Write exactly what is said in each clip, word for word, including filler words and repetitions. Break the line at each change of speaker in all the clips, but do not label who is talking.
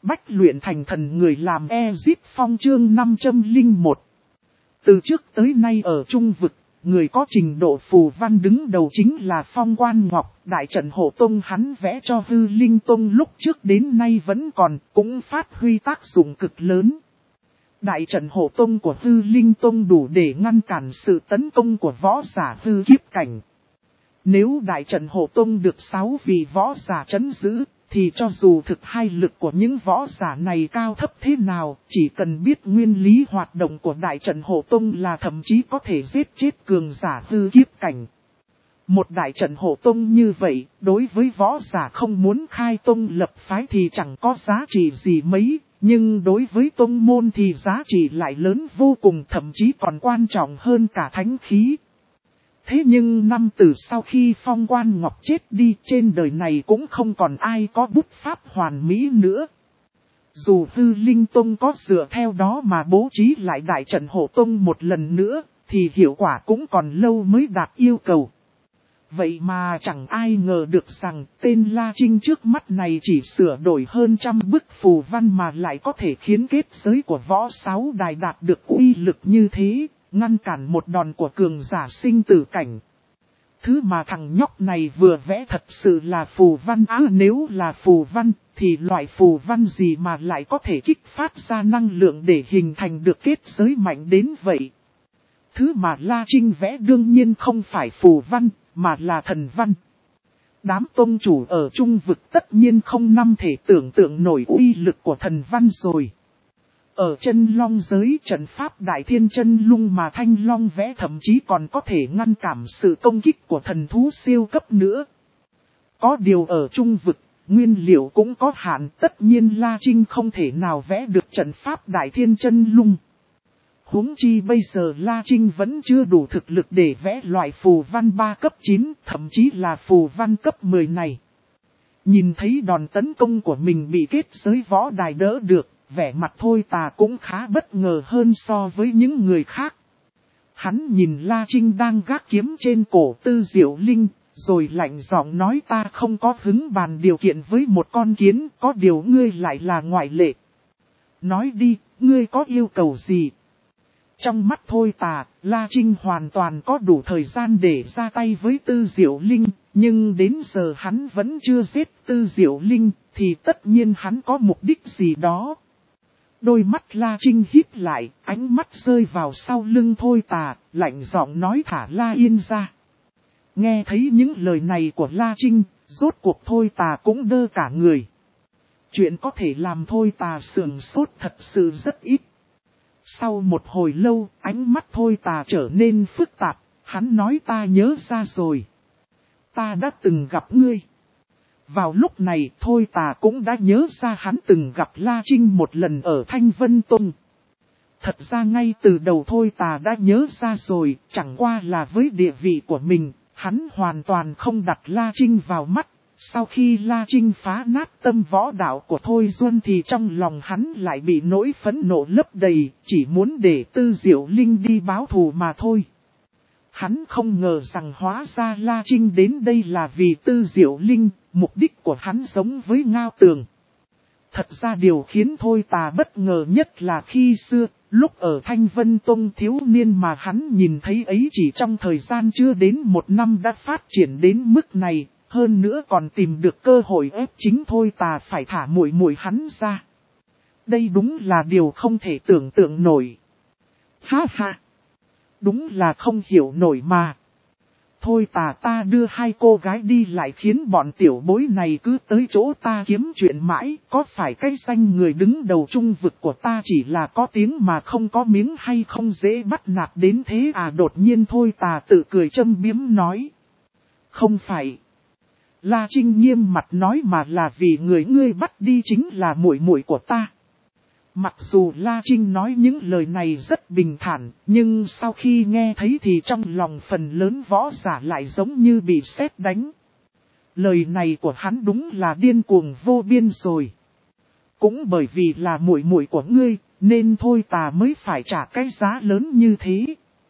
Bách luyện thành thần người làm Ezip Phong chương năm trăm lẻ một. Từ trước tới nay ở Trung Vực, người có trình độ phù văn đứng đầu chính là Phong Quan Ngọc. Đại trận hộ tông hắn vẽ cho Hư Linh Tông lúc trước đến nay vẫn còn, cũng phát huy tác dụng cực lớn. Đại trận hộ tông của Hư Linh Tông đủ để ngăn cản sự tấn công của võ giả hư kiếp cảnh. Nếu đại trận hộ tông được sáu vị võ giả trấn giữ, thì cho dù thực hai lực của những võ giả này cao thấp thế nào, chỉ cần biết nguyên lý hoạt động của đại trận hộ tông là thậm chí có thể giết chết cường giả hư kiếp cảnh. Một đại trận hộ tông như vậy, đối với võ giả không muốn khai tông lập phái thì chẳng có giá trị gì mấy, nhưng đối với tông môn thì giá trị lại lớn vô cùng, thậm chí còn quan trọng hơn cả thánh khí. Thế nhưng năm từ sau khi Phong Quan Ngọc chết đi, trên đời này cũng không còn ai có bút pháp hoàn mỹ nữa. Dù Hư Linh Tông có dựa theo đó mà bố trí lại đại trận hộ tông một lần nữa, thì hiệu quả cũng còn lâu mới đạt yêu cầu. Vậy mà chẳng ai ngờ được rằng tên La Trinh trước mắt này chỉ sửa đổi hơn trăm bức phù văn mà lại có thể khiến kết giới của võ sáu đài đạt được uy lực như thế, ngăn cản một đòn của cường giả sinh tử cảnh. Thứ mà thằng nhóc này vừa vẽ thật sự là phù văn á, nếu là phù văn thì loại phù văn gì mà lại có thể kích phát ra năng lượng để hình thành được kết giới mạnh đến vậy. Thứ mà La Trinh vẽ đương nhiên không phải phù văn, mà là thần văn. Đám tông chủ ở Trung Vực tất nhiên không năm thể tưởng tượng nổi uy lực của thần văn rồi. Ở chân long giới trận pháp đại thiên chân lung mà Thanh Long vẽ thậm chí còn có thể ngăn cản sự công kích của thần thú siêu cấp nữa. Có điều ở Trung Vực, nguyên liệu cũng có hạn, tất nhiên La Trinh không thể nào vẽ được trận pháp đại thiên chân lung. Huống chi bây giờ La Trinh vẫn chưa đủ thực lực để vẽ loại phù văn ba cấp chín, thậm chí là phù văn cấp mười này. Nhìn thấy đòn tấn công của mình bị kết giới võ đài đỡ được, vẻ mặt Thôi Tà cũng khá bất ngờ hơn so với những người khác. Hắn nhìn La Trinh đang gác kiếm trên cổ Tư Diệu Linh, rồi lạnh giọng nói: ta không có hứng bàn điều kiện với một con kiến, có điều ngươi lại là ngoại lệ. Nói đi, ngươi có yêu cầu gì? Trong mắt Thôi Tà, La Trinh hoàn toàn có đủ thời gian để ra tay với Tư Diệu Linh, nhưng đến giờ hắn vẫn chưa giết Tư Diệu Linh, thì tất nhiên hắn có mục đích gì đó. Đôi mắt La Trinh híp lại, ánh mắt rơi vào sau lưng Thôi Tà, lạnh giọng nói: thả La Yên ra. Nghe thấy những lời này của La Trinh, rốt cuộc Thôi Tà cũng đơ cả người. Chuyện có thể làm Thôi Tà sườn sốt thật sự rất ít. Sau một hồi lâu, ánh mắt Thôi Tà trở nên phức tạp, hắn nói: ta nhớ ra rồi. Ta đã từng gặp ngươi. Vào lúc này, Thôi Tà cũng đã nhớ ra hắn từng gặp La Trinh một lần ở Thanh Vân Tông. Thật ra ngay từ đầu Thôi Tà đã nhớ ra rồi, chẳng qua là với địa vị của mình, hắn hoàn toàn không đặt La Trinh vào mắt. Sau khi La Trinh phá nát tâm võ đạo của Thôi Duân thì trong lòng hắn lại bị nỗi phẫn nộ lấp đầy, chỉ muốn để Tư Diệu Linh đi báo thù mà thôi. Hắn không ngờ rằng hóa ra La Trinh đến đây là vì Tư Diệu Linh, mục đích của hắn giống với Ngao Tường. Thật ra điều khiến Thôi Tà bất ngờ nhất là khi xưa, lúc ở Thanh Vân Tông thiếu niên mà hắn nhìn thấy ấy chỉ trong thời gian chưa đến một năm đã phát triển đến mức này. Hơn nữa còn tìm được cơ hội ép chính Thôi Tà phải thả muội muội hắn ra. Đây đúng là điều không thể tưởng tượng nổi. Ha ha! Đúng là không hiểu nổi mà. Thôi Tà, ta đưa hai cô gái đi lại khiến bọn tiểu bối này cứ tới chỗ ta kiếm chuyện mãi. Có phải cái danh người đứng đầu Trung Vực của ta chỉ là có tiếng mà không có miếng hay không dễ bắt nạt đến thế à? Đột nhiên Thôi Tà tự cười châm biếm nói. Không phải. La Trinh nghiêm mặt nói, mà là vì người ngươi bắt đi chính là muội muội của ta. Mặc dù La Trinh nói những lời này rất bình thản, nhưng sau khi nghe thấy thì trong lòng phần lớn võ giả lại giống như bị sét đánh. Lời này của hắn đúng là điên cuồng vô biên rồi. Cũng bởi vì là muội muội của ngươi, nên Thôi Tà mới phải trả cái giá lớn như thế.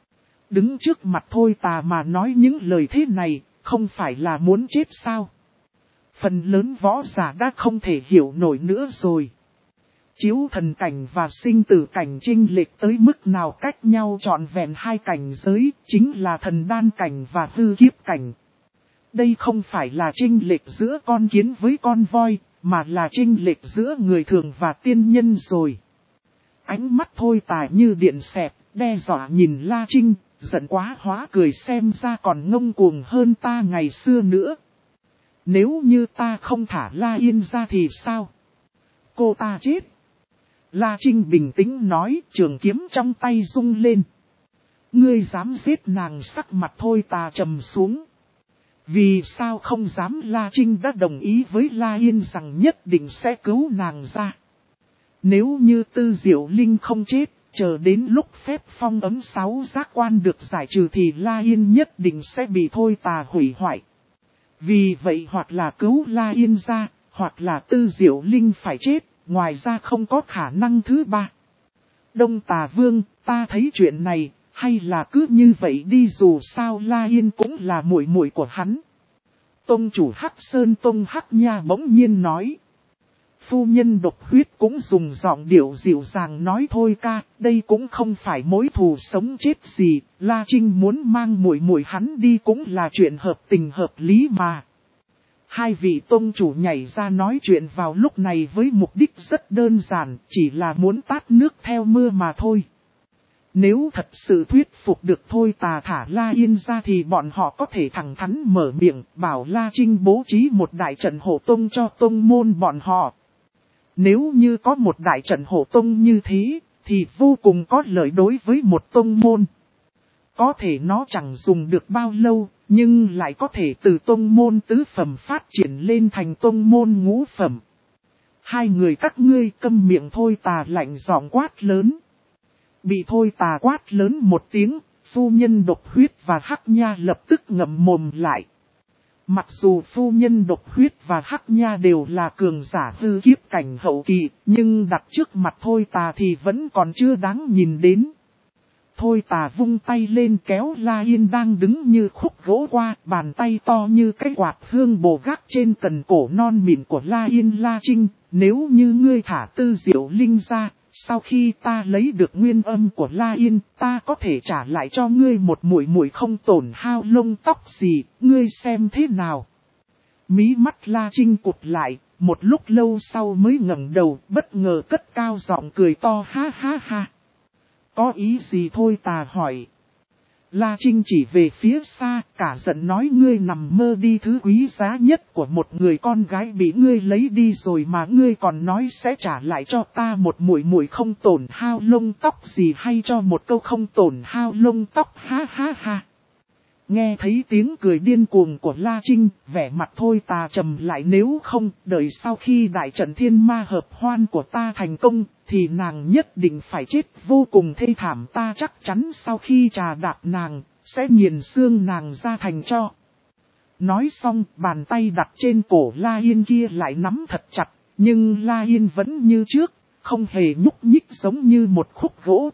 Đứng trước mặt Thôi Tà mà nói những lời thế này, không phải là muốn chết sao? Phần lớn võ giả đã không thể hiểu nổi nữa rồi. Chiếu thần cảnh và sinh tử cảnh chênh lệch tới mức nào cách nhau trọn vẹn hai cảnh giới, chính là thần đan cảnh và hư kiếp cảnh. Đây không phải là chênh lệch giữa con kiến với con voi, mà là chênh lệch giữa người thường và tiên nhân rồi. Ánh mắt Thôi Tà như điện xẹt, đe dọa nhìn La Trinh, giận quá hóa cười, xem ra còn ngông cuồng hơn ta ngày xưa nữa. Nếu như ta không thả La Yên ra thì sao? Cô ta chết. La Trinh bình tĩnh nói, trường kiếm trong tay rung lên. Ngươi dám giết nàng? Sắc mặt Thôi Tà trầm xuống. Vì sao không dám? La Trinh đã đồng ý với La Yên rằng nhất định sẽ cứu nàng ra. Nếu như Tư Diệu Linh không chết, chờ đến lúc phép phong ấm sáu giác quan được giải trừ thì La Yên nhất định sẽ bị Thôi Tà hủy hoại. Vì vậy hoặc là cứu La Yên ra, hoặc là Tư Diệu Linh phải chết, ngoài ra không có khả năng thứ ba. Đông Tà Vương, ta thấy chuyện này, hay là cứ như vậy đi, dù sao La Yên cũng là muội muội của hắn. Tông chủ Hắc Sơn Tông Hắc Nha bỗng nhiên nói. Phu nhân Độc Huyết cũng dùng giọng điệu dịu dàng nói, thôi ca, đây cũng không phải mối thù sống chết gì, La Trinh muốn mang muội muội hắn đi cũng là chuyện hợp tình hợp lý mà. Hai vị tông chủ nhảy ra nói chuyện vào lúc này với mục đích rất đơn giản, chỉ là muốn tát nước theo mưa mà thôi. Nếu thật sự thuyết phục được Thôi Tà thả La Yên ra thì bọn họ có thể thẳng thắn mở miệng, bảo La Trinh bố trí một đại trận hộ tông cho tông môn bọn họ. Nếu như có một đại trận hộ tông như thế, thì vô cùng có lợi đối với một tông môn. Có thể nó chẳng dùng được bao lâu, nhưng lại có thể từ tông môn tứ phẩm phát triển lên thành tông môn ngũ phẩm. Hai người các ngươi câm miệng. Thôi Tà lạnh giọng quát lớn. Bị Thôi Tà quát lớn một tiếng, phu nhân Độc Huyết và Hắc Nha lập tức ngậm mồm lại. Mặc dù phu nhân Độc Huyết và Hắc Nha đều là cường giả hư kiếp cảnh hậu kỳ, nhưng đặt trước mặt Thôi Tà thì vẫn còn chưa đáng nhìn đến. Thôi Tà vung tay lên kéo La Yên đang đứng như khúc gỗ qua, bàn tay to như cái quạt hương bồ gác trên cần cổ non mịn của La Yên. La Trinh, nếu như ngươi thả Tư Diệu Linh ra, sau khi ta lấy được nguyên âm của La Yên, ta có thể trả lại cho ngươi một muội muội không tổn hao lông tóc gì, ngươi xem thế nào? Mí mắt La Trinh cụp lại, một lúc lâu sau mới ngẩng đầu, bất ngờ cất cao giọng cười to, ha ha ha. Có ý gì? Thôi Tà hỏi. La Trinh chỉ về phía xa, cả giận nói, ngươi nằm mơ đi, thứ quý giá nhất của một người con gái bị ngươi lấy đi rồi mà ngươi còn nói sẽ trả lại cho ta một muội muội không tổn hao lông tóc gì, hay cho một câu không tổn hao lông tóc, ha ha ha. Nghe thấy tiếng cười điên cuồng của La Trinh, vẻ mặt Thôi Tà trầm lại, nếu không, đợi sau khi đại trận thiên ma hợp hoan của ta thành công, thì nàng nhất định phải chết vô cùng thê thảm, ta chắc chắn sau khi trà đạp nàng, sẽ nghiền xương nàng ra thành tro. Nói xong, bàn tay đặt trên cổ La Yên kia lại nắm thật chặt, nhưng La Yên vẫn như trước, không hề nhúc nhích, giống như một khúc gỗ.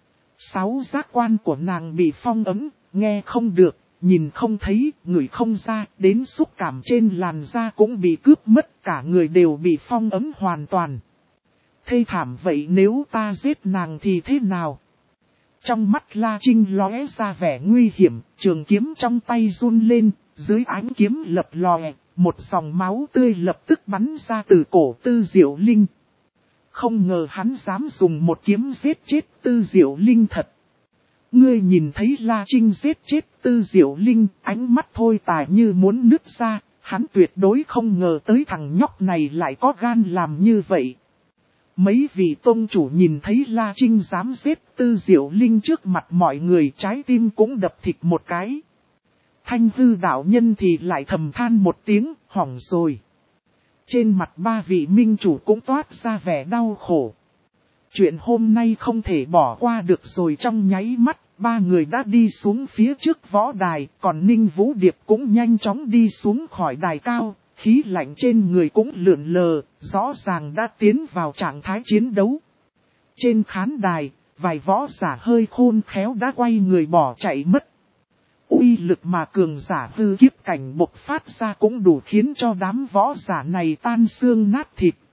Sáu giác quan của nàng bị phong ấm, nghe không được, nhìn không thấy, ngửi không ra, đến xúc cảm trên làn da cũng bị cướp mất, cả người đều bị phong ấm hoàn toàn. Thê thảm vậy, nếu ta giết nàng thì thế nào? Trong mắt La Trinh lóe ra vẻ nguy hiểm, trường kiếm trong tay run lên, dưới ánh kiếm lập lòe, một dòng máu tươi lập tức bắn ra từ cổ Tư Diệu Linh. Không ngờ hắn dám dùng một kiếm giết chết Tư Diệu Linh thật. Ngươi nhìn thấy La Trinh giết chết Tư Diệu Linh, ánh mắt Thôi Tà như muốn nứt ra, hắn tuyệt đối không ngờ tới thằng nhóc này lại có gan làm như vậy. Mấy vị tông chủ nhìn thấy La Trinh dám giết Tư Diệu Linh trước mặt mọi người, trái tim cũng đập thịt một cái. Thanh Hư đạo nhân thì lại thầm than một tiếng, hỏng rồi. Trên mặt ba vị minh chủ cũng toát ra vẻ đau khổ. Chuyện hôm nay không thể bỏ qua được rồi. Trong nháy mắt, ba người đã đi xuống phía trước võ đài, còn Ninh Vũ Điệp cũng nhanh chóng đi xuống khỏi đài cao, khí lạnh trên người cũng lượn lờ, rõ ràng đã tiến vào trạng thái chiến đấu. Trên khán đài, vài võ giả hơi khôn khéo đã quay người bỏ chạy mất. Uy lực mà cường giả hư kiếp cảnh bộc phát ra cũng đủ khiến cho đám võ giả này tan xương nát thịt,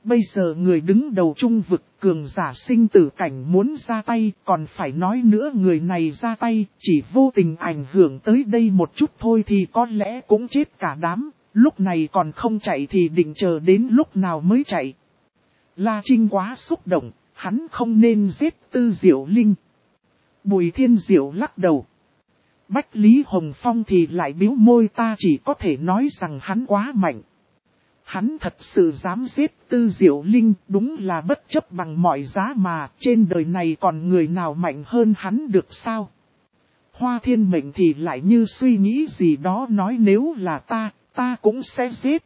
Bây giờ người đứng đầu trung vực cường giả sinh tử cảnh muốn ra tay, còn phải nói nữa người này ra tay, chỉ vô tình ảnh hưởng tới đây một chút thôi thì có lẽ cũng chết cả đám, lúc này còn không chạy thì định chờ đến lúc nào mới chạy. La Trinh quá xúc động, hắn không nên giết Tư Diệu Linh. Bùi Thiên Diệu lắc đầu. Bách Lý Hồng Phong thì lại bĩu môi, ta chỉ có thể nói rằng hắn quá mạnh. Hắn thật sự dám giết Tư Diệu Linh, đúng là bất chấp bằng mọi giá mà, trên đời này còn người nào mạnh hơn hắn được sao? Hoa Thiên Mệnh thì lại như suy nghĩ gì đó nói, nếu là ta, ta cũng sẽ giết.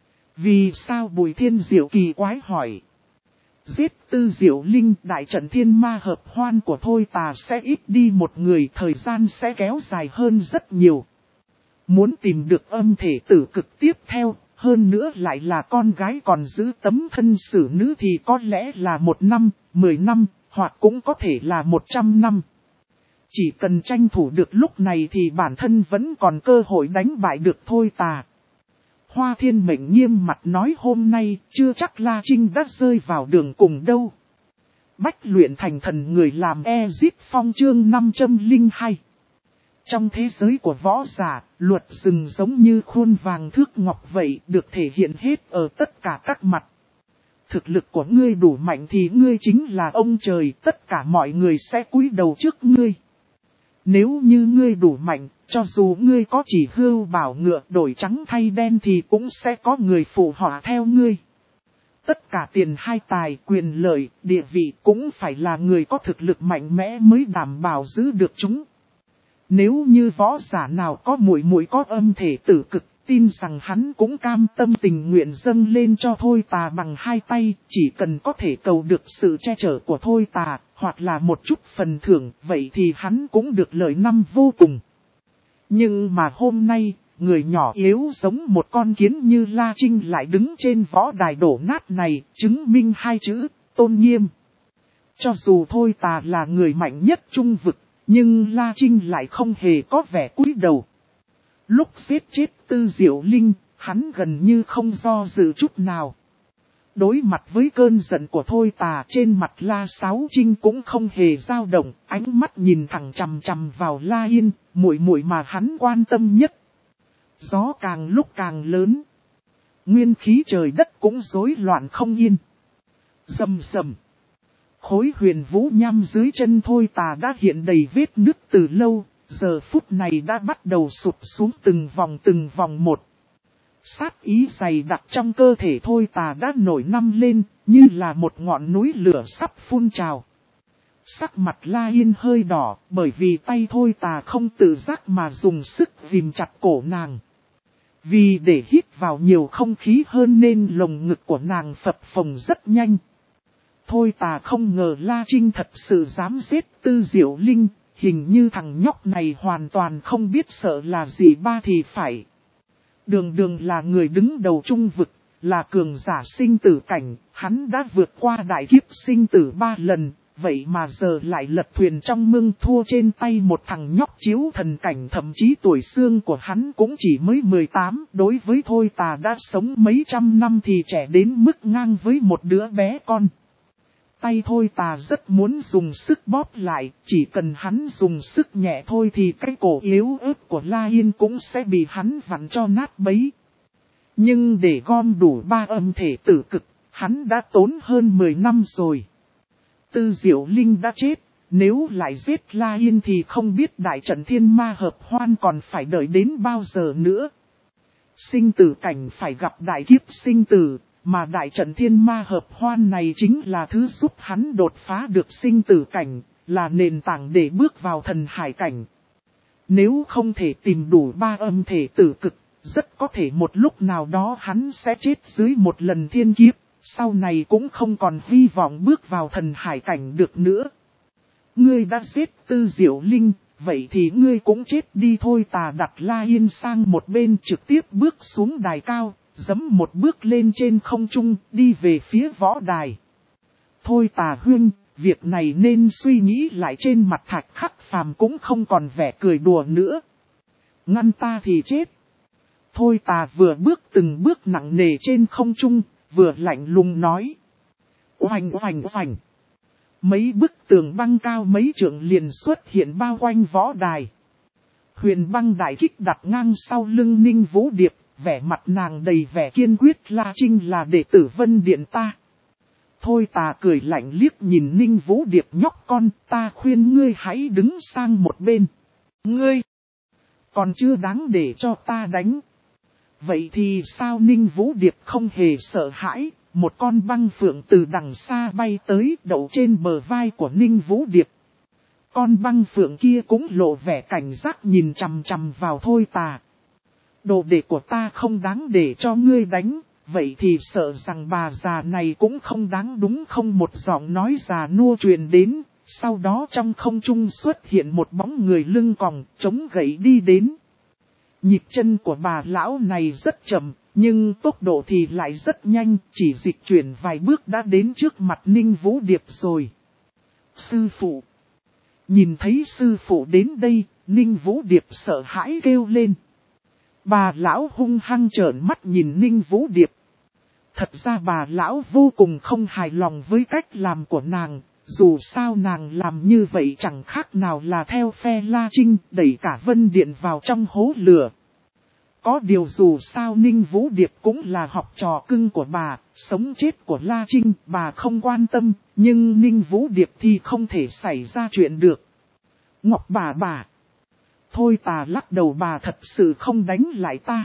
Vì sao? Bùi Thiên Diệu kỳ quái hỏi. Giết Tư Diệu Linh, đại trận thiên ma hợp hoan của Thôi Tà sẽ ít đi một người, thời gian sẽ kéo dài hơn rất nhiều. Muốn tìm được âm thể tử cực tiếp theo, hơn nữa lại là con gái còn giữ tấm thân xử nữ thì có lẽ là một năm, mười năm, hoặc cũng có thể là một trăm năm. Chỉ cần tranh thủ được lúc này thì bản thân vẫn còn cơ hội đánh bại được Thôi Tà. Hoa Thiên Mệnh nghiêm mặt nói, hôm nay chưa chắc La Trinh đã rơi vào đường cùng đâu. Bách luyện thành thần người làm Ezip Phong chương năm trăm lẻ hai. Trong thế giới của võ giả, luật rừng giống như khuôn vàng thước ngọc vậy, được thể hiện hết ở tất cả các mặt. Thực lực của ngươi đủ mạnh thì ngươi chính là ông trời, tất cả mọi người sẽ cúi đầu trước ngươi. Nếu như ngươi đủ mạnh, cho dù ngươi có chỉ hưu bảo ngựa đổi trắng thay đen thì cũng sẽ có người phụ họa theo ngươi. Tất cả tiền hai tài, quyền lợi, địa vị cũng phải là người có thực lực mạnh mẽ mới đảm bảo giữ được chúng. Nếu như võ giả nào có muội muội có âm thể tử cực, tin rằng hắn cũng cam tâm tình nguyện dâng lên cho Thôi Tà bằng hai tay, chỉ cần có thể cầu được sự che chở của Thôi Tà, hoặc là một chút phần thưởng, vậy thì hắn cũng được lợi năm vô cùng. Nhưng mà hôm nay, người nhỏ yếu giống một con kiến như La Trinh lại đứng trên võ đài đổ nát này, chứng minh hai chữ, tôn nghiêm. Cho dù Thôi Tà là người mạnh nhất trung vực, nhưng La Trinh lại không hề có vẻ cúi đầu. Lúc giết chết Tư Diệu Linh, hắn gần như không do dự chút nào. Đối mặt với cơn giận của Thôi Tà, trên mặt La Sáo Trinh cũng không hề dao động, ánh mắt nhìn thẳng chằm chằm vào La Yên, muội muội mà hắn quan tâm nhất. Gió càng lúc càng lớn, nguyên khí trời đất cũng rối loạn không yên. Rầm rầm. Khối huyền vũ nham dưới chân Thôi Tà đã hiện đầy vết nứt từ lâu, giờ phút này đã bắt đầu sụp xuống từng vòng từng vòng một. Sát ý dày đặc trong cơ thể Thôi Tà đã nổi năm lên, như là một ngọn núi lửa sắp phun trào. Sắc mặt La Yên hơi đỏ, bởi vì tay Thôi Tà không tự giác mà dùng sức ghìm chặt cổ nàng. Vì để hít vào nhiều không khí hơn nên lồng ngực của nàng phập phồng rất nhanh. Thôi Tà không ngờ La Trinh thật sự dám giết Tư Diệu Linh, hình như thằng nhóc này hoàn toàn không biết sợ là gì ba thì phải. Đường đường là người đứng đầu trung vực, là cường giả sinh tử cảnh, hắn đã vượt qua đại kiếp sinh tử ba lần, vậy mà giờ lại lật thuyền trong mương thua trên tay một thằng nhóc chiếu thần cảnh, thậm chí tuổi xương của hắn cũng chỉ mới mười tám, đối với Thôi Tà đã sống mấy trăm năm thì trẻ đến mức ngang với một đứa bé con. Tay Thôi Tà rất muốn dùng sức bóp lại, chỉ cần hắn dùng sức nhẹ thôi thì cái cổ yếu ớt của La Yên cũng sẽ bị hắn vặn cho nát bấy. Nhưng để gom đủ ba âm thể tử cực, hắn đã tốn hơn mười năm rồi. Tư Diệu Linh đã chết, nếu lại giết La Yên thì không biết đại trận thiên ma hợp hoan còn phải đợi đến bao giờ nữa. Sinh tử cảnh phải gặp đại kiếp sinh tử. Mà đại trận thiên ma hợp hoan này chính là thứ giúp hắn đột phá được sinh tử cảnh, là nền tảng để bước vào thần hải cảnh. Nếu không thể tìm đủ ba âm thể tử cực, rất có thể một lúc nào đó hắn sẽ chết dưới một lần thiên kiếp, sau này cũng không còn hy vọng bước vào thần hải cảnh được nữa. Ngươi đã giết Tư Diệu Linh, vậy thì ngươi cũng chết đi. Thôi Tà đặt La Yên sang một bên, trực tiếp bước xuống đài cao. Dẫm một bước lên trên không trung, đi về phía võ đài. Thôi Tà huynh, việc này nên suy nghĩ lại. Trên mặt Thạch Khắc Phàm cũng không còn vẻ cười đùa nữa. Ngăn ta thì chết. Thôi Tà vừa bước từng bước nặng nề trên không trung, vừa lạnh lùng nói. Oành oành oành. Mấy bức tường băng cao mấy trượng liền xuất hiện bao quanh võ đài. Huyền băng đại kích đặt ngang sau lưng Ninh Vũ Điệp, vẻ mặt nàng đầy vẻ kiên quyết. La Trinh là đệ tử Vân Điện ta. Thôi Tà cười lạnh liếc nhìn Ninh Vũ Điệp nhóc con, ta khuyên ngươi hãy đứng sang một bên. Ngươi, còn chưa đáng để cho ta đánh. Vậy thì sao? Ninh Vũ Điệp không hề sợ hãi, một con băng phượng từ đằng xa bay tới đậu trên bờ vai của Ninh Vũ Điệp. Con băng phượng kia cũng lộ vẻ cảnh giác nhìn chằm chằm vào Thôi Tà. Đồ đệ của ta không đáng để cho ngươi đánh, vậy thì sợ rằng bà già này cũng không đáng đúng không? Một giọng nói già nua truyền đến, sau đó trong không trung xuất hiện một bóng người lưng còng, chống gậy đi đến. Nhịp chân của bà lão này rất chậm, nhưng tốc độ thì lại rất nhanh, chỉ dịch chuyển vài bước đã đến trước mặt Ninh Vũ Điệp rồi. Sư phụ! Nhìn thấy sư phụ đến đây, Ninh Vũ Điệp sợ hãi kêu lên. Bà lão hung hăng trợn mắt nhìn Ninh Vũ Điệp. Thật ra bà lão vô cùng không hài lòng với cách làm của nàng, dù sao nàng làm như vậy chẳng khác nào là theo phe La Trinh đẩy cả Vân Điện vào trong hố lửa. Có điều dù sao Ninh Vũ Điệp cũng là học trò cưng của bà, sống chết của La Trinh bà không quan tâm, nhưng Ninh Vũ Điệp thì không thể xảy ra chuyện được. Ngọc bà bà. Thôi Tà lắc đầu, bà thật sự không đánh lại ta.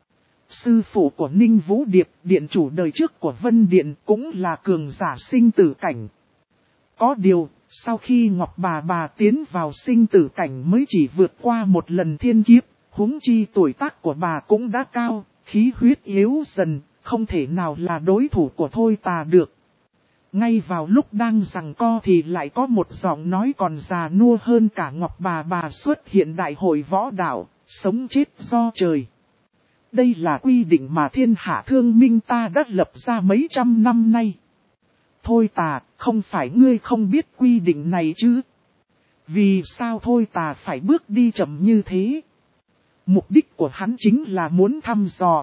Sư phụ của Ninh Vũ Điệp, điện chủ đời trước của Vân Điện cũng là cường giả sinh tử cảnh. Có điều, sau khi Ngọc bà bà tiến vào sinh tử cảnh mới chỉ vượt qua một lần thiên kiếp, huống chi tuổi tác của bà cũng đã cao, khí huyết yếu dần, không thể nào là đối thủ của Thôi Tà được. Ngay vào lúc đang giằng co thì lại có một giọng nói còn già nua hơn cả Ngọc bà bà xuất hiện. Đại hội võ đạo, sống chết do trời. Đây là quy định mà thiên hạ thương minh ta đã lập ra mấy trăm năm nay. Thôi Tà, không phải ngươi không biết quy định này chứ? Vì sao Thôi Tà phải bước đi chậm như thế? Mục đích của hắn chính là muốn thăm dò.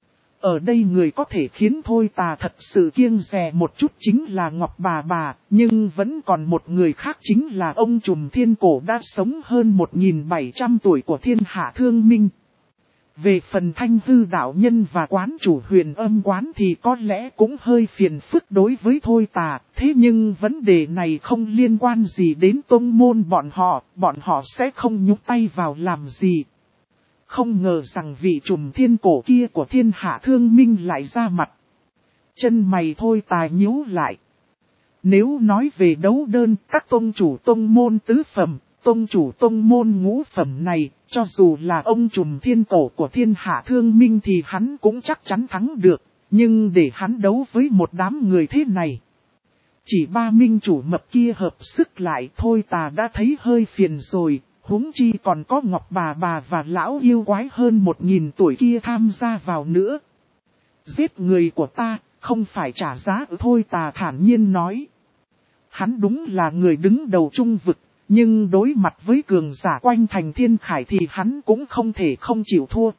Ở đây người có thể khiến Thôi Tà thật sự kiêng dè một chút chính là Ngọc bà bà, nhưng vẫn còn một người khác chính là ông trùm thiên cổ đã sống hơn một nghìn bảy trăm tuổi của thiên hạ thương minh. Về phần Thanh Hư đạo nhân và quán chủ Huyền Âm quán thì có lẽ cũng hơi phiền phức đối với Thôi Tà, thế nhưng vấn đề này không liên quan gì đến tông môn bọn họ, bọn họ sẽ không nhúc tay vào làm gì. Không ngờ rằng vị trùm thiên cổ kia của thiên hạ thương minh lại ra mặt. Chân mày Thôi Tà nhíu lại. Nếu nói về đấu đơn, các tông chủ tông môn tứ phẩm, tông chủ tông môn ngũ phẩm này, cho dù là ông trùm thiên cổ của thiên hạ thương minh thì hắn cũng chắc chắn thắng được, nhưng để hắn đấu với một đám người thế này. Chỉ ba minh chủ mập kia hợp sức lại Thôi Tà đã thấy hơi phiền rồi. Huống chi còn có Ngọc bà bà và lão yêu quái hơn một nghìn tuổi kia tham gia vào nữa. Giết người của ta, không phải trả giá. Thôi Tà thản nhiên nói. Hắn đúng là người đứng đầu trung vực, nhưng đối mặt với cường giả quanh thành thiên khải thì hắn cũng không thể không chịu thua.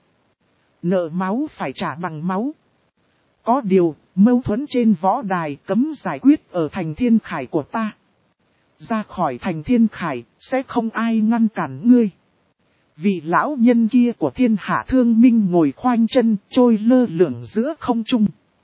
Nợ máu phải trả bằng máu. Có điều, mâu thuẫn trên võ đài cấm giải quyết ở thành thiên khải của ta. Ra khỏi thành thiên khải, sẽ không ai ngăn cản ngươi. Vị lão nhân kia của thiên hạ thương minh ngồi khoanh chân, trôi lơ lửng giữa không trung.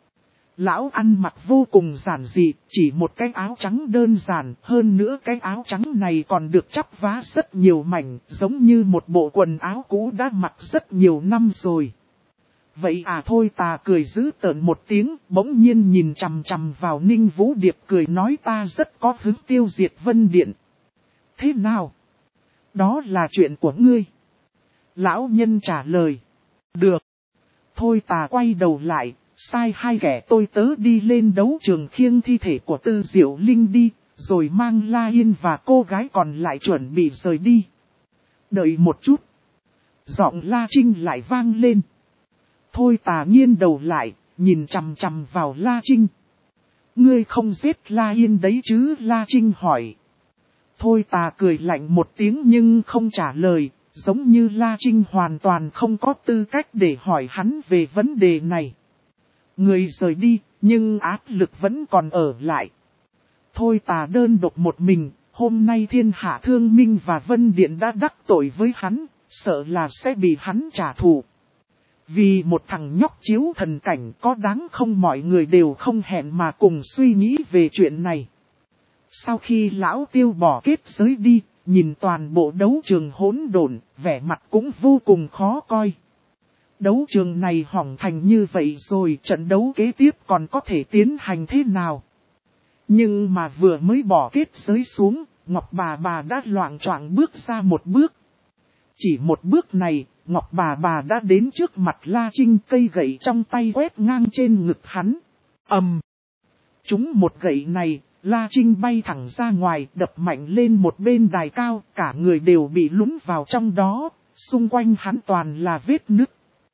Lão ăn mặc vô cùng giản dị, chỉ một cái áo trắng đơn giản, hơn nữa cái áo trắng này còn được chắp vá rất nhiều mảnh, giống như một bộ quần áo cũ đã mặc rất nhiều năm rồi. Vậy à? Thôi Tà cười dữ tợn một tiếng, bỗng nhiên nhìn chằm chằm vào Ninh Vũ Điệp cười nói ta rất có hứng tiêu diệt Vân Điện. Thế nào? Đó là chuyện của ngươi. Lão nhân trả lời. Được. Thôi Tà quay đầu lại, sai hai kẻ tôi tớ đi lên đấu trường khiêng thi thể của Tư Diệu Linh đi, rồi mang La Yên và cô gái còn lại chuẩn bị rời đi. Đợi một chút. Giọng La Trinh lại vang lên. Thôi Tà nghiêng đầu lại, nhìn chằm chằm vào La Trinh. Ngươi không giết La Yên đấy chứ? La Trinh hỏi. Thôi Tà cười lạnh một tiếng nhưng không trả lời, giống như La Trinh hoàn toàn không có tư cách để hỏi hắn về vấn đề này. Người rời đi, Nhưng áp lực vẫn còn ở lại. Thôi Tà đơn độc một mình, hôm nay thiên hạ thương minh và Vân Điện đã đắc tội với hắn, sợ là sẽ bị hắn trả thù. Vì một thằng nhóc chiếu thần cảnh có đáng không, mọi người đều không hẹn mà cùng suy nghĩ về chuyện này. Sau khi lão Tiêu bỏ kết giới đi, nhìn toàn bộ đấu trường hỗn độn, vẻ mặt cũng vô cùng khó coi. Đấu trường này hỏng thành như vậy rồi, trận đấu kế tiếp còn có thể tiến hành thế nào? Nhưng mà vừa mới bỏ kết giới xuống, Ngọc Bà Bà đã loạng choạng bước ra một bước. Chỉ một bước này, Ngọc Bà Bà đã đến trước mặt La Trinh, cây gậy trong tay quét ngang trên ngực hắn. Ầm! Trúng một gậy này, La Trinh bay thẳng ra ngoài, đập mạnh lên một bên đài cao, cả người đều bị lún vào trong đó, xung quanh hắn toàn là vết nứt.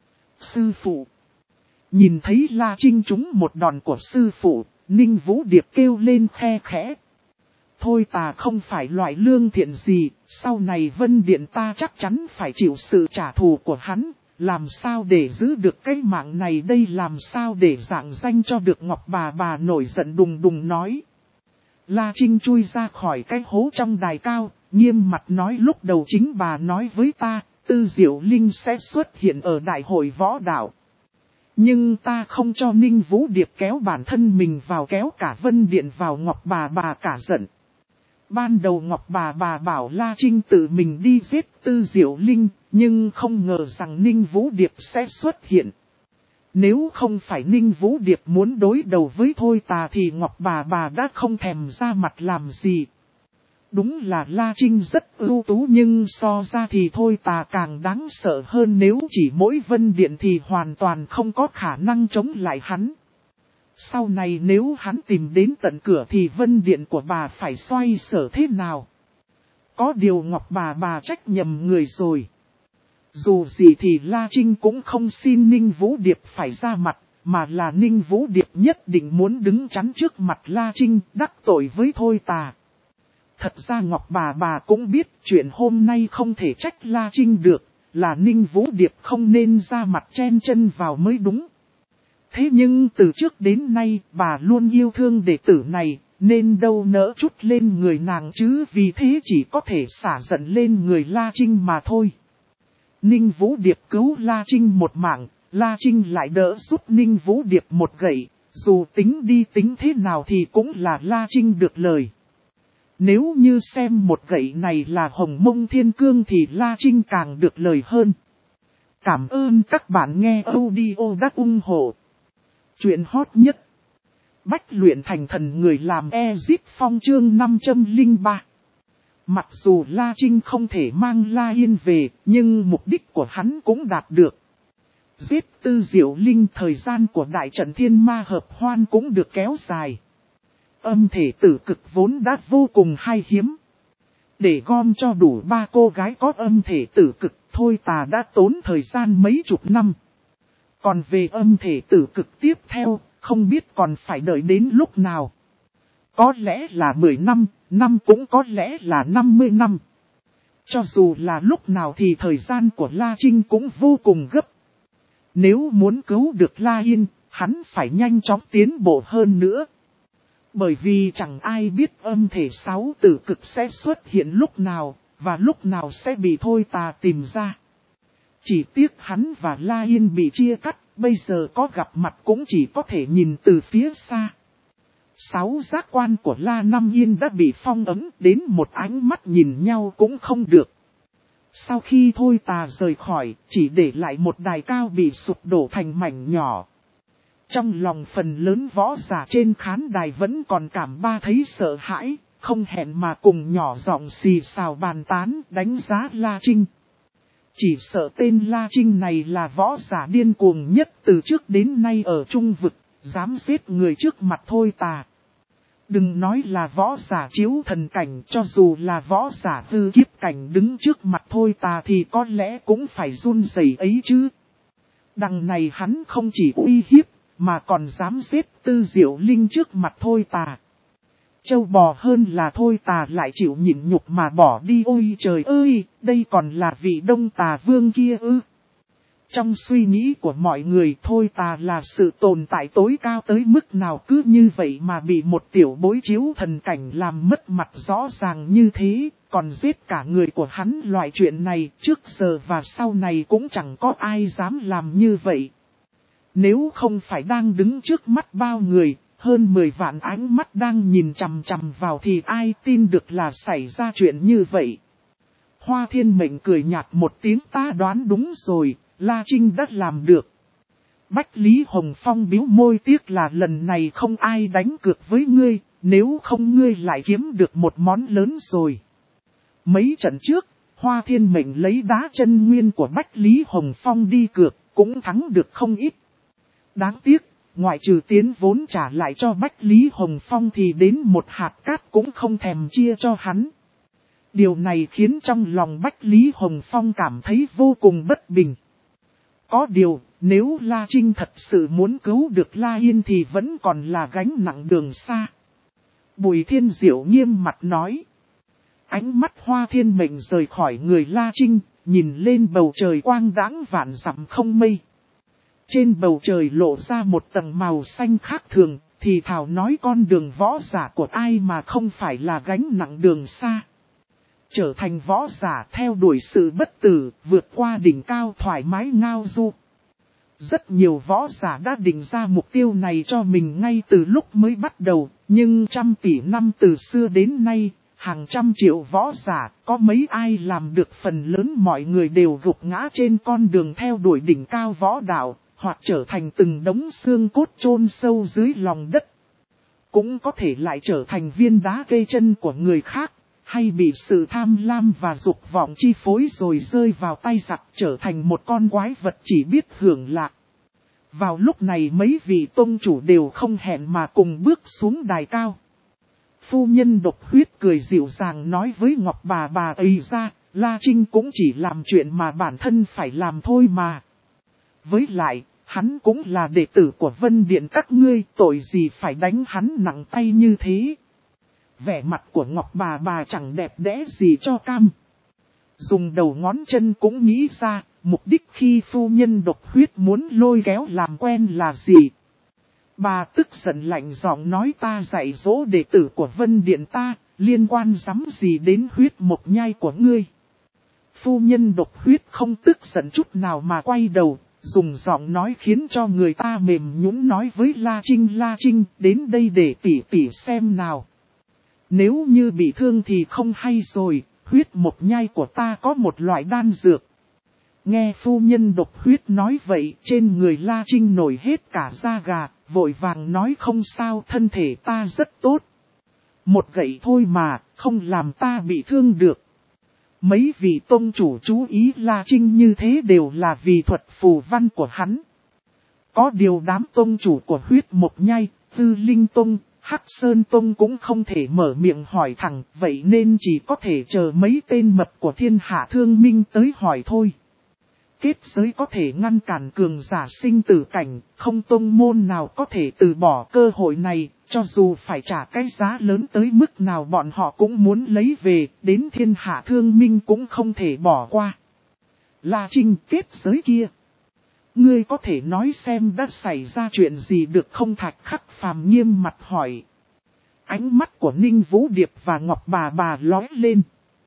Sư phụ! Nhìn thấy La Trinh trúng một đòn của sư phụ, Ninh Vũ Điệp kêu lên khe khẽ. Thôi Tà không phải loại lương thiện gì, sau này Vân Điện ta chắc chắn phải chịu sự trả thù của hắn, làm sao để giữ được cái mạng này đây, làm sao để rạng danh cho được. Ngọc Bà Bà nổi giận đùng đùng nói. La Trinh chui ra khỏi cái hố trong đài cao, nghiêm mặt nói lúc đầu chính bà nói với ta, Tư Diệu Linh sẽ xuất hiện ở đại hội võ đạo. Nhưng ta không cho Ninh Vũ Điệp kéo bản thân mình vào, kéo cả Vân Điện vào. Ngọc Bà Bà cả giận. Ban đầu Ngọc Bà Bà bảo La Trinh tự mình đi giết Tư Diệu Linh, nhưng không ngờ rằng Ninh Vũ Điệp sẽ xuất hiện. Nếu không phải Ninh Vũ Điệp muốn đối đầu với Thôi Tà thì Ngọc Bà Bà đã không thèm ra mặt làm gì. Đúng là La Trinh rất ưu tú, nhưng so ra thì Thôi Tà càng đáng sợ hơn, nếu chỉ mỗi Vân Điện thì hoàn toàn không có khả năng chống lại hắn. Sau này nếu hắn tìm đến tận cửa thì Vân Điện của bà phải xoay sở thế nào? Có điều Ngọc Bà Bà trách nhầm người rồi. Dù gì thì La Trinh cũng không xin Ninh Vũ Điệp phải ra mặt, mà là Ninh Vũ Điệp nhất định muốn đứng chắn trước mặt La Trinh, đắc tội với Thôi Tà. Thật ra Ngọc Bà Bà cũng biết chuyện hôm nay không thể trách La Trinh được, là Ninh Vũ Điệp không nên ra mặt chen chân vào mới đúng. Thế nhưng từ trước đến nay bà luôn yêu thương đệ tử này, nên đâu nỡ chút lên người nàng chứ, vì thế chỉ có thể xả giận lên người La Trinh mà thôi. Ninh Vũ Điệp cứu La Trinh một mạng, La Trinh lại đỡ giúp Ninh Vũ Điệp một gậy, dù tính đi tính thế nào thì cũng là La Trinh được lời. Nếu như xem một gậy này là Hồng Mông Thiên Cương thì La Trinh càng được lời hơn. Cảm ơn các bạn nghe audio đã ủng hộ. Chuyện hot nhất. Bách luyện thành thần người làm Ezip Phong chương năm trăm lẻ ba. Mặc dù La Trinh không thể mang La Yên về, nhưng mục đích của hắn cũng đạt được. Giết Tư Diệu Linh, thời gian của đại trận thiên ma hợp hoan cũng được kéo dài. Âm thể tử cực vốn đã vô cùng hay hiếm. Để gom cho đủ ba cô gái có âm thể tử cực, Thôi Tà đã tốn thời gian mấy chục năm. Còn về âm thể tử cực tiếp theo, không biết còn phải đợi đến lúc nào. Có lẽ là mười năm, năm cũng có lẽ là năm mươi năm. Cho dù là lúc nào thì thời gian của La Trinh cũng vô cùng gấp. Nếu muốn cứu được La Yên, hắn phải nhanh chóng tiến bộ hơn nữa. Bởi vì chẳng ai biết âm thể sáu tử cực sẽ xuất hiện lúc nào, và lúc nào sẽ bị Thôi Tà tìm ra. Chỉ tiếc hắn và La Yên bị chia cắt, bây giờ có gặp mặt cũng chỉ có thể nhìn từ phía xa. Sáu giác quan của La Nam Yên đã bị phong ấn, đến một ánh mắt nhìn nhau cũng không được. Sau khi Thôi Tà rời khỏi, chỉ để lại một đài cao bị sụp đổ thành mảnh nhỏ. Trong lòng phần lớn võ giả trên khán đài vẫn còn cảm ba thấy sợ hãi, không hẹn mà cùng nhỏ giọng xì xào bàn tán đánh giá La Trinh. Chỉ sợ tên La Trinh này là võ giả điên cuồng nhất từ trước đến nay ở Trung Vực, dám giết người trước mặt Thôi Tà. Đừng nói là võ giả chiếu thần cảnh, cho dù là võ giả hư kiếp cảnh đứng trước mặt Thôi Tà thì có lẽ cũng phải run rẩy ấy chứ. Đằng này hắn không chỉ uy hiếp, mà còn dám giết Tư Diệu Linh trước mặt Thôi Tà. Châu bò hơn là Thôi Tà lại chịu nhịn nhục mà bỏ đi, ôi trời ơi, đây còn là vị Đông Tà Vương kia ư. Trong suy nghĩ của mọi người Thôi Tà là sự tồn tại tối cao tới mức nào, cứ như vậy mà bị một tiểu bối chiếu thần cảnh làm mất mặt rõ ràng như thế, còn giết cả người của hắn. Loại chuyện này trước giờ và sau này cũng chẳng có ai dám làm như vậy. Nếu không phải đang đứng trước mắt bao người, hơn mười vạn ánh mắt đang nhìn chằm chằm vào thì ai tin được là xảy ra chuyện như vậy. Hoa Thiên Mệnh cười nhạt một tiếng, ta đoán đúng rồi, La Trinh đã làm được. Bách Lý Hồng Phong bĩu môi, tiếc là lần này không ai đánh cược với ngươi, nếu không ngươi lại kiếm được một món lớn rồi. Mấy trận trước, Hoa Thiên Mệnh lấy đá chân nguyên của Bách Lý Hồng Phong đi cược, cũng thắng được không ít. Đáng tiếc, ngoại trừ tiến vốn trả lại cho Bách Lý Hồng Phong thì đến một hạt cát cũng không thèm chia cho hắn. Điều này khiến trong lòng Bách Lý Hồng Phong cảm thấy vô cùng bất bình. Có điều, nếu La Trinh thật sự muốn cứu được La Yên thì vẫn còn là gánh nặng đường xa. Bùi Thiên Diệu nghiêm mặt nói. Ánh mắt Hoa Thiên Mệnh rời khỏi người La Trinh, nhìn lên bầu trời quang đãng vạn dặm không mây. Trên bầu trời lộ ra một tầng màu xanh khác thường, thì thảo nói con đường võ giả của ai mà không phải là gánh nặng đường xa. Trở thành võ giả theo đuổi sự bất tử, vượt qua đỉnh cao thoải mái ngao du. Rất nhiều võ giả đã định ra mục tiêu này cho mình ngay từ lúc mới bắt đầu, nhưng trăm tỷ năm từ xưa đến nay, hàng trăm triệu võ giả, có mấy ai làm được. Phần lớn mọi người đều gục ngã trên con đường theo đuổi đỉnh cao võ đạo, hoặc trở thành từng đống xương cốt chôn sâu dưới lòng đất. Cũng có thể lại trở thành viên đá cây chân của người khác, hay bị sự tham lam và dục vọng chi phối rồi rơi vào tay giặc, trở thành một con quái vật chỉ biết hưởng lạc. Vào lúc này mấy vị tông chủ đều không hẹn mà cùng bước xuống đài cao. Phu nhân Độc Huyết cười dịu dàng nói với Ngọc bà bà ấy ra, La Trinh cũng chỉ làm chuyện mà bản thân phải làm thôi mà. Với lại, hắn cũng là đệ tử của Vân Điện các ngươi, tội gì phải đánh hắn nặng tay như thế. Vẻ mặt của Ngọc bà bà chẳng đẹp đẽ gì cho cam. Dùng đầu ngón chân cũng nghĩ ra, mục đích khi phu nhân Độc Huyết muốn lôi kéo làm quen là gì. Bà tức giận lạnh giọng nói, ta dạy dỗ đệ tử của Vân Điện ta, liên quan rắm gì đến huyết mộc nhai của ngươi. Phu nhân Độc Huyết không tức giận chút nào mà quay đầu, dùng giọng nói khiến cho người ta mềm nhũn nói với La Trinh, La Trinh, đến đây để tỉ tỉ xem nào. Nếu như bị thương thì không hay rồi, huyết mộc nhai của ta có một loại đan dược. Nghe phu nhân Độc Huyết nói vậy, trên người La Trinh nổi hết cả da gà, vội vàng nói không sao, thân thể ta rất tốt. Một gậy thôi mà, không làm ta bị thương được. Mấy vị tông chủ chú ý La Trinh như thế đều là vì thuật phù văn của hắn. Có điều đám tông chủ của huyết mộc nhai, Tư Linh Tông, Hắc Sơn Tông cũng không thể mở miệng hỏi thẳng, vậy nên chỉ có thể chờ mấy tên mập của thiên hạ thương minh tới hỏi thôi. Kết giới có thể ngăn cản cường giả sinh tử cảnh, không tông môn nào có thể từ bỏ cơ hội này, cho dù phải trả cái giá lớn tới mức nào bọn họ cũng muốn lấy về, đến thiên hạ thương minh cũng không thể bỏ qua. La Trinh, kết giới kia. Ngươi có thể nói xem đã xảy ra chuyện gì được không? Thạch Khắc Phàm nghiêm mặt hỏi. Ánh mắt của Ninh Vũ Điệp và Ngọc bà bà lóe lên.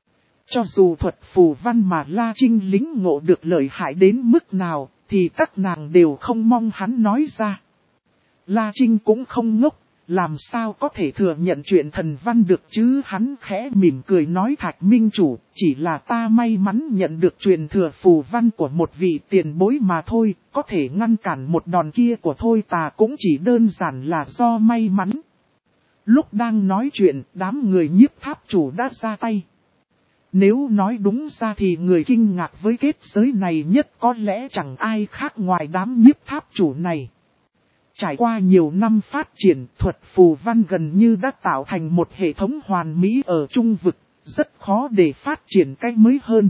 Cho dù thuật phù văn mà La Trinh lính ngộ được lợi hại đến mức nào, thì các nàng đều không mong hắn nói ra. La Trinh cũng không ngốc, làm sao có thể thừa nhận chuyện thần văn được chứ? Hắn khẽ mỉm cười nói, Thạch Minh Chủ, chỉ là ta may mắn nhận được truyền thừa phù văn của một vị tiền bối mà thôi, có thể ngăn cản một đòn kia của Thôi Tà cũng chỉ đơn giản là do may mắn. Lúc đang nói chuyện, đám người Nhiếp Tháp Chủ đã ra tay. Nếu nói đúng ra thì người kinh ngạc với kết giới này nhất có lẽ chẳng ai khác ngoài đám Nhiếp Tháp Chủ này. Trải qua nhiều năm phát triển, thuật phù văn gần như đã tạo thành một hệ thống hoàn mỹ ở trung vực, rất khó để phát triển cách mới hơn.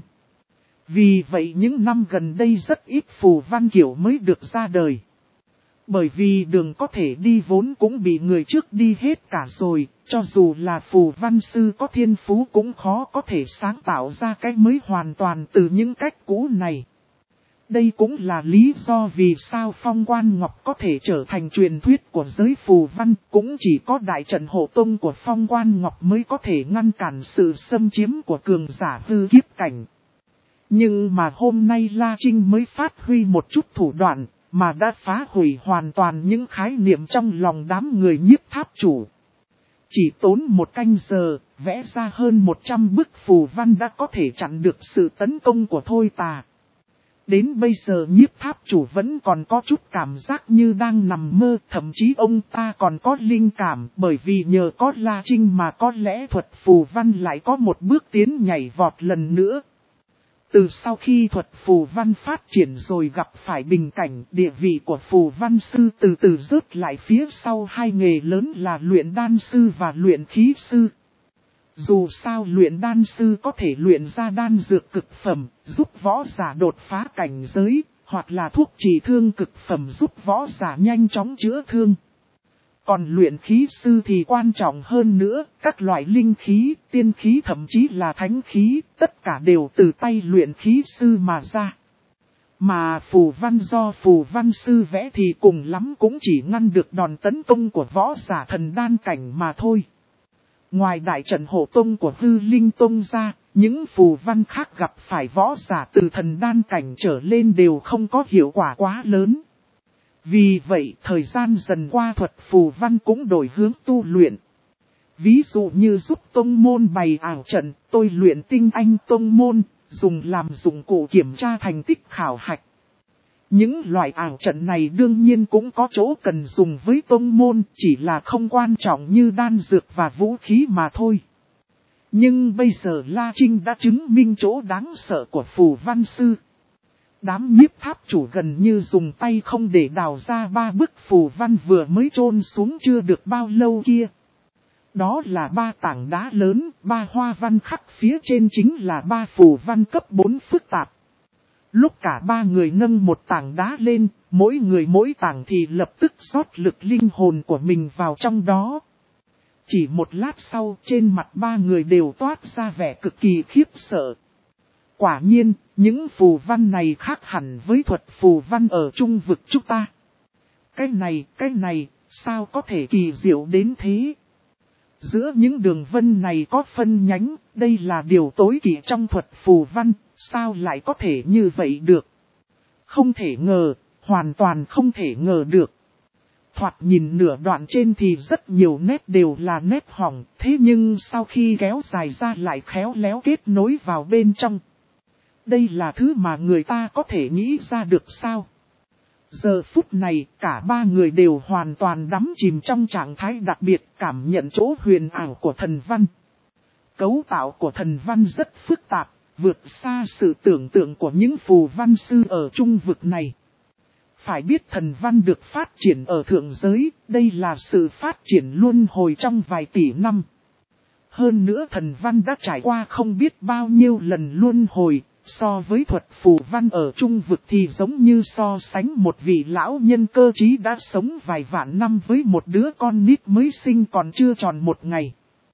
Vì vậy những năm gần đây rất ít phù văn kiểu mới được ra đời. Bởi vì đường có thể đi vốn cũng bị người trước đi hết cả rồi, cho dù là phù văn sư có thiên phú cũng khó có thể sáng tạo ra cách mới hoàn toàn từ những cách cũ này. Đây cũng là lý do vì sao Phong Quan Ngọc có thể trở thành truyền thuyết của giới phù văn, cũng chỉ có đại trận hộ tông của Phong Quan Ngọc mới có thể ngăn cản sự xâm chiếm của cường giả hư kiếp cảnh. Nhưng mà hôm nay La Trinh mới phát huy một chút thủ đoạn, mà đã phá hủy hoàn toàn những khái niệm trong lòng đám người Nhiếp Tháp Chủ. Chỉ tốn một canh giờ, vẽ ra hơn một trăm bức phù văn đã có thể chặn được sự tấn công của Thôi Tà. Đến bây giờ Nhiếp Tháp Chủ vẫn còn có chút cảm giác như đang nằm mơ, thậm chí ông ta còn có linh cảm, bởi vì nhờ có La Trinh mà có lẽ thuật phù văn lại có một bước tiến nhảy vọt lần nữa. Từ sau khi thuật phù văn phát triển rồi gặp phải bình cảnh, địa vị của phù văn sư từ từ rớt lại phía sau hai nghề lớn là luyện đan sư và luyện khí sư. Dù sao luyện đan sư có thể luyện ra đan dược cực phẩm, giúp võ giả đột phá cảnh giới, hoặc là thuốc trị thương cực phẩm giúp võ giả nhanh chóng chữa thương. Còn luyện khí sư thì quan trọng hơn nữa, các loại linh khí, tiên khí thậm chí là thánh khí, tất cả đều từ tay luyện khí sư mà ra. Mà phù văn do phù văn sư vẽ thì cùng lắm cũng chỉ ngăn được đòn tấn công của võ giả thần đan cảnh mà thôi. Ngoài đại trận hộ tông của Hư Linh Tông ra, những phù văn khác gặp phải võ giả từ thần đan cảnh trở lên đều không có hiệu quả quá lớn. Vì vậy, thời gian dần qua thuật phù văn cũng đổi hướng tu luyện. Ví dụ như giúp tông môn bày ảo trận, tôi luyện tinh anh tông môn, dùng làm dụng cụ kiểm tra thành tích khảo hạch. Những loại ảo trận này đương nhiên cũng có chỗ cần dùng với tông môn, chỉ là không quan trọng như đan dược và vũ khí mà thôi. Nhưng bây giờ La Trinh đã chứng minh chỗ đáng sợ của phù văn sư. Đám Nhiếp Tháp Chủ gần như dùng tay không để đào ra ba bức phù văn vừa mới chôn xuống chưa được bao lâu kia. Đó là ba tảng đá lớn, ba hoa văn khắc phía trên chính là ba phù văn cấp bốn phức tạp. Lúc cả ba người nâng một tảng đá lên, mỗi người mỗi tảng thì lập tức rót lực linh hồn của mình vào trong đó. Chỉ một lát sau, trên mặt ba người đều toát ra vẻ cực kỳ khiếp sợ. Quả nhiên, những phù văn này khác hẳn với thuật phù văn ở trung vực chúng ta. Cái này, cái này, sao có thể kỳ diệu đến thế? Giữa những đường vân này có phân nhánh, đây là điều tối kỵ trong thuật phù văn, sao lại có thể như vậy được? Không thể ngờ, hoàn toàn không thể ngờ được. Thoạt nhìn nửa đoạn trên thì rất nhiều nét đều là nét hỏng, thế nhưng sau khi kéo dài ra lại khéo léo kết nối vào bên trong. Đây là thứ mà người ta có thể nghĩ ra được sao? Giờ phút này, cả ba người đều hoàn toàn đắm chìm trong trạng thái đặc biệt, cảm nhận chỗ huyền ảo của thần văn. Cấu tạo của thần văn rất phức tạp, vượt xa sự tưởng tượng của những phù văn sư ở trung vực này. Phải biết thần văn được phát triển ở thượng giới, đây là sự phát triển luân hồi trong vài tỷ năm. Hơn nữa thần văn đã trải qua không biết bao nhiêu lần luân hồi. So với thuật phù văn ở trung vực thì giống như so sánh một vị lão nhân cơ trí đã sống vài vạn năm với một đứa con nít mới sinh còn chưa tròn một ngày.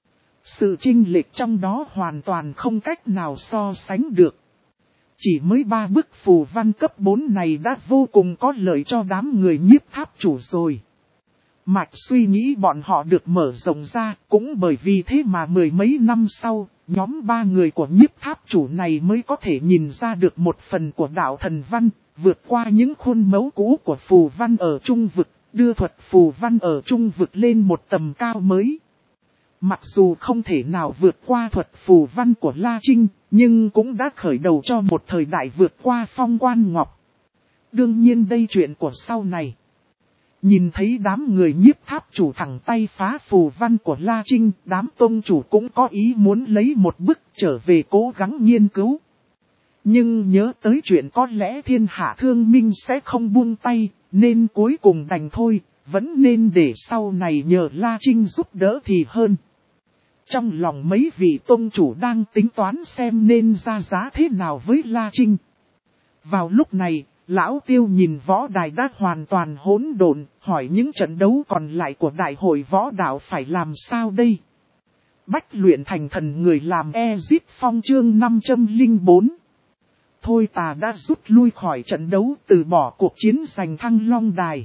Sự chênh lệch trong đó hoàn toàn không cách nào so sánh được. Chỉ mới ba bức phù văn cấp bốn này đã vô cùng có lợi cho đám người Nhiếp Tháp Chủ rồi. Mạch suy nghĩ bọn họ được mở rộng ra, cũng bởi vì thế mà mười mấy năm sau, nhóm ba người của Nhiếp Tháp Chủ này mới có thể nhìn ra được một phần của đạo thần văn, vượt qua những khuôn mẫu cũ của phù văn ở trung vực, đưa thuật phù văn ở trung vực lên một tầm cao mới. Mặc dù không thể nào vượt qua thuật phù văn của La Trinh, nhưng cũng đã khởi đầu cho một thời đại vượt qua Phong Quan Ngọc. Đương nhiên đây chuyện của sau này. Nhìn thấy đám người Nhiếp Tháp Chủ thẳng tay phá phù văn của La Trinh, đám tông chủ cũng có ý muốn lấy một bức trở về cố gắng nghiên cứu. Nhưng nhớ tới chuyện có lẽ thiên hạ thương minh sẽ không buông tay, nên cuối cùng đành thôi, vẫn nên để sau này nhờ La Trinh giúp đỡ thì hơn. Trong lòng mấy vị tông chủ đang tính toán xem nên ra giá thế nào với La Trinh. Vào lúc này, Lão Tiêu nhìn võ đài đã hoàn toàn hỗn độn, hỏi những trận đấu còn lại của đại hội võ đạo phải làm sao đây? Bách luyện thành thần người làm e-zip phong chương năm trăm lẻ bốn. Thôi Tà đã rút lui khỏi trận đấu, từ bỏ cuộc chiến giành Thăng Long Đài.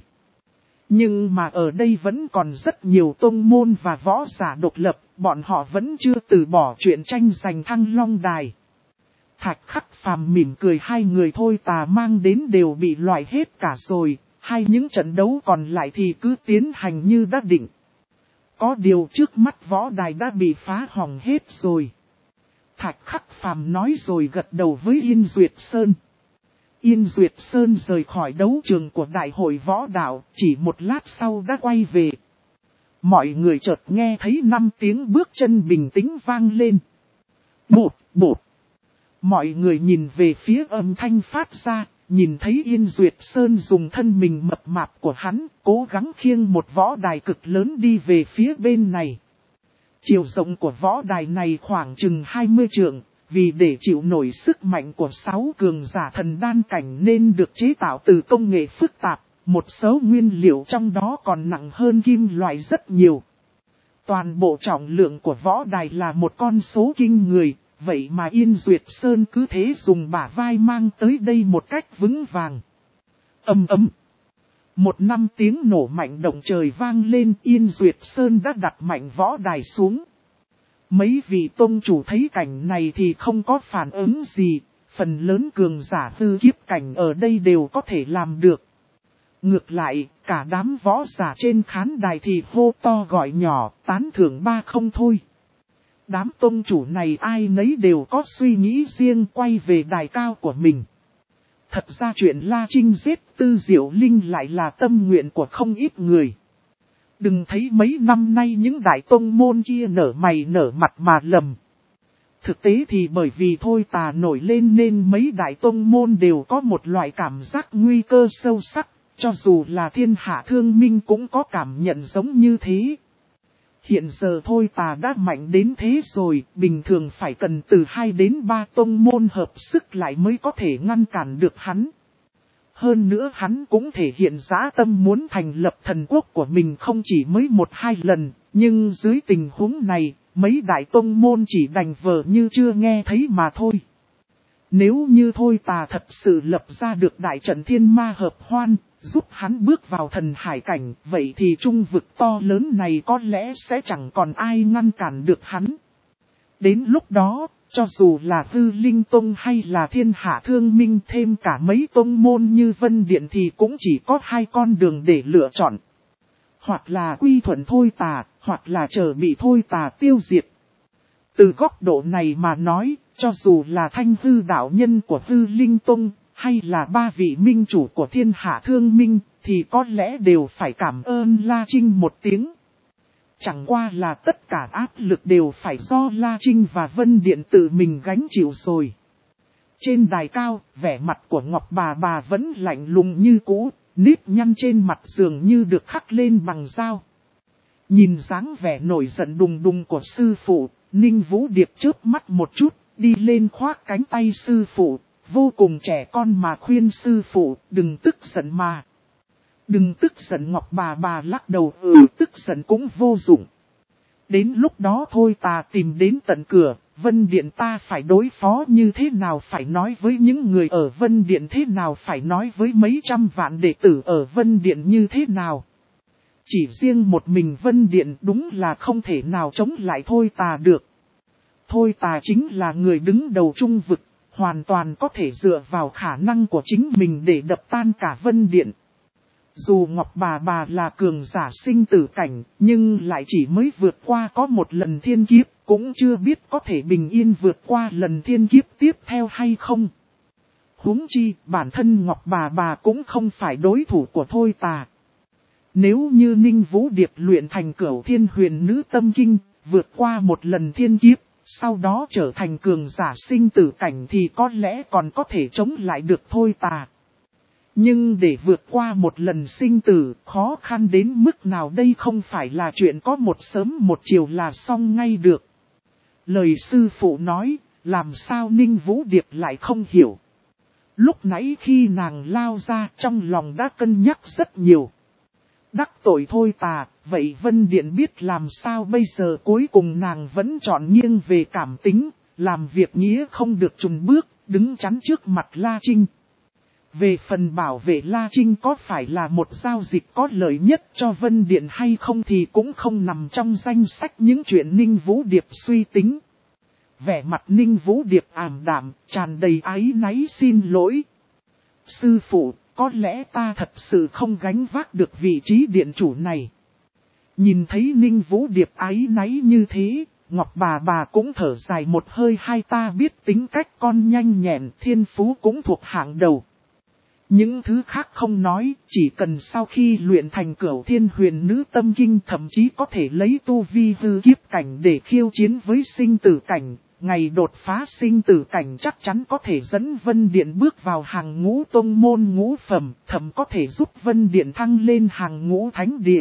Nhưng mà ở đây vẫn còn rất nhiều tông môn và võ giả độc lập, bọn họ vẫn chưa từ bỏ chuyện tranh giành Thăng Long Đài. Thạch Khắc Phàm mỉm cười, hai người Thôi Tà mang đến đều bị loại hết cả rồi, hay những trận đấu còn lại thì cứ tiến hành như đã định. Có điều trước mắt võ đài đã bị phá hỏng hết rồi. Thạch Khắc Phàm nói rồi gật đầu với Yên Duyệt Sơn. Yên Duyệt Sơn rời khỏi đấu trường của đại hội võ đạo, chỉ một lát sau đã quay về. Mọi người chợt nghe thấy năm tiếng bước chân bình tĩnh vang lên. Bụt, bụt. Mọi người nhìn về phía âm thanh phát ra, nhìn thấy Yên Duyệt Sơn dùng thân mình mập mạp của hắn, cố gắng khiêng một võ đài cực lớn đi về phía bên này. Chiều rộng của võ đài này khoảng chừng hai mươi trượng, vì để chịu nổi sức mạnh của sáu cường giả thần đan cảnh nên được chế tạo từ công nghệ phức tạp, một số nguyên liệu trong đó còn nặng hơn kim loại rất nhiều. Toàn bộ trọng lượng của võ đài là một con số kinh người, vậy mà Yên Duyệt Sơn cứ thế dùng bả vai mang tới đây một cách vững vàng. Ầm ầm. Một năm tiếng nổ mạnh động trời vang lên, Yên Duyệt Sơn đã đặt mạnh võ đài xuống. Mấy vị tông chủ thấy cảnh này thì không có phản ứng gì, phần lớn cường giả hư kiếp cảnh ở đây đều có thể làm được. Ngược lại, cả đám võ giả trên khán đài thì hô to gọi nhỏ, tán thưởng ba không thôi. Đám tông chủ này ai nấy đều có suy nghĩ riêng, quay về đài cao của mình. Thật ra chuyện La Trinh giết Tư Diệu Linh lại là tâm nguyện của không ít người. Đừng thấy mấy năm nay những đại tông môn kia nở mày nở mặt mà lầm. Thực tế thì bởi vì Thôi Tà nổi lên nên mấy đại tông môn đều có một loại cảm giác nguy cơ sâu sắc, cho dù là Thiên Hạ Thương Minh cũng có cảm nhận giống như thế. Hiện giờ Thôi Tà đã mạnh đến thế rồi, bình thường phải cần từ hai đến ba tông môn hợp sức lại mới có thể ngăn cản được hắn. Hơn nữa hắn cũng thể hiện dã tâm muốn thành lập thần quốc của mình không chỉ mới một hai lần, nhưng dưới tình huống này, mấy đại tông môn chỉ đành vờ như chưa nghe thấy mà thôi. Nếu như Thôi Tà thật sự lập ra được đại trận thiên ma hợp hoan, giúp hắn bước vào thần hải cảnh, vậy thì trung vực to lớn này có lẽ sẽ chẳng còn ai ngăn cản được hắn. Đến lúc đó, cho dù là Hư Linh Tông hay là Thiên Hạ Thương Minh thêm cả mấy tông môn như Vân Điện thì cũng chỉ có hai con đường để lựa chọn. Hoặc là quy thuận Thôi Tà, hoặc là chờ bị Thôi Tà tiêu diệt. Từ góc độ này mà nói, cho dù là Thanh Hư đạo nhân của Hư Linh Tông, hay là ba vị minh chủ của Thiên Hạ Thương Minh, thì có lẽ đều phải cảm ơn La Trinh một tiếng. Chẳng qua là tất cả áp lực đều phải do La Trinh và Vân Điện tự mình gánh chịu rồi. Trên đài cao, vẻ mặt của Ngọc Bà Bà vẫn lạnh lùng như cũ, nếp nhăn trên mặt dường như được khắc lên bằng dao. Nhìn dáng vẻ nổi giận đùng đùng của sư phụ, Ninh Vũ Điệp chớp mắt một chút, đi lên khoác cánh tay sư phụ, vô cùng trẻ con mà khuyên sư phụ, đừng tức giận mà. Đừng tức giận. Ngọc Bà Bà lắc đầu, ừ tức giận cũng vô dụng. Đến lúc đó Thôi Tà tìm đến tận cửa, Vân Điện ta phải đối phó như thế nào, phải nói với những người ở Vân Điện thế nào, phải nói với mấy trăm vạn đệ tử ở Vân Điện như thế nào. Chỉ riêng một mình Vân Điện đúng là không thể nào chống lại Thôi Tà được. Thôi Tà chính là người đứng đầu trung vực, hoàn toàn có thể dựa vào khả năng của chính mình để đập tan cả Vân Điện. Dù Ngọc Bà Bà là cường giả sinh tử cảnh, nhưng lại chỉ mới vượt qua có một lần thiên kiếp, cũng chưa biết có thể bình yên vượt qua lần thiên kiếp tiếp theo hay không. Huống chi, bản thân Ngọc Bà Bà cũng không phải đối thủ của Thôi Tà. Nếu như Ninh Vũ Điệp luyện thành Cửu Thiên Huyền Nữ Tâm Kinh, vượt qua một lần thiên kiếp, sau đó trở thành cường giả sinh tử cảnh thì có lẽ còn có thể chống lại được Thôi Tà. Nhưng để vượt qua một lần sinh tử, khó khăn đến mức nào đây không phải là chuyện có một sớm một chiều là xong ngay được. Lời sư phụ nói, làm sao Ninh Vũ Điệp lại không hiểu. Lúc nãy khi nàng lao ra trong lòng đã cân nhắc rất nhiều. Đắc tội Thôi Tà, vậy Vân Điện biết làm sao bây giờ, cuối cùng nàng vẫn chọn nghiêng về cảm tính, làm việc nghĩa không được chùn bước, đứng chắn trước mặt La Trinh. Về phần bảo vệ La Trinh có phải là một giao dịch có lợi nhất cho Vân Điện hay không thì cũng không nằm trong danh sách những chuyện Ninh Vũ Điệp suy tính. Vẻ mặt Ninh Vũ Điệp ảm đạm, tràn đầy áy náy xin lỗi. Sư phụ, có lẽ ta thật sự không gánh vác được vị trí điện chủ này. Nhìn thấy Ninh Vũ Điệp áy náy như thế, Ngọc bà bà cũng thở dài một hơi. Hai ta biết tính cách con nhanh nhẹn, thiên phú cũng thuộc hạng đầu. Những thứ khác không nói, chỉ cần sau khi luyện thành Cửu Thiên Huyền Nữ Tâm Kinh thậm chí có thể lấy tu vi hư kiếp cảnh để khiêu chiến với sinh tử cảnh. Ngày đột phá sinh tử cảnh chắc chắn có thể dẫn Vân Điện bước vào hàng ngũ tông môn ngũ phẩm, thậm có thể giúp Vân Điện thăng lên hàng ngũ thánh địa.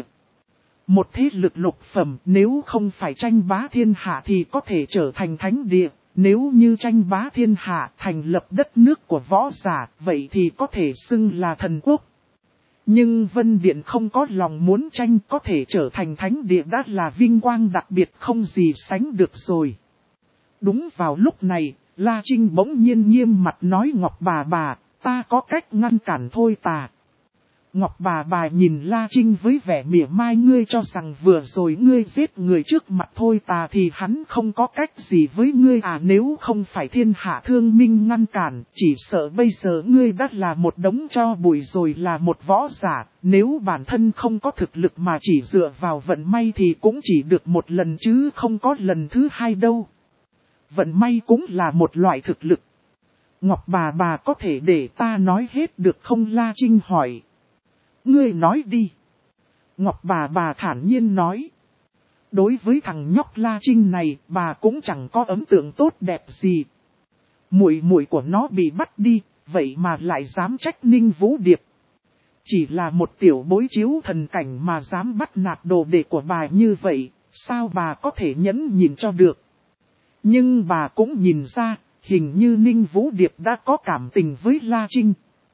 Một thế lực lục phẩm nếu không phải tranh bá thiên hạ thì có thể trở thành thánh địa. Nếu như tranh bá thiên hạ thành lập đất nước của võ giả, vậy thì có thể xưng là thần quốc. Nhưng Vân Điện không có lòng muốn tranh, có thể trở thành thánh địa đã là vinh quang đặc biệt không gì sánh được rồi. Đúng vào lúc này, La Trinh bỗng nhiên nghiêm mặt nói: Ngọc bà bà, ta có cách ngăn cản Thôi Tà. Ngọc bà bà nhìn La Trinh với vẻ mỉa mai: ngươi cho rằng vừa rồi ngươi giết người trước mặt Thôi Tà thì hắn không có cách gì với ngươi à? Nếu không phải thiên hạ thương minh ngăn cản, chỉ sợ bây giờ ngươi đã là một đống tro bụi rồi, là một võ giả. Nếu bản thân không có thực lực mà chỉ dựa vào vận may thì cũng chỉ được một lần chứ không có lần thứ hai đâu. Vận may cũng là một loại thực lực. Ngọc bà bà có thể để ta nói hết được không? La Trinh hỏi. Ngươi nói đi. Ngọc bà bà thản nhiên nói. Đối với thằng nhóc La Trinh này, bà cũng chẳng có ấn tượng tốt đẹp gì. Muội muội của nó bị bắt đi, vậy mà lại dám trách Ninh Vũ Điệp. Chỉ là một tiểu bối chiếu thần cảnh mà dám bắt nạt đồ đệ của bà như vậy, sao bà có thể nhẫn nhịn cho được? Nhưng bà cũng nhìn ra, hình như Ninh Vũ Điệp đã có cảm tình với La Trinh.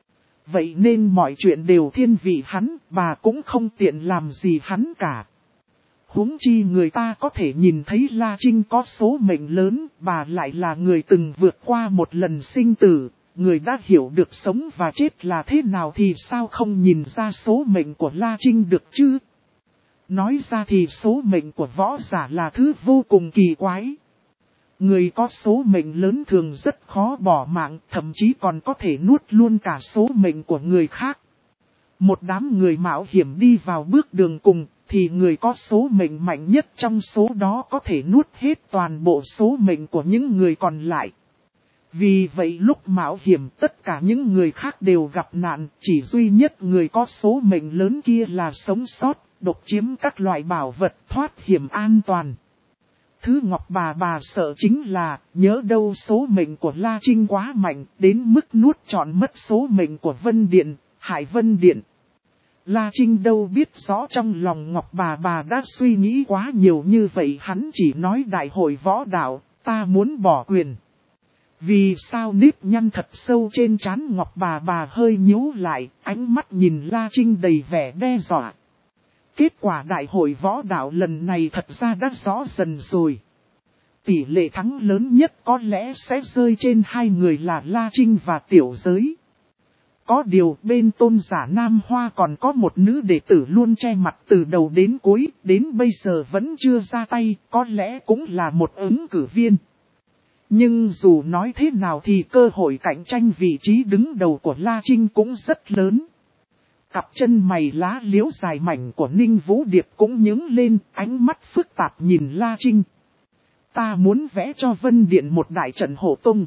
Vậy nên mọi chuyện đều thiên vị hắn, bà cũng không tiện làm gì hắn cả. Huống chi người ta có thể nhìn thấy La Trinh có số mệnh lớn, bà lại là người từng vượt qua một lần sinh tử, người đã hiểu được sống và chết là thế nào thì sao không nhìn ra số mệnh của La Trinh được chứ? Nói ra thì số mệnh của võ giả là thứ vô cùng kỳ quái. Người có số mệnh lớn thường rất khó bỏ mạng, thậm chí còn có thể nuốt luôn cả số mệnh của người khác. Một đám người mạo hiểm đi vào bước đường cùng, thì người có số mệnh mạnh nhất trong số đó có thể nuốt hết toàn bộ số mệnh của những người còn lại. Vì vậy lúc mạo hiểm tất cả những người khác đều gặp nạn, chỉ duy nhất người có số mệnh lớn kia là sống sót, độc chiếm các loại bảo vật, thoát hiểm an toàn. Thứ Ngọc bà bà sợ chính là, nhớ đâu số mệnh của La Trinh quá mạnh, đến mức nuốt trọn mất số mệnh của Vân Điện, Hải Vân Điện. La Trinh đâu biết rõ trong lòng Ngọc bà bà đã suy nghĩ quá nhiều như vậy, hắn chỉ nói đại hội võ đạo, ta muốn bỏ quyền. Vì sao nếp nhăn thật sâu trên trán Ngọc bà bà hơi nhíu lại, ánh mắt nhìn La Trinh đầy vẻ đe dọa. Kết quả đại hội võ đạo lần này thật ra đã rõ dần rồi. Tỷ lệ thắng lớn nhất có lẽ sẽ rơi trên hai người là La Trinh và Tiểu Giới. Có điều bên tôn giả Nam Hoa còn có một nữ đệ tử luôn che mặt từ đầu đến cuối, đến bây giờ vẫn chưa ra tay, có lẽ cũng là một ứng cử viên. Nhưng dù nói thế nào thì cơ hội cạnh tranh vị trí đứng đầu của La Trinh cũng rất lớn. Cặp chân mày lá liễu dài mảnh của Ninh Vũ Điệp cũng nhướng lên, ánh mắt phức tạp nhìn La Trinh. Ta muốn vẽ cho Vân Điện một đại trận hộ tông.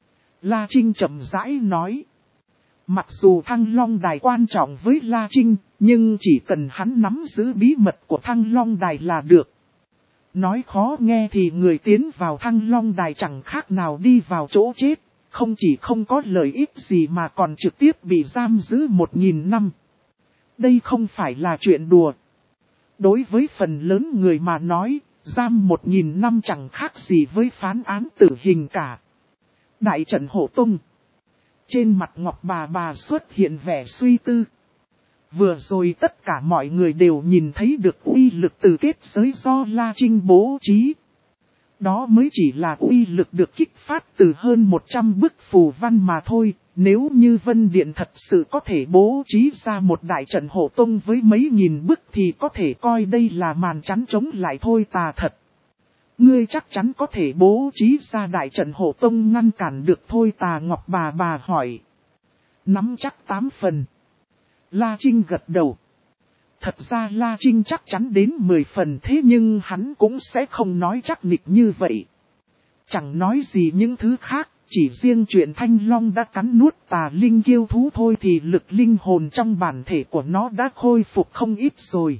La Trinh chậm rãi nói. Mặc dù Thăng Long Đài quan trọng với La Trinh, nhưng chỉ cần hắn nắm giữ bí mật của Thăng Long Đài là được. Nói khó nghe thì người tiến vào Thăng Long Đài chẳng khác nào đi vào chỗ chết, không chỉ không có lợi ích gì mà còn trực tiếp bị giam giữ một nghìn năm. Đây không phải là chuyện đùa. Đối với phần lớn người mà nói, giam một nghìn năm chẳng khác gì với phán án tử hình cả. Đại trận hộ tông. Trên mặt Ngọc bà bà xuất hiện vẻ suy tư. Vừa rồi tất cả mọi người đều nhìn thấy được uy lực từ kết giới do La Trinh bố trí. Đó mới chỉ là uy lực được kích phát từ hơn một trăm bức phù văn mà thôi. Nếu như Vân Điện thật sự có thể bố trí ra một đại trận hộ tông với mấy nghìn bức thì có thể coi đây là màn chắn chống lại Thôi Tà thật. Ngươi chắc chắn có thể bố trí ra đại trận hộ tông ngăn cản được Thôi Tà? Ngọc bà bà hỏi. Nắm chắc tám phần. La Trinh gật đầu. Thật ra La Trinh chắc chắn đến mười phần, thế nhưng hắn cũng sẽ không nói chắc nịch như vậy. Chẳng nói gì những thứ khác, chỉ riêng chuyện Thanh Long đã cắn nuốt tà linh kiêu thú thôi thì lực linh hồn trong bản thể của nó đã khôi phục không ít rồi.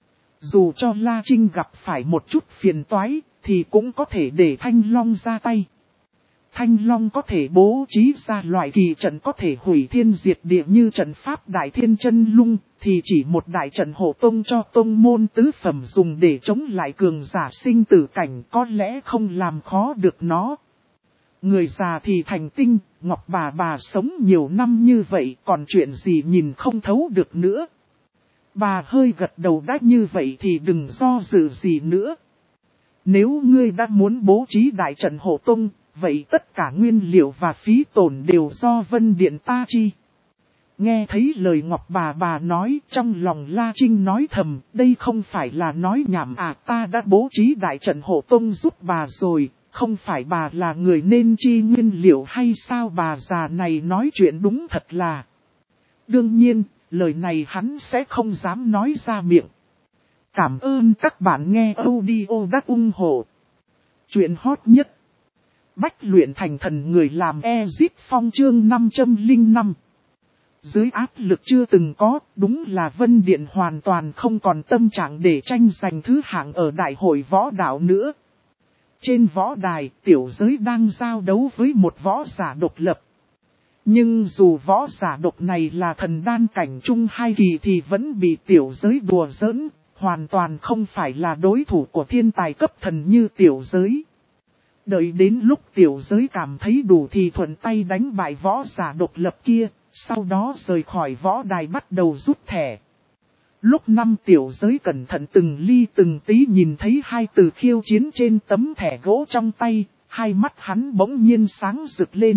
Dù cho La Trinh gặp phải một chút phiền toái, thì cũng có thể để Thanh Long ra tay. Thanh Long có thể bố trí ra loại kỳ trận có thể hủy thiên diệt địa như trận pháp Đại Thiên Chân Lung, thì chỉ một đại trận hộ tông cho tông môn tứ phẩm dùng để chống lại cường giả sinh tử cảnh có lẽ không làm khó được nó. Người già thì thành tinh, Ngọc bà bà sống nhiều năm như vậy còn chuyện gì nhìn không thấu được nữa. Bà hơi gật đầu đã như vậy thì đừng do dự gì nữa. Nếu ngươi đã muốn bố trí đại trận hộ tông, vậy tất cả nguyên liệu và phí tổn đều do Vân Điện ta chi. Nghe thấy lời Ngọc bà bà nói, trong lòng La Trinh nói thầm, đây không phải là nói nhảm à, ta đã bố trí đại trận hộ tông giúp bà rồi, không phải bà là người nên chi nguyên liệu hay sao? Bà già này nói chuyện đúng thật là. Đương nhiên, lời này hắn sẽ không dám nói ra miệng. Cảm ơn các bạn nghe audio đắc ủng hộ. Chuyện hot nhất. Bách luyện thành thần người làm Ezip Phong chương năm trăm lẻ năm. Dưới áp lực chưa từng có, đúng là Vân Điện hoàn toàn không còn tâm trạng để tranh giành thứ hạng ở đại hội võ đạo nữa. Trên võ đài, tiểu giới đang giao đấu với một võ giả độc lập. Nhưng dù võ giả độc này là thần đan cảnh trung hai kỳ thì vẫn bị tiểu giới đùa giỡn, hoàn toàn không phải là đối thủ của thiên tài cấp thần như tiểu giới. Đợi đến lúc tiểu giới cảm thấy đủ thì thuận tay đánh bại võ giả độc lập kia, sau đó rời khỏi võ đài bắt đầu rút thẻ. Lúc năm tiểu giới cẩn thận từng ly từng tí nhìn thấy hai từ khiêu chiến trên tấm thẻ gỗ trong tay, hai mắt hắn bỗng nhiên sáng rực lên.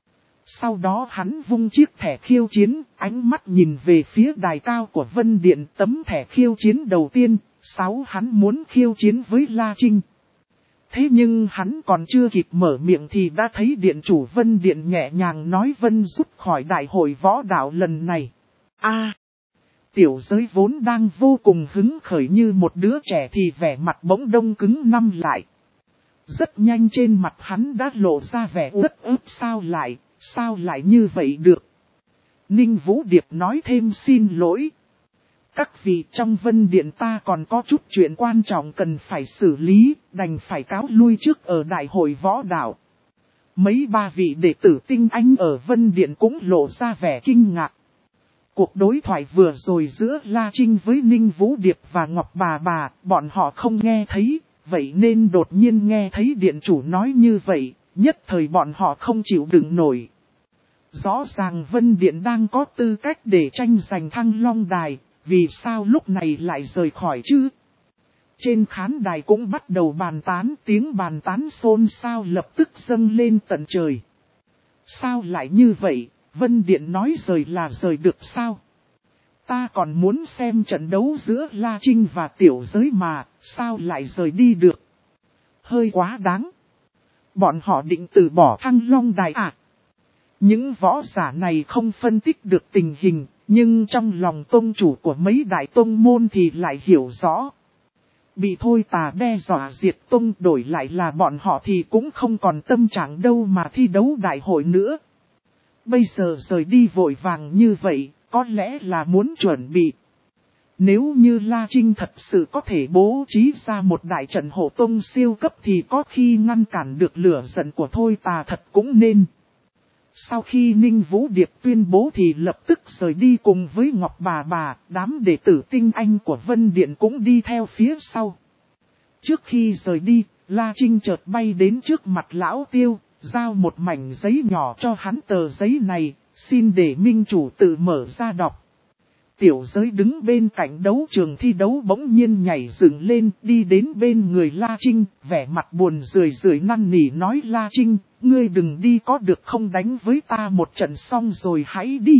Sau đó hắn vung chiếc thẻ khiêu chiến, ánh mắt nhìn về phía đài cao của Vân Điện, tấm thẻ khiêu chiến đầu tiên, sáu hắn muốn khiêu chiến với La Trinh. Thế nhưng hắn còn chưa kịp mở miệng thì đã thấy điện chủ Vân Điện nhẹ nhàng nói Vân rút khỏi đại hội võ đạo lần này. A, tiểu giới vốn đang vô cùng hứng khởi như một đứa trẻ thì vẻ mặt bỗng đông cứng năm lại. Rất nhanh trên mặt hắn đã lộ ra vẻ uất ức, sao lại, sao lại như vậy được. Ninh Vũ Điệp nói thêm xin lỗi. Các vị trong Vân Điện ta còn có chút chuyện quan trọng cần phải xử lý, đành phải cáo lui trước ở đại hội võ đạo. Mấy ba vị đệ tử tinh anh ở Vân Điện cũng lộ ra vẻ kinh ngạc. Cuộc đối thoại vừa rồi giữa La Trinh với Ninh Vũ Điệp và Ngọc bà bà, bọn họ không nghe thấy, vậy nên đột nhiên nghe thấy điện chủ nói như vậy, nhất thời bọn họ không chịu đựng nổi. Rõ ràng Vân Điện đang có tư cách để tranh giành Thăng Long Đài. Vì sao lúc này lại rời khỏi chứ? Trên khán đài cũng bắt đầu bàn tán, tiếng bàn tán xôn xao lập tức dâng lên tận trời. Sao lại như vậy? Vân Điện nói rời là rời được sao? Ta còn muốn xem trận đấu giữa La Trinh và tiểu giới mà, sao lại rời đi được? Hơi quá đáng. Bọn họ định từ bỏ Thăng Long Đài à? Những võ giả này không phân tích được tình hình. Nhưng trong lòng tông chủ của mấy đại tông môn thì lại hiểu rõ. Bị Thôi Tà đe dọa diệt tông đổi lại là bọn họ thì cũng không còn tâm trạng đâu mà thi đấu đại hội nữa. Bây giờ rời đi vội vàng như vậy, có lẽ là muốn chuẩn bị. Nếu như La Trinh thật sự có thể bố trí ra một đại trận hộ tông siêu cấp thì có khi ngăn cản được lửa giận của Thôi Tà thật cũng nên. Sau khi Ninh Vũ Điệp tuyên bố thì lập tức rời đi cùng với Ngọc bà bà, đám đệ tử tinh anh của Vân Điện cũng đi theo phía sau. Trước khi rời đi, La Trinh chợt bay đến trước mặt lão Tiêu, giao một mảnh giấy nhỏ cho hắn. Tờ giấy này, xin để minh chủ tự mở ra đọc. Tiểu Giới đứng bên cạnh đấu trường thi đấu bỗng nhiên nhảy dựng lên, đi đến bên người La Trinh, vẻ mặt buồn rười rượi năn nỉ nói: La Trinh, ngươi đừng đi có được không, đánh với ta một trận xong rồi hãy đi.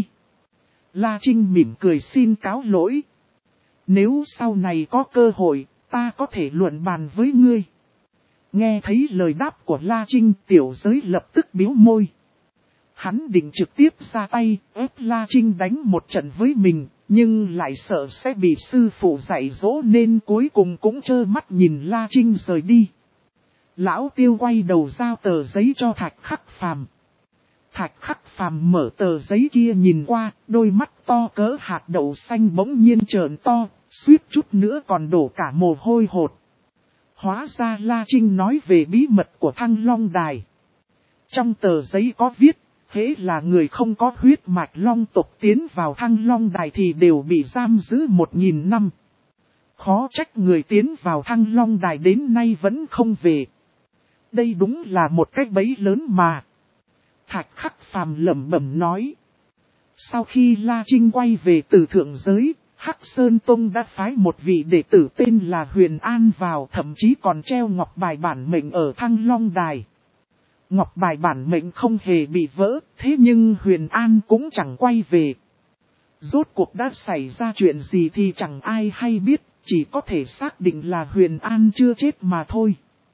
La Trinh mỉm cười xin cáo lỗi. Nếu sau này có cơ hội, ta có thể luận bàn với ngươi. Nghe thấy lời đáp của La Trinh, Tiểu Giới lập tức bĩu môi. Hắn định trực tiếp ra tay, ép La Trinh đánh một trận với mình, nhưng lại sợ sẽ bị sư phụ dạy dỗ nên cuối cùng cũng trơ mắt nhìn La Trinh rời đi. Lão Tiêu quay đầu giao tờ giấy cho Thạch Khắc Phàm. Thạch Khắc Phàm mở tờ giấy kia nhìn qua, đôi mắt to cỡ hạt đậu xanh bỗng nhiên trợn to, suýt chút nữa còn đổ cả mồ hôi hột. Hóa ra La Trinh nói về bí mật của Thăng Long Đài. Trong tờ giấy có viết, hễ là người không có huyết mạch long tộc tiến vào Thăng Long Đài thì đều bị giam giữ một nghìn năm. Khó trách người tiến vào Thăng Long Đài đến nay vẫn không về. Đây đúng là một cái bẫy lớn mà. Thạch Khắc Phàm lẩm bẩm nói. Sau khi La Trinh quay về từ thượng giới, Hắc Sơn Tông đã phái một vị đệ tử tên là Huyền An vào, thậm chí còn treo ngọc bài bản mệnh ở Thăng Long Đài. Ngọc bài bản mệnh không hề bị vỡ, thế nhưng Huyền An cũng chẳng quay về. Rốt cuộc đã xảy ra chuyện gì thì chẳng ai hay biết, chỉ có thể xác định là Huyền An chưa chết mà thôi.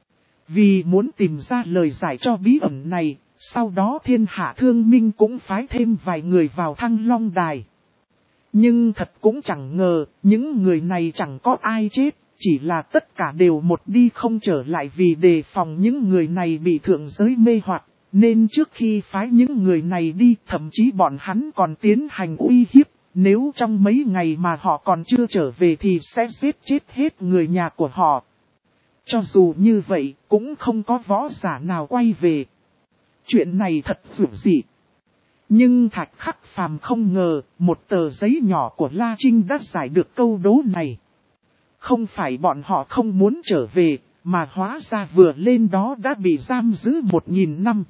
Vì muốn tìm ra lời giải cho bí ẩn này, sau đó Thiên Hạ Thương Minh cũng phái thêm vài người vào Thăng Long Đài. Nhưng thật cũng chẳng ngờ, những người này chẳng có ai chết, chỉ là tất cả đều một đi không trở lại vì đề phòng những người này bị thượng giới mê hoặc, nên trước khi phái những người này đi, thậm chí bọn hắn còn tiến hành uy hiếp, nếu trong mấy ngày mà họ còn chưa trở về thì sẽ giết chết hết người nhà của họ. Cho dù như vậy, cũng không có võ giả nào quay về. Chuyện này thật dữ dị. Nhưng Thạch Khắc Phàm không ngờ, một tờ giấy nhỏ của La Trinh đã giải được câu đố này. Không phải bọn họ không muốn trở về, mà hóa ra vừa lên đó đã bị giam giữ một nghìn năm.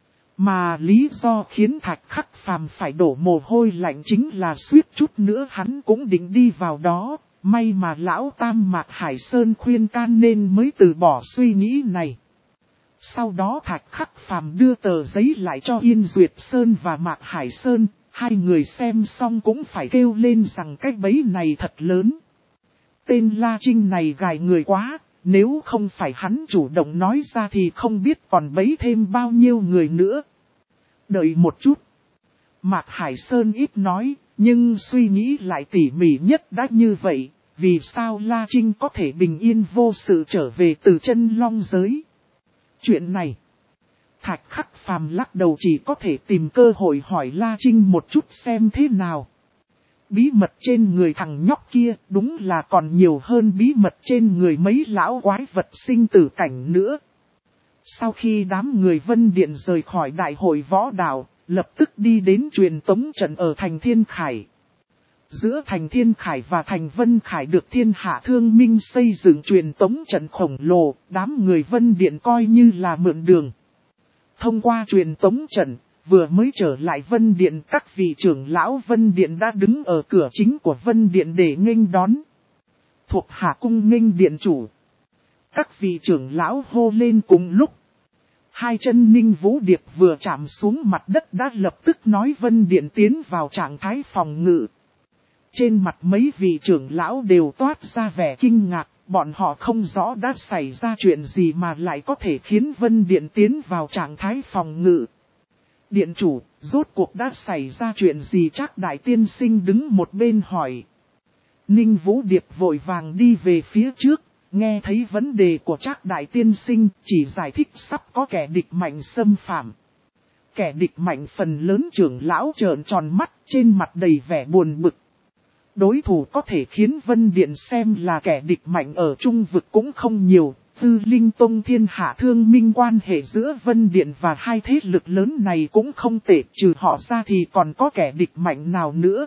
Mà lý do khiến Thạch Khắc Phàm phải đổ mồ hôi lạnh chính là suýt chút nữa hắn cũng định đi vào đó. May mà lão Tam Mạc Hải Sơn khuyên can nên mới từ bỏ suy nghĩ này. Sau đó Thạch Khắc Phàm đưa tờ giấy lại cho Yên Duyệt Sơn và Mạc Hải Sơn, hai người xem xong cũng phải kêu lên rằng cái bẫy này thật lớn. Tên La Trinh này gài người quá, nếu không phải hắn chủ động nói ra thì không biết còn bẫy thêm bao nhiêu người nữa. Đợi một chút. Mạc Hải Sơn ít nói, nhưng suy nghĩ lại tỉ mỉ nhất đã như vậy, vì sao La Trinh có thể bình yên vô sự trở về từ chân long giới. Chuyện này, Thạch Khắc Phàm lắc đầu chỉ có thể tìm cơ hội hỏi La Trinh một chút xem thế nào. Bí mật trên người thằng nhóc kia đúng là còn nhiều hơn bí mật trên người mấy lão quái vật sinh tử cảnh nữa. Sau khi đám người Vân Điện rời khỏi đại hội võ đạo, lập tức đi đến truyền tống trận ở thành Thiên Khải. Giữa thành Thiên Khải và thành Vân Khải được Thiên Hạ Thương Minh xây dựng truyền tống trận khổng lồ, đám người Vân Điện coi như là mượn đường. Thông qua truyền tống trận, vừa mới trở lại Vân Điện, các vị trưởng lão Vân Điện đã đứng ở cửa chính của Vân Điện để nghênh đón. Thuộc hạ cung nghênh điện chủ. Các vị trưởng lão hô lên cùng lúc. Hai chân Ninh Vũ Điệp vừa chạm xuống mặt đất đã lập tức nói Vân Điện tiến vào trạng thái phòng ngự. Trên mặt mấy vị trưởng lão đều toát ra vẻ kinh ngạc, bọn họ không rõ đã xảy ra chuyện gì mà lại có thể khiến Vân Điện tiến vào trạng thái phòng ngự. Điện chủ, rốt cuộc đã xảy ra chuyện gì? Trác Đại Tiên Sinh đứng một bên hỏi. Ninh Vũ Điệp vội vàng đi về phía trước, nghe thấy vấn đề của Trác Đại Tiên Sinh, chỉ giải thích sắp có kẻ địch mạnh xâm phạm. Kẻ địch mạnh phần lớn trưởng lão trợn tròn mắt, trên mặt đầy vẻ buồn bực. Đối thủ có thể khiến Vân Điện xem là kẻ địch mạnh ở trung vực cũng không nhiều. Tư Linh Tông Thiên Hạ Thương Minh quan hệ giữa Vân Điện và hai thế lực lớn này cũng không tệ, trừ họ ra thì còn có kẻ địch mạnh nào nữa.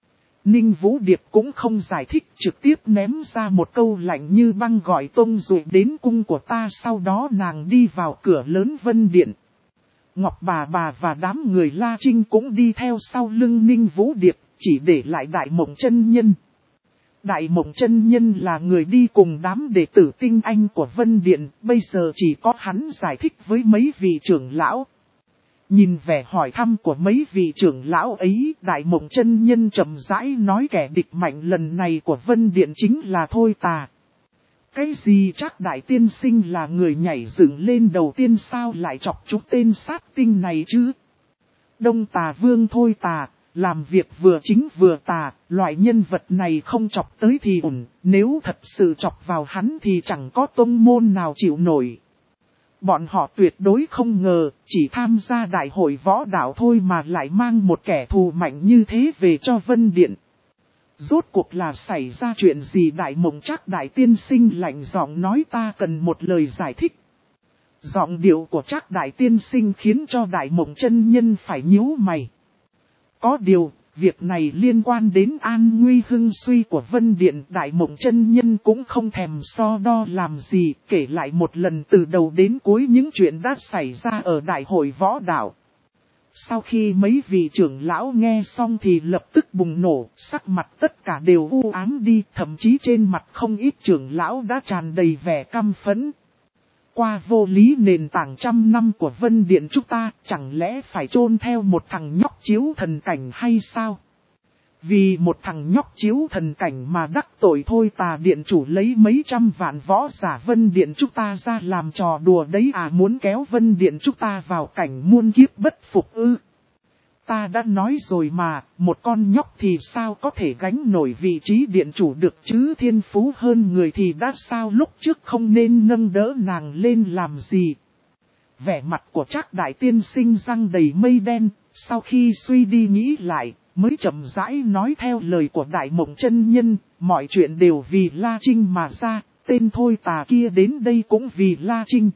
Ninh Vũ Điệp cũng không giải thích, trực tiếp ném ra một câu lạnh như băng gọi Tông Dụ đến cung của ta, sau đó nàng đi vào cửa lớn Vân Điện. Ngọc bà bà và đám người La Trinh cũng đi theo sau lưng Ninh Vũ Điệp, chỉ để lại Đại Mộng chân nhân. Đại Mộng chân nhân là người đi cùng đám đệ tử tinh anh của Vân Điện, bây giờ chỉ có hắn giải thích với mấy vị trưởng lão. Nhìn vẻ hỏi thăm của mấy vị trưởng lão ấy, Đại Mộng chân nhân chậm rãi nói kẻ địch mạnh lần này của Vân Điện chính là Thôi Tà. Cái gì chắc Đại tiên sinh là người nhảy dựng lên đầu tiên sao lại chọc chúng tên sát tinh này chứ? Đông Tà Vương Thôi Tà, làm việc vừa chính vừa tà, loại nhân vật này không chọc tới thì ổn, nếu thật sự chọc vào hắn thì chẳng có tông môn nào chịu nổi. Bọn họ tuyệt đối không ngờ, chỉ tham gia đại hội võ đạo thôi mà lại mang một kẻ thù mạnh như thế về cho Vân Điện. Rốt cuộc là xảy ra chuyện gì? Đại Mộng Trác Đại tiên sinh lạnh giọng nói, ta cần một lời giải thích. Giọng điệu của Trác Đại tiên sinh khiến cho Đại Mộng chân nhân phải nhíu mày. Có điều, việc này liên quan đến an nguy hưng suy của Vân Điện. Đại Mộng chân nhân cũng không thèm so đo làm gì, kể lại một lần từ đầu đến cuối những chuyện đã xảy ra ở đại hội võ đạo. Sau khi mấy vị trưởng lão nghe xong thì lập tức bùng nổ, sắc mặt tất cả đều u ám đi, thậm chí trên mặt không ít trưởng lão đã tràn đầy vẻ căm phẫn. Qua vô lý nền tảng trăm năm của Vân Điện chúng ta, chẳng lẽ phải chôn theo một thằng nhóc chiếu thần cảnh hay sao? Vì một thằng nhóc chiếu thần cảnh mà đắc tội Thôi Tà điện chủ lấy mấy trăm vạn võ giả Vân Điện chúng ta ra làm trò đùa đấy à? Muốn kéo Vân Điện chúng ta vào cảnh muôn kiếp bất phục ư? Ta đã nói rồi mà, một con nhóc thì sao có thể gánh nổi vị trí điện chủ được chứ? Thiên phú hơn người thì đã sao, lúc trước không nên nâng đỡ nàng lên làm gì? Vẻ mặt của Trác Đại tiên sinh răng đầy mây đen, sau khi suy đi nghĩ lại, mới chậm rãi nói theo lời của Đại Mộng chân nhân, mọi chuyện đều vì La Trinh mà ra, tên Thôi Tà kia đến đây cũng vì La Trinh.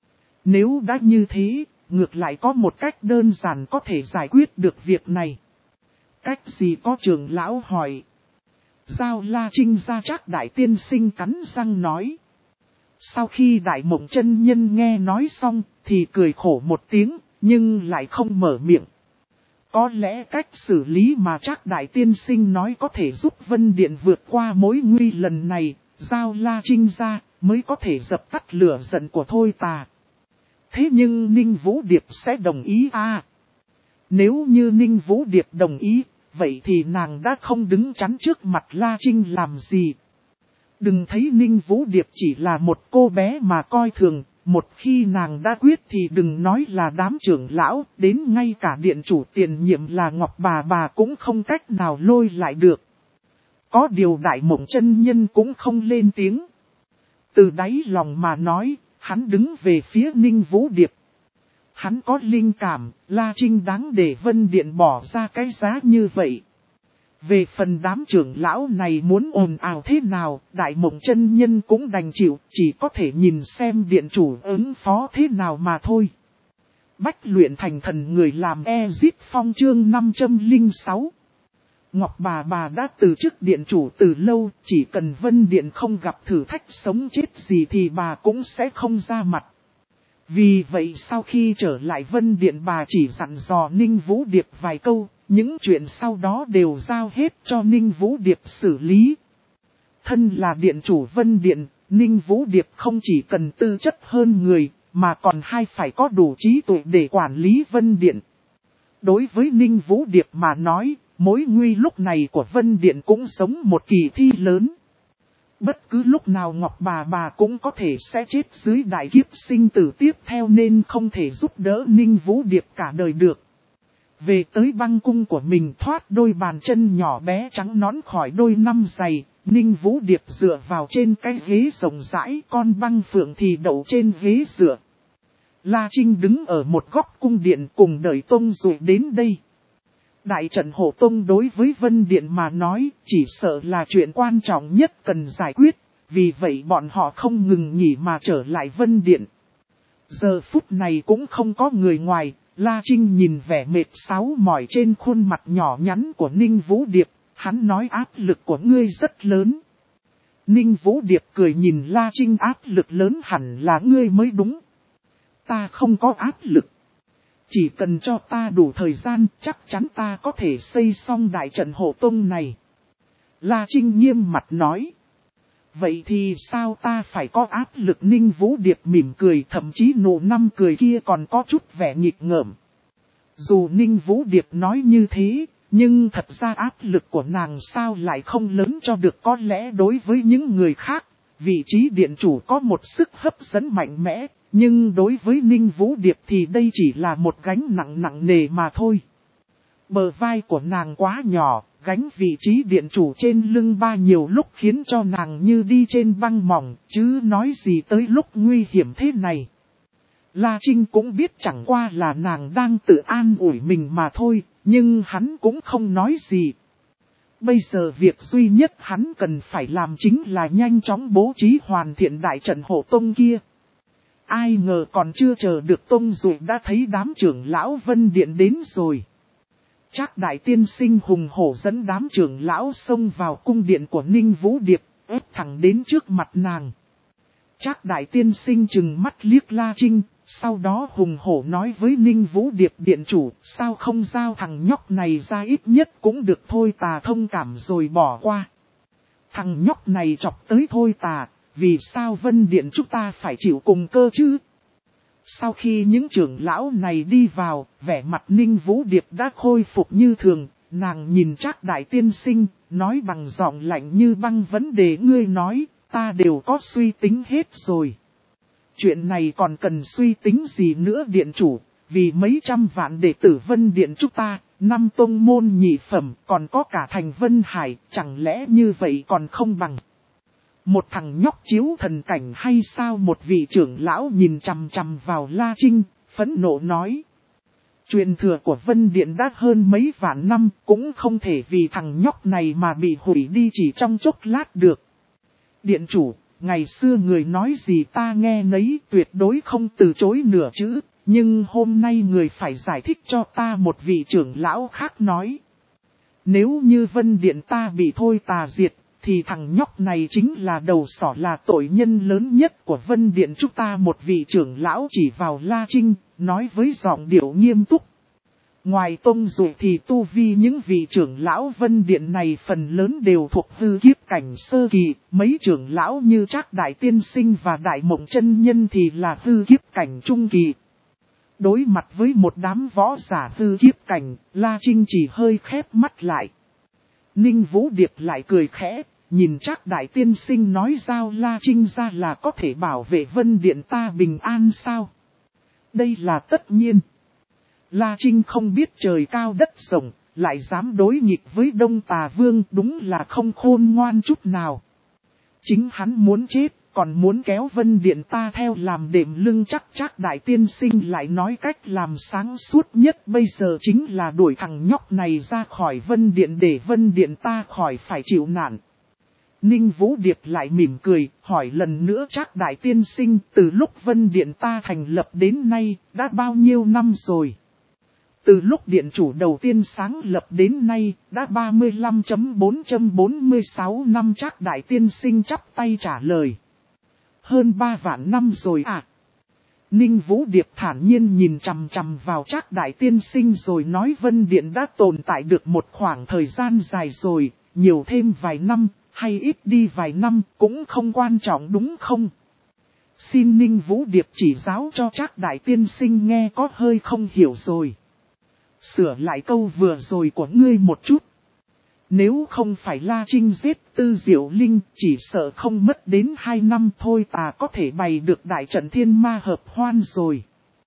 Nếu đã như thế, ngược lại có một cách đơn giản có thể giải quyết được việc này. Cách gì? Có trưởng lão hỏi. Giao La Trinh ra. Trác Đại tiên sinh cắn răng nói. Sau khi Đại Mộng chân nhân nghe nói xong, thì cười khổ một tiếng, nhưng lại không mở miệng. Có lẽ cách xử lý mà Trác Đại tiên sinh nói có thể giúp Vân Điện vượt qua mối nguy lần này, giao La Trinh ra, mới có thể dập tắt lửa giận của Thôi Tà. Thế nhưng Ninh Vũ Điệp sẽ đồng ý à? Nếu như Ninh Vũ Điệp đồng ý, vậy thì nàng đã không đứng chắn trước mặt La Trinh làm gì. Đừng thấy Ninh Vũ Điệp chỉ là một cô bé mà coi thường, một khi nàng đã quyết thì đừng nói là đám trưởng lão, đến ngay cả điện chủ tiền nhiệm là Ngọc bà bà cũng không cách nào lôi lại được. Có điều Đại Mộng chân nhân cũng không lên tiếng. Từ đáy lòng mà nói, hắn đứng về phía Ninh Vũ Điệp. Hắn có linh cảm, La Trinh đáng để Vân Điện bỏ ra cái giá như vậy. Về phần đám trưởng lão này muốn ồn ào thế nào, Đại Mộng chân nhân cũng đành chịu, chỉ có thể nhìn xem điện chủ ứng phó thế nào mà thôi. Bách luyện thành thần người làm Exit Phong chương năm trăm lẻ sáu. Ngọc bà bà đã từ chức điện chủ từ lâu, chỉ cần Vân Điện không gặp thử thách sống chết gì thì bà cũng sẽ không ra mặt. Vì vậy sau khi trở lại Vân Điện bà chỉ dặn dò Ninh Vũ Điệp vài câu, những chuyện sau đó đều giao hết cho Ninh Vũ Điệp xử lý. Thân là điện chủ Vân Điện, Ninh Vũ Điệp không chỉ cần tư chất hơn người, mà còn hay phải có đủ trí tuệ để quản lý Vân Điện. Đối với Ninh Vũ Điệp mà nói, mối nguy lúc này của Vân Điện cũng giống một kỳ thi lớn. Bất cứ lúc nào Ngọc bà bà cũng có thể sẽ chết dưới đại kiếp sinh tử tiếp theo nên không thể giúp đỡ Ninh Vũ Điệp cả đời được. Về tới băng cung của mình thoát đôi bàn chân nhỏ bé trắng nõn khỏi đôi năm giày, Ninh Vũ Điệp dựa vào trên cái ghế rộng rãi, con băng phượng thì đậu trên ghế dựa. La Trinh đứng ở một góc cung điện cùng đợi Tông Dụ đến đây. Đại trận hộ tông đối với Vân Điện mà nói, chỉ sợ là chuyện quan trọng nhất cần giải quyết, vì vậy bọn họ không ngừng nghỉ mà trở lại Vân Điện. Giờ phút này cũng không có người ngoài, La Trinh nhìn vẻ mệt sáo mỏi trên khuôn mặt nhỏ nhắn của Ninh Vũ Điệp, hắn nói áp lực của ngươi rất lớn. Ninh Vũ Điệp cười nhìn La Trinh, áp lực lớn hẳn là ngươi mới đúng. Ta không có áp lực. Chỉ cần cho ta đủ thời gian, chắc chắn ta có thể xây xong đại trận hộ tông này. La Trinh nghiêm mặt nói. Vậy thì sao ta phải có áp lực? Ninh Vũ Điệp mỉm cười, thậm chí nụ năm cười kia còn có chút vẻ nghịch ngợm. Dù Ninh Vũ Điệp nói như thế, nhưng thật ra áp lực của nàng sao lại không lớn cho được. Có lẽ đối với những người khác, vị trí điện chủ có một sức hấp dẫn mạnh mẽ, nhưng đối với Ninh Vũ Điệp thì đây chỉ là một gánh nặng nặng nề mà thôi. Bờ vai của nàng quá nhỏ, gánh vị trí điện chủ trên lưng ba nhiều lúc khiến cho nàng như đi trên băng mỏng, chứ nói gì tới lúc nguy hiểm thế này. La Trinh cũng biết chẳng qua là nàng đang tự an ủi mình mà thôi, nhưng hắn cũng không nói gì. Bây giờ việc duy nhất hắn cần phải làm chính là nhanh chóng bố trí hoàn thiện đại trận hộ tông kia. Ai ngờ còn chưa chờ được tông dụ đã thấy đám trưởng lão Vân Điện đến rồi. Trác đại tiên sinh hùng hổ dẫn đám trưởng lão xông vào cung điện của Ninh Vũ Điệp, ép thẳng đến trước mặt nàng. Trác đại tiên sinh trừng mắt liếc La Trinh, sau đó hùng hổ nói với Ninh Vũ Điệp điện chủ, sao không giao thằng nhóc này ra, ít nhất cũng được thôi tà thông cảm rồi bỏ qua. Thằng nhóc này chọc tới thôi tà, vì sao Vân Điện chúng ta phải chịu cùng cơ chứ? Sau khi những trưởng lão này đi vào, vẻ mặt Ninh Vũ Điệp đã khôi phục như thường, nàng nhìn Trác đại tiên sinh, nói bằng giọng lạnh như băng, vấn đề ngươi nói, ta đều có suy tính hết rồi. Chuyện này còn cần suy tính gì nữa điện chủ, vì mấy trăm vạn đệ tử Vân Điện chúng ta, năm tông môn nhị phẩm, còn có cả thành Vân Hải, chẳng lẽ như vậy còn không bằng một thằng nhóc chiếu thần cảnh hay sao? Một vị trưởng lão nhìn chằm chằm vào La Trinh, phẫn nộ nói. Truyền thừa của Vân Điện đã hơn mấy vạn năm, cũng không thể vì thằng nhóc này mà bị hủy đi chỉ trong chốc lát được. Điện chủ, ngày xưa người nói gì ta nghe nấy, tuyệt đối không từ chối nửa chữ, nhưng hôm nay người phải giải thích cho ta. Một vị trưởng lão khác nói. Nếu như Vân Điện ta bị thôi tà diệt, thì thằng nhóc này chính là đầu sỏ, là tội nhân lớn nhất của Vân Điện chúng ta. Một vị trưởng lão chỉ vào La Trinh, nói với giọng điệu nghiêm túc. Ngoài tông dụ thì tu vi những vị trưởng lão Vân Điện này phần lớn đều thuộc hư kiếp cảnh sơ kỳ, mấy trưởng lão như Trác đại tiên sinh và Đại Mộng chân nhân thì là hư kiếp cảnh trung kỳ. Đối mặt với một đám võ giả hư kiếp cảnh, La Trinh chỉ hơi khép mắt lại. Ninh Vũ Điệp lại cười khẽ, nhìn Trác đại tiên sinh nói giao La Trinh ra là có thể bảo vệ Vân Điện ta bình an sao? Đây là tất nhiên. La Trinh không biết trời cao đất rộng, lại dám đối nghịch với Đông Tà Vương, đúng là không khôn ngoan chút nào. Chính hắn muốn chết, còn muốn kéo Vân Điện ta theo làm đệm lưng chắc. Trác đại tiên sinh lại nói cách làm sáng suốt nhất bây giờ chính là đuổi thằng nhóc này ra khỏi Vân Điện để Vân Điện ta khỏi phải chịu nạn. Ninh Vũ Điệp lại mỉm cười, hỏi lần nữa Trác đại tiên sinh, từ lúc Vân Điện ta thành lập đến nay, đã bao nhiêu năm rồi? Từ lúc điện chủ đầu tiên sáng lập đến nay, đã ba mươi lăm phẩy bốn bốn mươi sáu năm. Trác đại tiên sinh chắp tay trả lời. Hơn ba vạn năm rồi à? Ninh Vũ Điệp thản nhiên nhìn chằm chằm vào Trác đại tiên sinh rồi nói Vân Điện đã tồn tại được một khoảng thời gian dài rồi, nhiều thêm vài năm, hay ít đi vài năm, cũng không quan trọng đúng không? Xin Ninh Vũ Điệp chỉ giáo cho Trác đại tiên sinh nghe có hơi không hiểu rồi. Sửa lại câu vừa rồi của ngươi một chút. Nếu không phải La Trinh giết Tư Diệu Linh, chỉ sợ không mất đến hai năm thôi ta có thể bày được đại trận thiên ma hợp hoan rồi.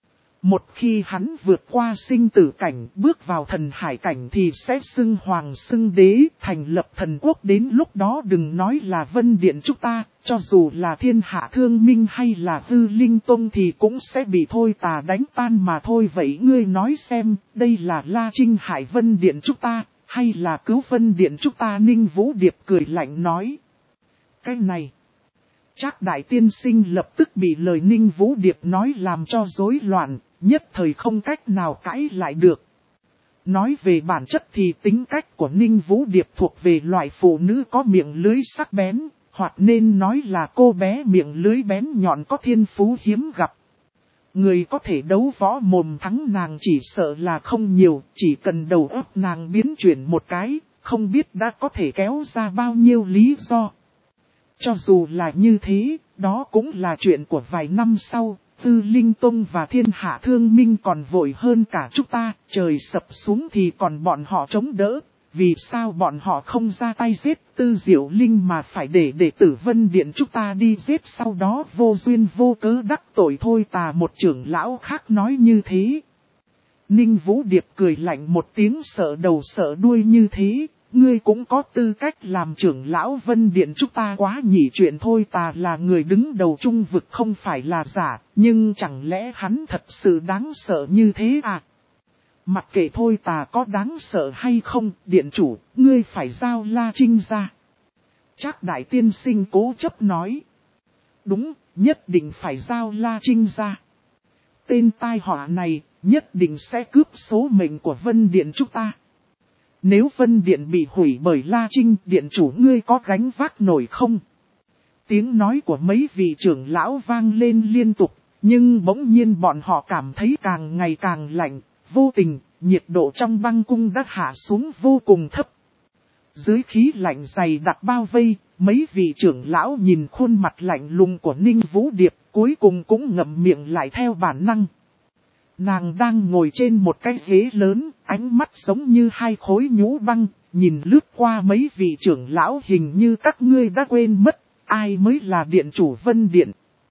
Một khi hắn vượt qua sinh tử cảnh, bước vào thần hải cảnh thì sẽ xưng hoàng xưng đế, thành lập thần quốc. Đến lúc đó đừng nói là Vân Điện chúng ta, cho dù là Thiên Hạ Thương Minh hay là Hư Linh Tông thì cũng sẽ bị thôi tà đánh tan mà thôi. Vậy ngươi nói xem, đây là La Trinh hại Vân Điện chúng ta, hay là cứu Vân Điện chúng ta? Ninh Vũ Điệp cười lạnh nói. Cái này, Trác đại tiên sinh lập tức bị lời Ninh Vũ Điệp nói làm cho rối loạn, nhất thời không cách nào cãi lại được. Nói về bản chất thì tính cách của Ninh Vũ Điệp thuộc về loại phụ nữ có miệng lưới sắc bén, hoặc nên nói là cô bé miệng lưới bén nhọn có thiên phú hiếm gặp. Người có thể đấu võ mồm thắng nàng chỉ sợ là không nhiều, chỉ cần đầu óc nàng biến chuyển một cái, không biết đã có thể kéo ra bao nhiêu lý do. Cho dù là như thế, đó cũng là chuyện của vài năm sau, Tư Linh Tông và Thiên Hạ Thương Minh còn vội hơn cả chúng ta, trời sập xuống thì còn bọn họ chống đỡ. Vì sao bọn họ không ra tay giết Tư Diệu Linh mà phải để đệ tử Vân Điện chúng ta đi giết, sau đó vô duyên vô cớ đắc tội thôi tà, một trưởng lão khác nói như thế. Ninh Vũ Điệp cười lạnh một tiếng, sợ đầu sợ đuôi như thế, ngươi cũng có tư cách làm trưởng lão Vân Điện chúng ta quá nhỉ. Chuyện thôi tà là người đứng đầu trung vực không phải là giả, nhưng chẳng lẽ hắn thật sự đáng sợ như thế à? Mặc kệ thôi tà có đáng sợ hay không, điện chủ, ngươi phải giao La Trinh ra. Trác đại tiên sinh cố chấp nói. Đúng, nhất định phải giao La Trinh ra. Tên tai họa này, nhất định sẽ cướp số mệnh của Vân Điện chúng ta. Nếu Vân Điện bị hủy bởi La Trinh, điện chủ ngươi có gánh vác nổi không? Tiếng nói của mấy vị trưởng lão vang lên liên tục, nhưng bỗng nhiên bọn họ cảm thấy càng ngày càng lạnh. Vô tình, nhiệt độ trong băng cung đã hạ xuống vô cùng thấp. Dưới khí lạnh dày đặc bao vây, mấy vị trưởng lão nhìn khuôn mặt lạnh lùng của Ninh Vũ Điệp, cuối cùng cũng ngậm miệng lại theo bản năng. Nàng đang ngồi trên một cái ghế lớn, ánh mắt giống như hai khối nhũ băng, nhìn lướt qua mấy vị trưởng lão, hình như các ngươi đã quên mất, ai mới là điện chủ Vân Điện.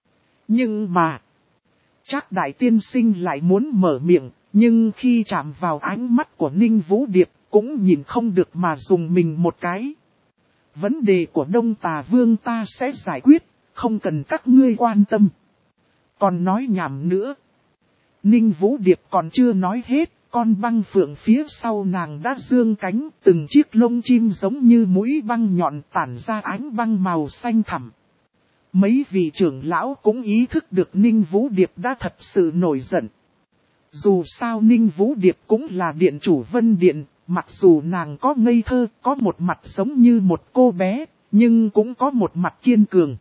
Nhưng mà, Trác đại tiên sinh lại muốn mở miệng. Nhưng khi chạm vào ánh mắt của Ninh Vũ Điệp, cũng nhìn không được mà dùng mình một cái. Vấn đề của Đông Tà Vương ta sẽ giải quyết, không cần các ngươi quan tâm. Còn nói nhảm nữa. Ninh Vũ Điệp còn chưa nói hết, con băng phượng phía sau nàng đã dương cánh, từng chiếc lông chim giống như mũi băng nhọn tản ra ánh băng màu xanh thẳm. Mấy vị trưởng lão cũng ý thức được Ninh Vũ Điệp đã thật sự nổi giận. Dù sao Ninh Vũ Điệp cũng là điện chủ Vân Điện, mặc dù nàng có ngây thơ, có một mặt giống như một cô bé, nhưng cũng có một mặt kiên cường.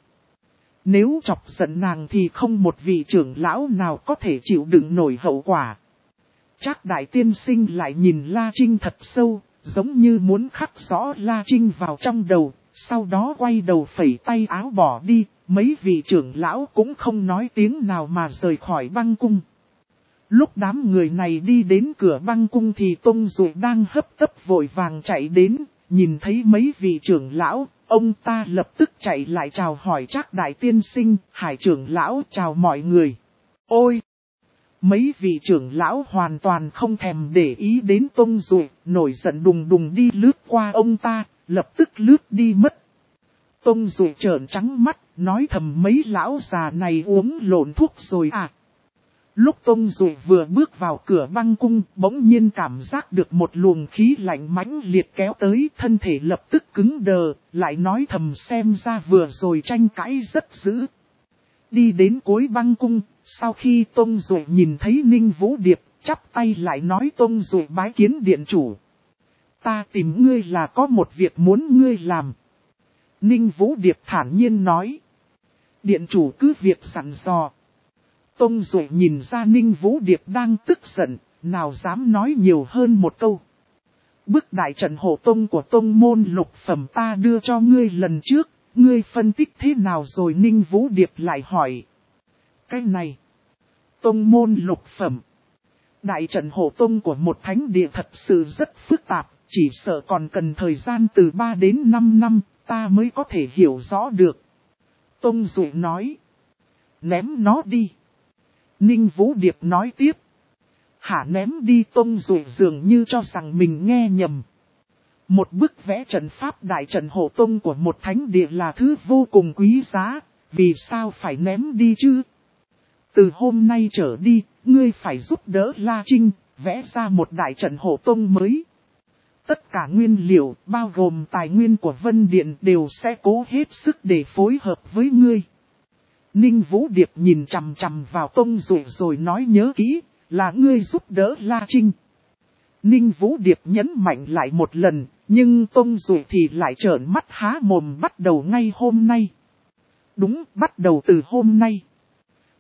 Nếu chọc giận nàng thì không một vị trưởng lão nào có thể chịu đựng nổi hậu quả. Trác đại tiên sinh lại nhìn La Trinh thật sâu, giống như muốn khắc rõ La Trinh vào trong đầu, sau đó quay đầu phẩy tay áo bỏ đi, mấy vị trưởng lão cũng không nói tiếng nào mà rời khỏi băng cung. Lúc đám người này đi đến cửa băng cung thì Tông Dụ đang hấp tấp vội vàng chạy đến, nhìn thấy mấy vị trưởng lão, ông ta lập tức chạy lại chào hỏi Trác đại tiên sinh, Hải trưởng lão chào mọi người. Ôi! Mấy vị trưởng lão hoàn toàn không thèm để ý đến Tông Dụ, nổi giận đùng đùng đi lướt qua ông ta, lập tức lướt đi mất. Tông Dụ trợn trắng mắt, nói thầm mấy lão già này uống lộn thuốc rồi à. Lúc Tông Dụ vừa bước vào cửa băng cung, bỗng nhiên cảm giác được một luồng khí lạnh mãnh liệt kéo tới, thân thể lập tức cứng đờ, lại nói thầm xem ra vừa rồi tranh cãi rất dữ. Đi đến cuối băng cung, sau khi Tông Dụ nhìn thấy Ninh Vũ Điệp, chắp tay lại nói Tông Dụ bái kiến điện chủ. Ta tìm ngươi là có một việc muốn ngươi làm. Ninh Vũ Điệp thản nhiên nói. Điện chủ cứ việc sẵn dò. Tông Dụ nhìn ra Ninh Vũ Điệp đang tức giận, nào dám nói nhiều hơn một câu. Bức đại trận hộ tông của tông môn lục phẩm ta đưa cho ngươi lần trước, ngươi phân tích thế nào rồi? Ninh Vũ Điệp lại hỏi. Cái này, tông môn lục phẩm. Đại trận hộ tông của một thánh địa thật sự rất phức tạp, chỉ sợ còn cần thời gian từ ba đến năm năm, ta mới có thể hiểu rõ được. Tông Dụ nói. Ném nó đi. Ninh Vũ Điệp nói tiếp. Hả, ném đi? Tông Dụ dường như cho rằng mình nghe nhầm. Một bức vẽ trận pháp đại trận hộ tông của một thánh địa là thứ vô cùng quý giá, vì sao phải ném đi chứ? Từ hôm nay trở đi, ngươi phải giúp đỡ La Trinh, vẽ ra một đại trận hộ tông mới. Tất cả nguyên liệu, bao gồm tài nguyên của Vân Điện đều sẽ cố hết sức để phối hợp với ngươi. Ninh Vũ Điệp nhìn chằm chằm vào Tông Dụ rồi nói nhớ kỹ, là ngươi giúp đỡ La Trinh. Ninh Vũ Điệp nhấn mạnh lại một lần, nhưng Tông Dụ thì lại trợn mắt há mồm. Bắt đầu ngay hôm nay. Đúng, bắt đầu từ hôm nay.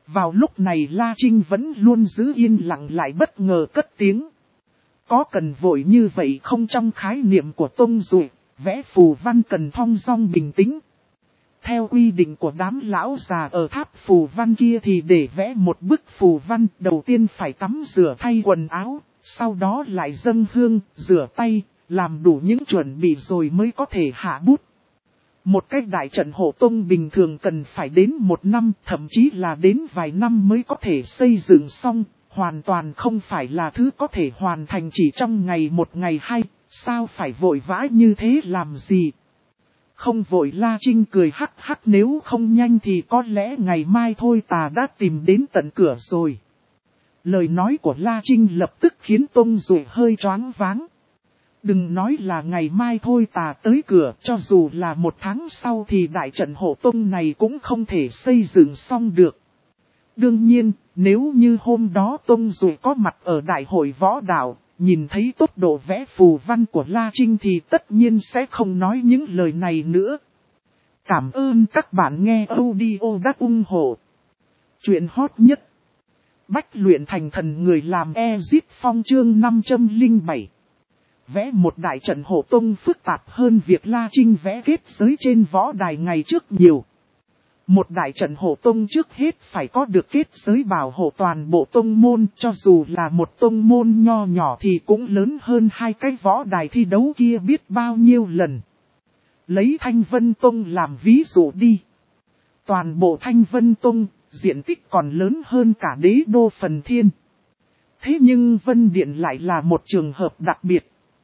Vào lúc này La Trinh vẫn luôn giữ yên lặng lại bất ngờ cất tiếng. Có cần vội như vậy không? Trong khái niệm của Tông Dụ, vẽ phù văn cần thong dong bình tĩnh. Theo quy định của đám lão già ở tháp phù văn kia thì để vẽ một bức phù văn đầu tiên phải tắm rửa thay quần áo, sau đó lại dâng hương, rửa tay, làm đủ những chuẩn bị rồi mới có thể hạ bút. Một cái đại trận hộ tông bình thường cần phải đến một năm, thậm chí là đến vài năm mới có thể xây dựng xong, hoàn toàn không phải là thứ có thể hoàn thành chỉ trong ngày một ngày hai, sao phải vội vã như thế làm gì? Không vội, La Trinh cười hắc hắc, nếu không nhanh thì có lẽ ngày mai thôi ta đã tìm đến tận cửa rồi. Lời nói của La Trinh lập tức khiến Tông Dụ hơi choáng váng. Đừng nói là ngày mai thôi ta tới cửa, cho dù là một tháng sau thì đại trận hộ tông này cũng không thể xây dựng xong được. Đương nhiên, nếu như hôm đó Tông Dụ có mặt ở đại hội võ đạo, nhìn thấy tốc độ vẽ phù văn của La Trinh thì tất nhiên sẽ không nói những lời này nữa. Cảm ơn các bạn nghe audio đã ủng hộ. Chuyện hot nhất. Bách luyện thành thần người làm Ezip Phong chương năm trăm lẻ bảy. Vẽ một đại trận hộ tông phức tạp hơn việc La Trinh vẽ kết giới trên võ đài ngày trước nhiều. Một đại trận hộ tông trước hết phải có được kết giới bảo hộ toàn bộ tông môn, cho dù là một tông môn nho nhỏ thì cũng lớn hơn hai cái võ đài thi đấu kia biết bao nhiêu lần. Lấy Thanh Vân Tông làm ví dụ đi. Toàn bộ Thanh Vân Tông, diện tích còn lớn hơn cả đế đô Phần Thiên. Thế nhưng Vân Điện lại là một trường hợp đặc biệt.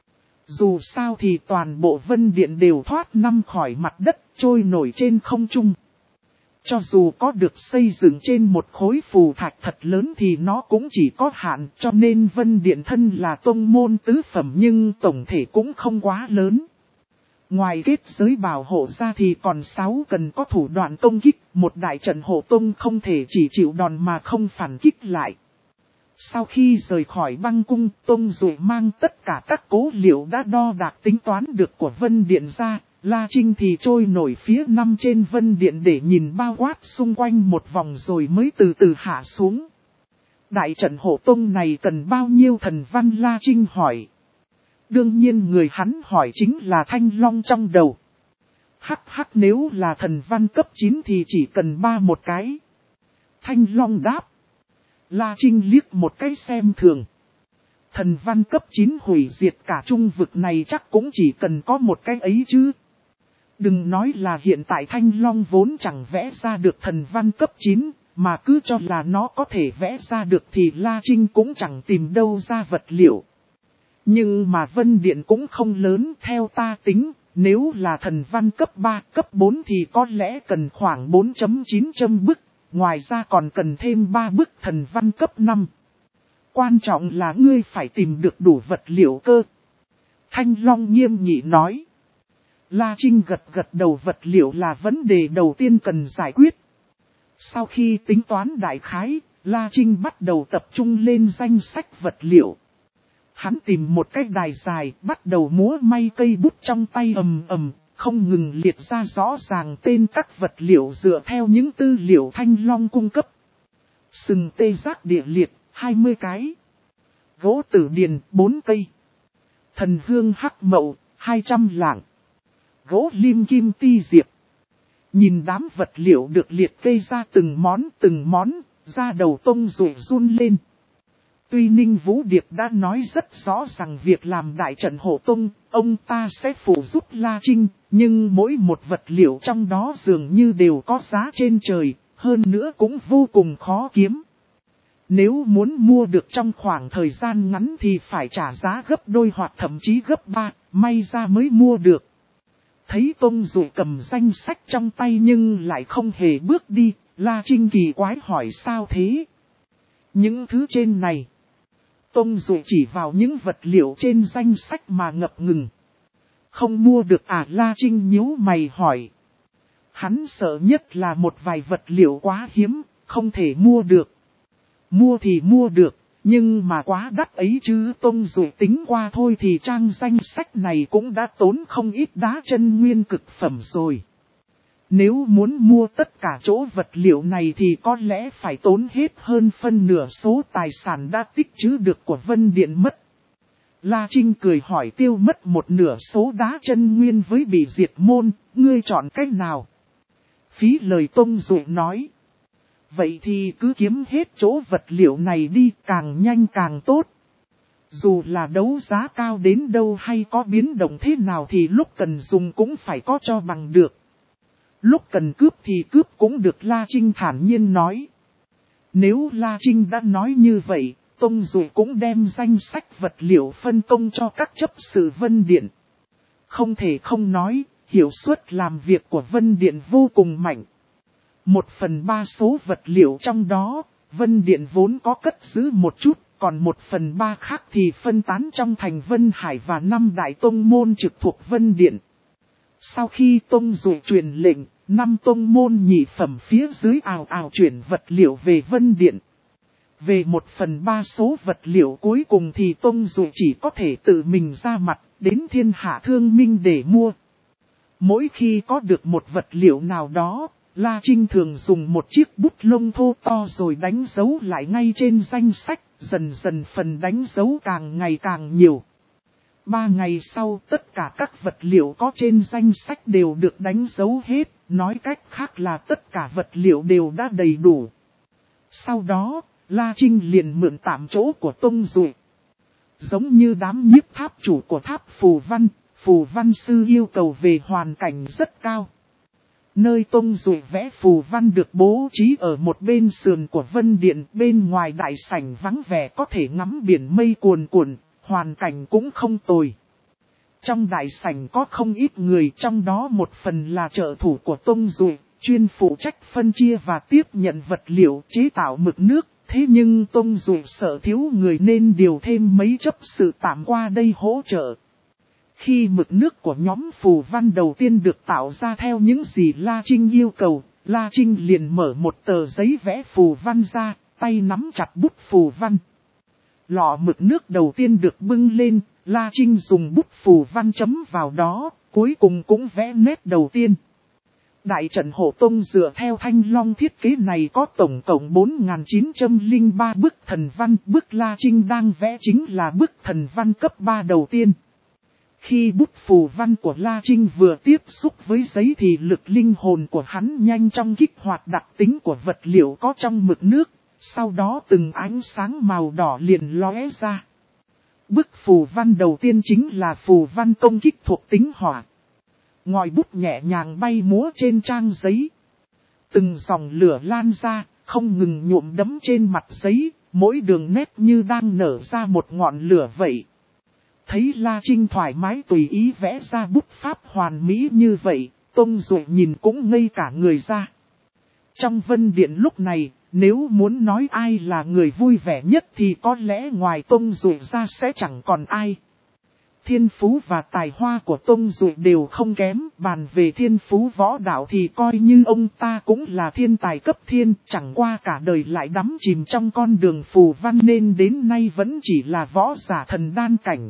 Dù sao thì toàn bộ Vân Điện đều thoát năm khỏi mặt đất, trôi nổi trên không trung. Cho dù có được xây dựng trên một khối phù thạch thật lớn thì nó cũng chỉ có hạn, cho nên Vân Điện thân là tông môn tứ phẩm nhưng tổng thể cũng không quá lớn. Ngoài kết giới bảo hộ ra thì còn sáu cần có thủ đoạn công kích, một đại trận hộ tông không thể chỉ chịu đòn mà không phản kích lại. Sau khi rời khỏi băng cung, Tông Dụ mang tất cả các cố liệu đã đo đạc tính toán được của Vân Điện ra, La Trinh thì trôi nổi phía năm trên Vân Điện để nhìn bao quát xung quanh một vòng rồi mới từ từ hạ xuống. Đại trận hộ tông này cần bao nhiêu thần văn? La Trinh hỏi. Đương nhiên người hắn hỏi chính là Thanh Long trong đầu. Hắc hắc, nếu là thần văn cấp chín thì chỉ cần ba một cái. Thanh Long đáp. La Trinh liếc một cái xem thường. Thần văn cấp chín hủy diệt cả trung vực này chắc cũng chỉ cần có một cái ấy chứ. Đừng nói là hiện tại Thanh Long vốn chẳng vẽ ra được thần văn cấp chín, mà cứ cho là nó có thể vẽ ra được thì La Trinh cũng chẳng tìm đâu ra vật liệu. Nhưng mà Vân Điện cũng không lớn, theo ta tính, nếu là thần văn cấp ba, cấp bốn thì có lẽ cần khoảng bốn phẩy chín trăm bức, ngoài ra còn cần thêm ba bức thần văn cấp năm. Quan trọng là ngươi phải tìm được đủ vật liệu cơ. Thanh Long nghiêm nghị nói. La Trinh gật gật đầu, vật liệu là vấn đề đầu tiên cần giải quyết. Sau khi tính toán đại khái, La Trinh bắt đầu tập trung lên danh sách vật liệu. Hắn tìm một cái đài dài, bắt đầu múa may cây bút trong tay ầm ầm, không ngừng liệt ra rõ ràng tên các vật liệu dựa theo những tư liệu Thanh Long cung cấp. Sừng tê giác địa liệt, hai mươi cái. Gỗ tử điền, bốn cây. Thần hương hắc mậu, hai trăm lạng. Gỗ lim kim ti diệp. Nhìn đám vật liệu được liệt kê ra từng món từng món, da đầu Tông Dụ run lên. Tuy Ninh Vũ Điệp đã nói rất rõ rằng việc làm đại trận hộ tông, ông ta sẽ phụ giúp La Trinh, nhưng mỗi một vật liệu trong đó dường như đều có giá trên trời, hơn nữa cũng vô cùng khó kiếm. Nếu muốn mua được trong khoảng thời gian ngắn thì phải trả giá gấp đôi hoặc thậm chí gấp ba, may ra mới mua được. Thấy Tông Dụ cầm danh sách trong tay nhưng lại không hề bước đi, La Trinh kỳ quái hỏi sao thế? Những thứ trên này. Tông Dụ chỉ vào những vật liệu trên danh sách mà ngập ngừng. Không mua được à? La Trinh nhíu mày hỏi. Hắn sợ nhất là một vài vật liệu quá hiếm, không thể mua được. Mua thì mua được, nhưng mà quá đắt ấy chứ. Tông Dụ tính qua thôi thì trang danh sách này cũng đã tốn không ít đá chân nguyên cực phẩm rồi. Nếu muốn mua tất cả chỗ vật liệu này thì có lẽ phải tốn hết hơn phân nửa số tài sản đã tích trữ được của Vân Điện mất. La Trinh cười hỏi Tiêu mất một nửa số đá chân nguyên với bị diệt môn, ngươi chọn cách nào? Phí lời Tông Dụ nói. Vậy thì cứ kiếm hết chỗ vật liệu này đi, càng nhanh càng tốt. Dù là đấu giá cao đến đâu hay có biến động thế nào thì lúc cần dùng cũng phải có cho bằng được. Lúc cần cướp thì cướp cũng được, La Trinh thản nhiên nói. Nếu La Trinh đã nói như vậy, Tông Dụ cũng đem danh sách vật liệu phân công cho các chấp sự Vân Điện. Không thể không nói, hiệu suất làm việc của Vân Điện vô cùng mạnh. Một phần ba số vật liệu trong đó, Vân Điện vốn có cất giữ một chút, còn một phần ba khác thì phân tán trong thành Vân Hải và năm đại tông môn trực thuộc Vân Điện. Sau khi Tông Dụ truyền lệnh, năm tông môn nhị phẩm phía dưới ào ào chuyển vật liệu về Vân Điện. Về một phần ba số vật liệu cuối cùng thì Tông Dụ chỉ có thể tự mình ra mặt, đến Thiên Hạ Thương Minh để mua. Mỗi khi có được một vật liệu nào đó, La Trinh thường dùng một chiếc bút lông thô to rồi đánh dấu lại ngay trên danh sách, dần dần phần đánh dấu càng ngày càng nhiều. Ba ngày sau tất cả các vật liệu có trên danh sách đều được đánh dấu hết, nói cách khác là tất cả vật liệu đều đã đầy đủ. Sau đó, La Trinh liền mượn tạm chỗ của Tông Dụ. Giống như đám nhiếp tháp chủ của tháp Phù Văn, Phù Văn Sư yêu cầu về hoàn cảnh rất cao. Nơi Tông Dụ vẽ phù văn được bố trí ở một bên sườn của Vân Điện, bên ngoài đại sảnh vắng vẻ có thể ngắm biển mây cuồn cuộn, hoàn cảnh cũng không tồi. Trong đại sảnh có không ít người, trong đó một phần là trợ thủ của Tông Dụ, chuyên phụ trách phân chia và tiếp nhận vật liệu chế tạo mực nước. Thế nhưng Tông Dụ sợ thiếu người nên điều thêm mấy chấp sự tạm qua đây hỗ trợ. Khi mực nước của nhóm phù văn đầu tiên được tạo ra theo những gì La Trinh yêu cầu, La Trinh liền mở một tờ giấy vẽ phù văn ra, tay nắm chặt bút phù văn. Lọ mực nước đầu tiên được bưng lên, La Trinh dùng bút phù văn chấm vào đó, cuối cùng cũng vẽ nét đầu tiên. Đại trận hộ tông dựa theo Thanh Long thiết kế này có tổng cộng bốn nghìn chín trăm lẻ ba bức thần văn, bức La Trinh đang vẽ chính là bức thần văn cấp ba đầu tiên. Khi bút phù văn của La Trinh vừa tiếp xúc với giấy thì lực linh hồn của hắn nhanh chóng kích hoạt đặc tính của vật liệu có trong mực nước, sau đó từng ánh sáng màu đỏ liền lóe ra. Bức phù văn đầu tiên chính là phù văn công kích thuộc tính hỏa. Ngòi bút nhẹ nhàng bay múa trên trang giấy. Từng dòng lửa lan ra, không ngừng nhuộm đẫm trên mặt giấy, mỗi đường nét như đang nở ra một ngọn lửa vậy. Thấy La Trinh thoải mái tùy ý vẽ ra bút pháp hoàn mỹ như vậy, Tông Dụ nhìn cũng ngây cả người ra. Trong Vân Điện lúc này, nếu muốn nói ai là người vui vẻ nhất thì có lẽ ngoài Tông Dụ ra sẽ chẳng còn ai. Thiên phú và tài hoa của Tông Dụ đều không kém, bàn về thiên phú võ đạo thì coi như ông ta cũng là thiên tài cấp thiên, chẳng qua cả đời lại đắm chìm trong con đường phù văn nên đến nay vẫn chỉ là võ giả thần đan cảnh.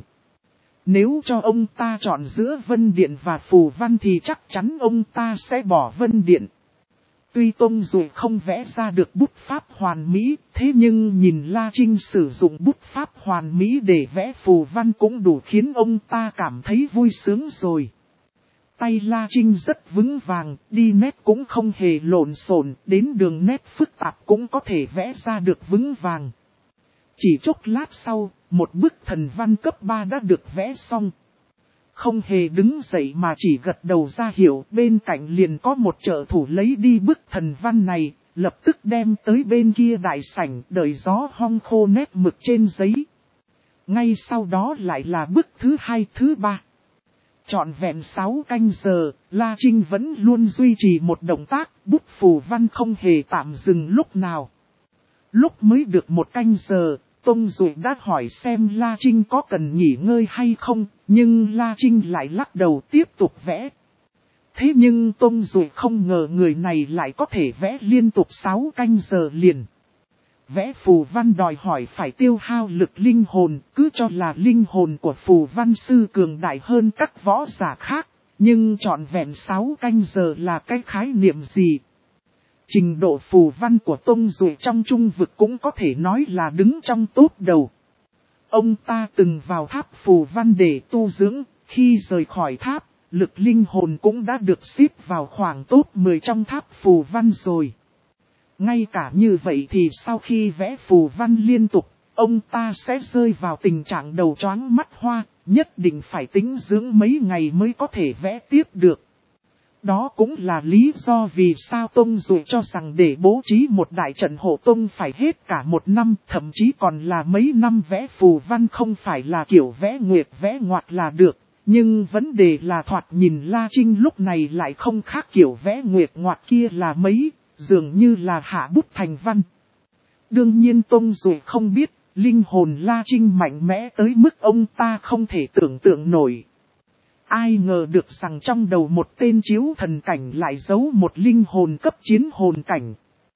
Nếu cho ông ta chọn giữa Vân Điện và phù văn thì chắc chắn ông ta sẽ bỏ Vân Điện. Tuy Tông Dụ không vẽ ra được bút pháp hoàn mỹ, thế nhưng nhìn La Trinh sử dụng bút pháp hoàn mỹ để vẽ phù văn cũng đủ khiến ông ta cảm thấy vui sướng rồi. Tay La Trinh rất vững vàng, đi nét cũng không hề lộn xộn, đến đường nét phức tạp cũng có thể vẽ ra được vững vàng. Chỉ chốc lát sau, một bức thần văn cấp ba đã được vẽ xong. Không hề đứng dậy mà chỉ gật đầu ra hiệu, bên cạnh liền có một trợ thủ lấy đi bức thần văn này, lập tức đem tới bên kia đại sảnh đợi gió hong khô nét mực trên giấy. Ngay sau đó lại là bức thứ hai thứ ba. Trọn vẹn sáu canh giờ, La Trinh vẫn luôn duy trì một động tác, bút phù văn không hề tạm dừng lúc nào. Lúc mới được một canh giờ, Tông Dụ đã hỏi xem La Trinh có cần nghỉ ngơi hay không, nhưng La Trinh lại lắc đầu tiếp tục vẽ. Thế nhưng Tông Dụ không ngờ người này lại có thể vẽ liên tục sáu canh giờ liền. Vẽ phù văn đòi hỏi phải tiêu hao lực linh hồn, cứ cho là linh hồn của phù văn sư cường đại hơn các võ giả khác, Nhưng trọn vẹn sáu canh giờ là cái khái niệm gì? Trình độ phù văn của Tông Dụ trong trung vực cũng có thể nói là đứng trong top đầu. Ông ta từng vào tháp phù văn để tu dưỡng, khi rời khỏi tháp, lực linh hồn cũng đã được xếp vào khoảng top mười trong tháp phù văn rồi. Ngay cả như vậy thì sau khi vẽ phù văn liên tục, ông ta sẽ rơi vào tình trạng đầu choáng mắt hoa, nhất định phải tĩnh dưỡng mấy ngày mới có thể vẽ tiếp được. Đó cũng là lý do vì sao Tông Dụ cho rằng để bố trí một đại trận hộ tông phải hết cả một năm, thậm chí còn là mấy năm vẽ phù văn, không phải là kiểu vẽ nguyệt vẽ ngoặt là được. Nhưng vấn đề là thoạt nhìn La Trinh lúc này lại không khác kiểu vẽ nguyệt ngoặt kia là mấy, dường như là hạ bút thành văn. Đương nhiên Tông Dụ không biết, linh hồn La Trinh mạnh mẽ tới mức ông ta không thể tưởng tượng nổi. Ai ngờ được rằng trong đầu một tên chiếu thần cảnh lại giấu một linh hồn cấp chiến hồn cảnh.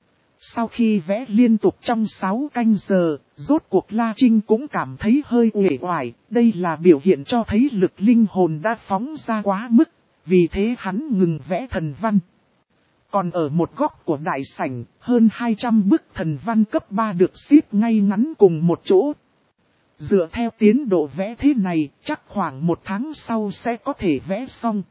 Sau khi vẽ liên tục trong sáu canh giờ, rốt cuộc La Trinh cũng cảm thấy hơi uể oải, đây là biểu hiện cho thấy lực linh hồn đã phóng ra quá mức, vì thế hắn ngừng vẽ thần văn. Còn ở một góc của đại sảnh, hơn hai trăm bức thần văn cấp ba được xếp ngay ngắn cùng một chỗ. Dựa theo tiến độ vẽ thế này, chắc khoảng một tháng sau sẽ có thể vẽ xong.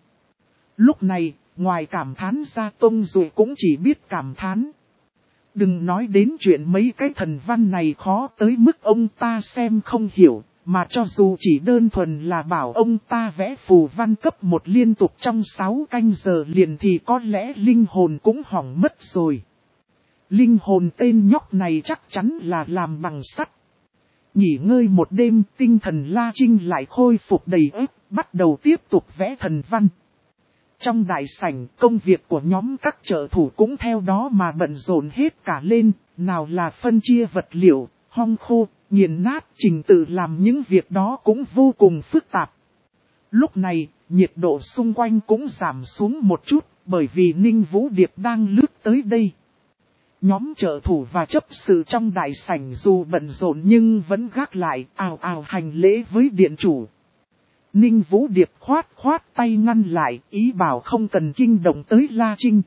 Lúc này, ngoài cảm thán ra Tông Dụ cũng chỉ biết cảm thán. Đừng nói đến chuyện mấy cái thần văn này khó tới mức ông ta xem không hiểu, mà cho dù chỉ đơn thuần là bảo ông ta vẽ phù văn cấp một liên tục trong sáu canh giờ liền thì có lẽ linh hồn cũng hỏng mất rồi. Linh hồn tên nhóc này chắc chắn là làm bằng sắt. Nghỉ ngơi một đêm, tinh thần La Trinh lại khôi phục đầy ếp, bắt đầu tiếp tục vẽ thần văn. Trong đại sảnh, công việc của nhóm các trợ thủ cũng theo đó mà bận rộn hết cả lên, nào là phân chia vật liệu, hong khô, nghiền nát, trình tự làm những việc đó cũng vô cùng phức tạp. Lúc này, nhiệt độ xung quanh cũng giảm xuống một chút, bởi vì Ninh Vũ Điệp đang lướt tới đây. Nhóm trợ thủ và chấp sự trong đại sảnh dù bận rộn nhưng vẫn gác lại, ào ào hành lễ với điện chủ. Ninh Vũ Điệp khoát khoát tay ngăn lại, ý bảo không cần kinh động tới La Trinh.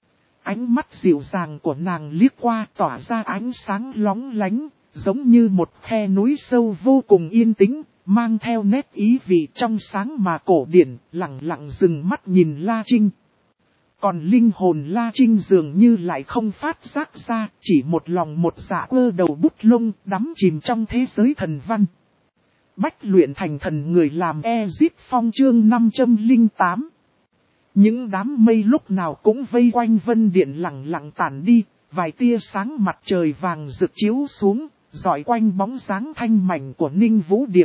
Ánh mắt dịu dàng của nàng liếc qua tỏa ra ánh sáng lóng lánh, giống như một khe núi sâu vô cùng yên tĩnh, mang theo nét ý vị trong sáng mà cổ điển, lặng lặng dừng mắt nhìn La Trinh. Còn linh hồn La Trinh dường như lại không phát giác ra, chỉ một lòng một dạ ơ đầu bút lông đắm chìm trong thế giới thần văn. Bách luyện thành thần người làm Ezip Phong chương năm trăm lẻ tám. Những đám mây lúc nào cũng vây quanh vân điện lặng lặng tản đi, vài tia sáng mặt trời vàng rực chiếu xuống, dọi quanh bóng dáng thanh mảnh của Ninh Vũ Điệp.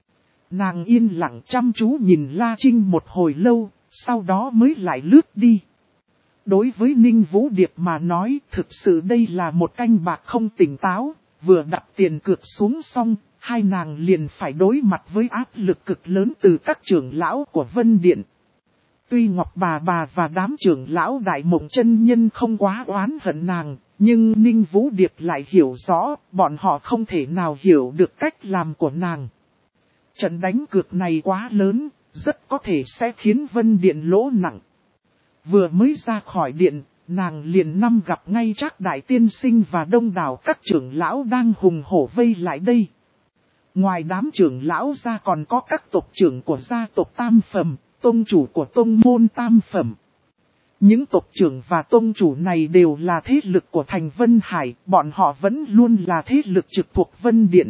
Nàng yên lặng chăm chú nhìn La Trinh một hồi lâu, sau đó mới lại lướt đi. Đối với Ninh Vũ Điệp mà nói, thực sự đây là một canh bạc không tỉnh táo, vừa đặt tiền cược xuống xong, hai nàng liền phải đối mặt với áp lực cực lớn từ các trưởng lão của Vân Điện. Tuy Ngọc Bà Bà và đám trưởng lão Đại Mộng chân nhân không quá oán hận nàng, nhưng Ninh Vũ Điệp lại hiểu rõ, bọn họ không thể nào hiểu được cách làm của nàng. Trận đánh cược này quá lớn, rất có thể sẽ khiến Vân Điện lỗ nặng. Vừa mới ra khỏi điện, nàng liền năm gặp ngay Trác Đại Tiên Sinh và đông đảo các trưởng lão đang hùng hổ vây lại đây. Ngoài đám trưởng lão ra còn có các tộc trưởng của gia tộc Tam Phẩm, tông chủ của tông môn Tam Phẩm. Những tộc trưởng và tông chủ này đều là thế lực của thành Vân Hải, bọn họ vẫn luôn là thế lực trực thuộc Vân Điện.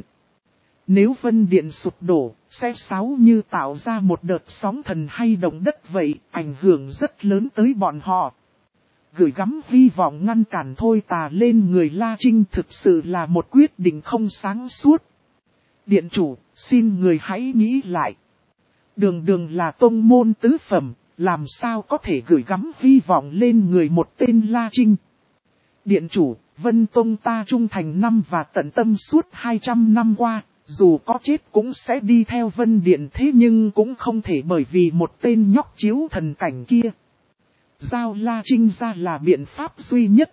Nếu Vân Điện sụp đổ, sẽ xáo như tạo ra một đợt sóng thần hay động đất vậy, ảnh hưởng rất lớn tới bọn họ. Gửi gắm hy vọng ngăn cản thôi tà lên người La Trinh thực sự là một quyết định không sáng suốt. Điện chủ, xin người hãy nghĩ lại. Đường đường là tông môn tứ phẩm, làm sao có thể gửi gắm hy vọng lên người một tên La Trinh. Điện chủ, Vân Tông ta trung thành năm và tận tâm suốt hai trăm năm qua, dù có chết cũng sẽ đi theo Vân Điện, thế nhưng cũng không thể bởi vì một tên nhóc chiếu thần cảnh kia. Giao La Trinh ra là biện pháp duy nhất.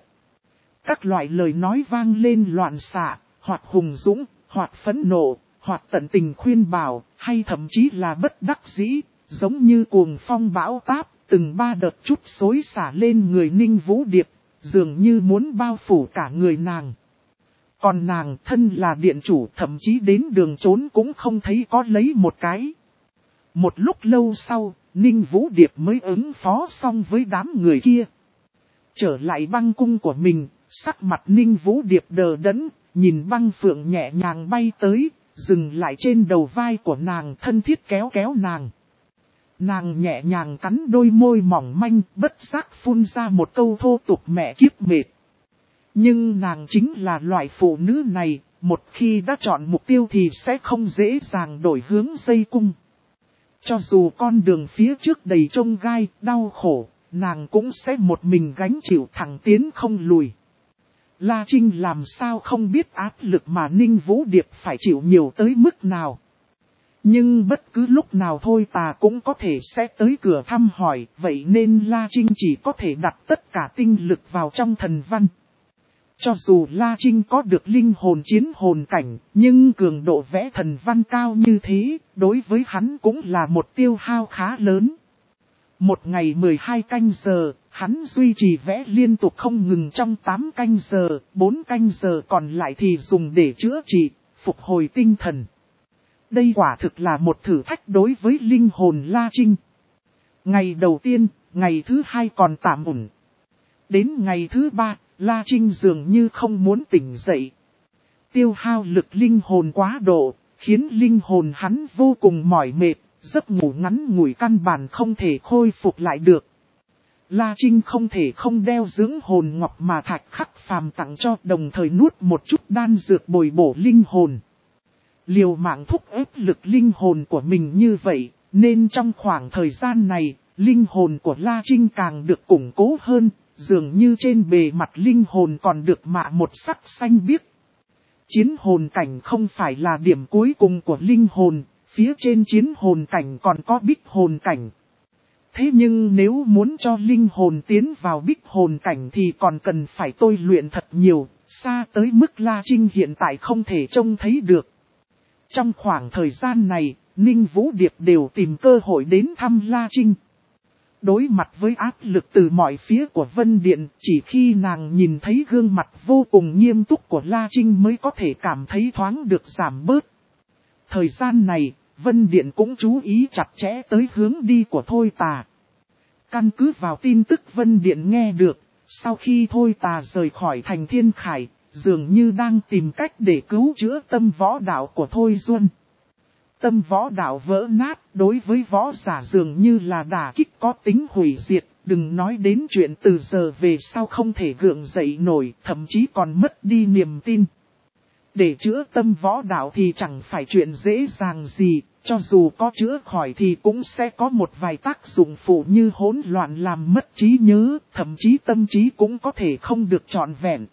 Các loại lời nói vang lên loạn xạ, hoặc hùng dũng, hoặc phẫn nộ, hoặc tận tình khuyên bảo, hay thậm chí là bất đắc dĩ, giống như cuồng phong bão táp, từng ba đợt chút xối xả lên người Ninh Vũ Điệp, dường như muốn bao phủ cả người nàng. Còn nàng thân là điện chủ, thậm chí đến đường trốn cũng không thấy có lấy một cái. Một lúc lâu sau, Ninh Vũ Điệp mới ứng phó xong với đám người kia. Trở lại băng cung của mình, sắc mặt Ninh Vũ Điệp đờ đẫn, nhìn băng phượng nhẹ nhàng bay tới, dừng lại trên đầu vai của nàng, thân thiết kéo kéo nàng. Nàng nhẹ nhàng cắn đôi môi mỏng manh, bất giác phun ra một câu thô tục mẹ kiếp mệt. Nhưng nàng chính là loại phụ nữ này, một khi đã chọn mục tiêu thì sẽ không dễ dàng đổi hướng dây cung. Cho dù con đường phía trước đầy chông gai, đau khổ, nàng cũng sẽ một mình gánh chịu thẳng tiến không lùi. La Trinh làm sao không biết áp lực mà Ninh Vũ Điệp phải chịu nhiều tới mức nào. Nhưng bất cứ lúc nào thôi ta cũng có thể sẽ tới cửa thăm hỏi, vậy nên La Trinh chỉ có thể đặt tất cả tinh lực vào trong thần văn. Cho dù La Trinh có được linh hồn chiến hồn cảnh, nhưng cường độ vẽ thần văn cao như thế, đối với hắn cũng là một tiêu hao khá lớn. Một ngày mười hai canh giờ, hắn duy trì vẽ liên tục không ngừng trong tám canh giờ, bốn canh giờ còn lại thì dùng để chữa trị, phục hồi tinh thần. Đây quả thực là một thử thách đối với linh hồn La Trinh. Ngày đầu tiên, ngày thứ hai còn tạm ổn. Đến ngày thứ ba, La Trinh dường như không muốn tỉnh dậy. Tiêu hao lực linh hồn quá độ, khiến linh hồn hắn vô cùng mỏi mệt, giấc ngủ ngắn ngủi căn bản không thể khôi phục lại được. La Trinh không thể không đeo dưỡng hồn ngọc mà Thạch Khắc Phàm tặng cho, đồng thời nuốt một chút đan dược bồi bổ linh hồn. Liều mạng thúc ép lực linh hồn của mình như vậy, nên trong khoảng thời gian này, linh hồn của La Trinh càng được củng cố hơn, dường như trên bề mặt linh hồn còn được mạ một sắc xanh biếc. Chiến hồn cảnh không phải là điểm cuối cùng của linh hồn, phía trên chiến hồn cảnh còn có bích hồn cảnh. Thế nhưng nếu muốn cho linh hồn tiến vào bích hồn cảnh thì còn cần phải tôi luyện thật nhiều, xa tới mức La Trinh hiện tại không thể trông thấy được. Trong khoảng thời gian này, Ninh Vũ Điệp đều tìm cơ hội đến thăm La Trinh. Đối mặt với áp lực từ mọi phía của Vân Điện, chỉ khi nàng nhìn thấy gương mặt vô cùng nghiêm túc của La Trinh mới có thể cảm thấy thoáng được giảm bớt. Thời gian này, Vân Điện cũng chú ý chặt chẽ tới hướng đi của Thôi Tà. Căn cứ vào tin tức Vân Điện nghe được, sau khi Thôi Tà rời khỏi thành Thiên Khải, dường như đang tìm cách để cứu chữa tâm võ đạo của Thôi Duân. Tâm võ đạo vỡ nát, đối với võ giả dường như là đả kích có tính hủy diệt, đừng nói đến chuyện từ giờ về sau không thể gượng dậy nổi, thậm chí còn mất đi niềm tin. Để chữa tâm võ đạo thì chẳng phải chuyện dễ dàng gì, cho dù có chữa khỏi thì cũng sẽ có một vài tác dụng phụ như hỗn loạn làm mất trí nhớ, thậm chí tâm trí cũng có thể không được trọn vẹn.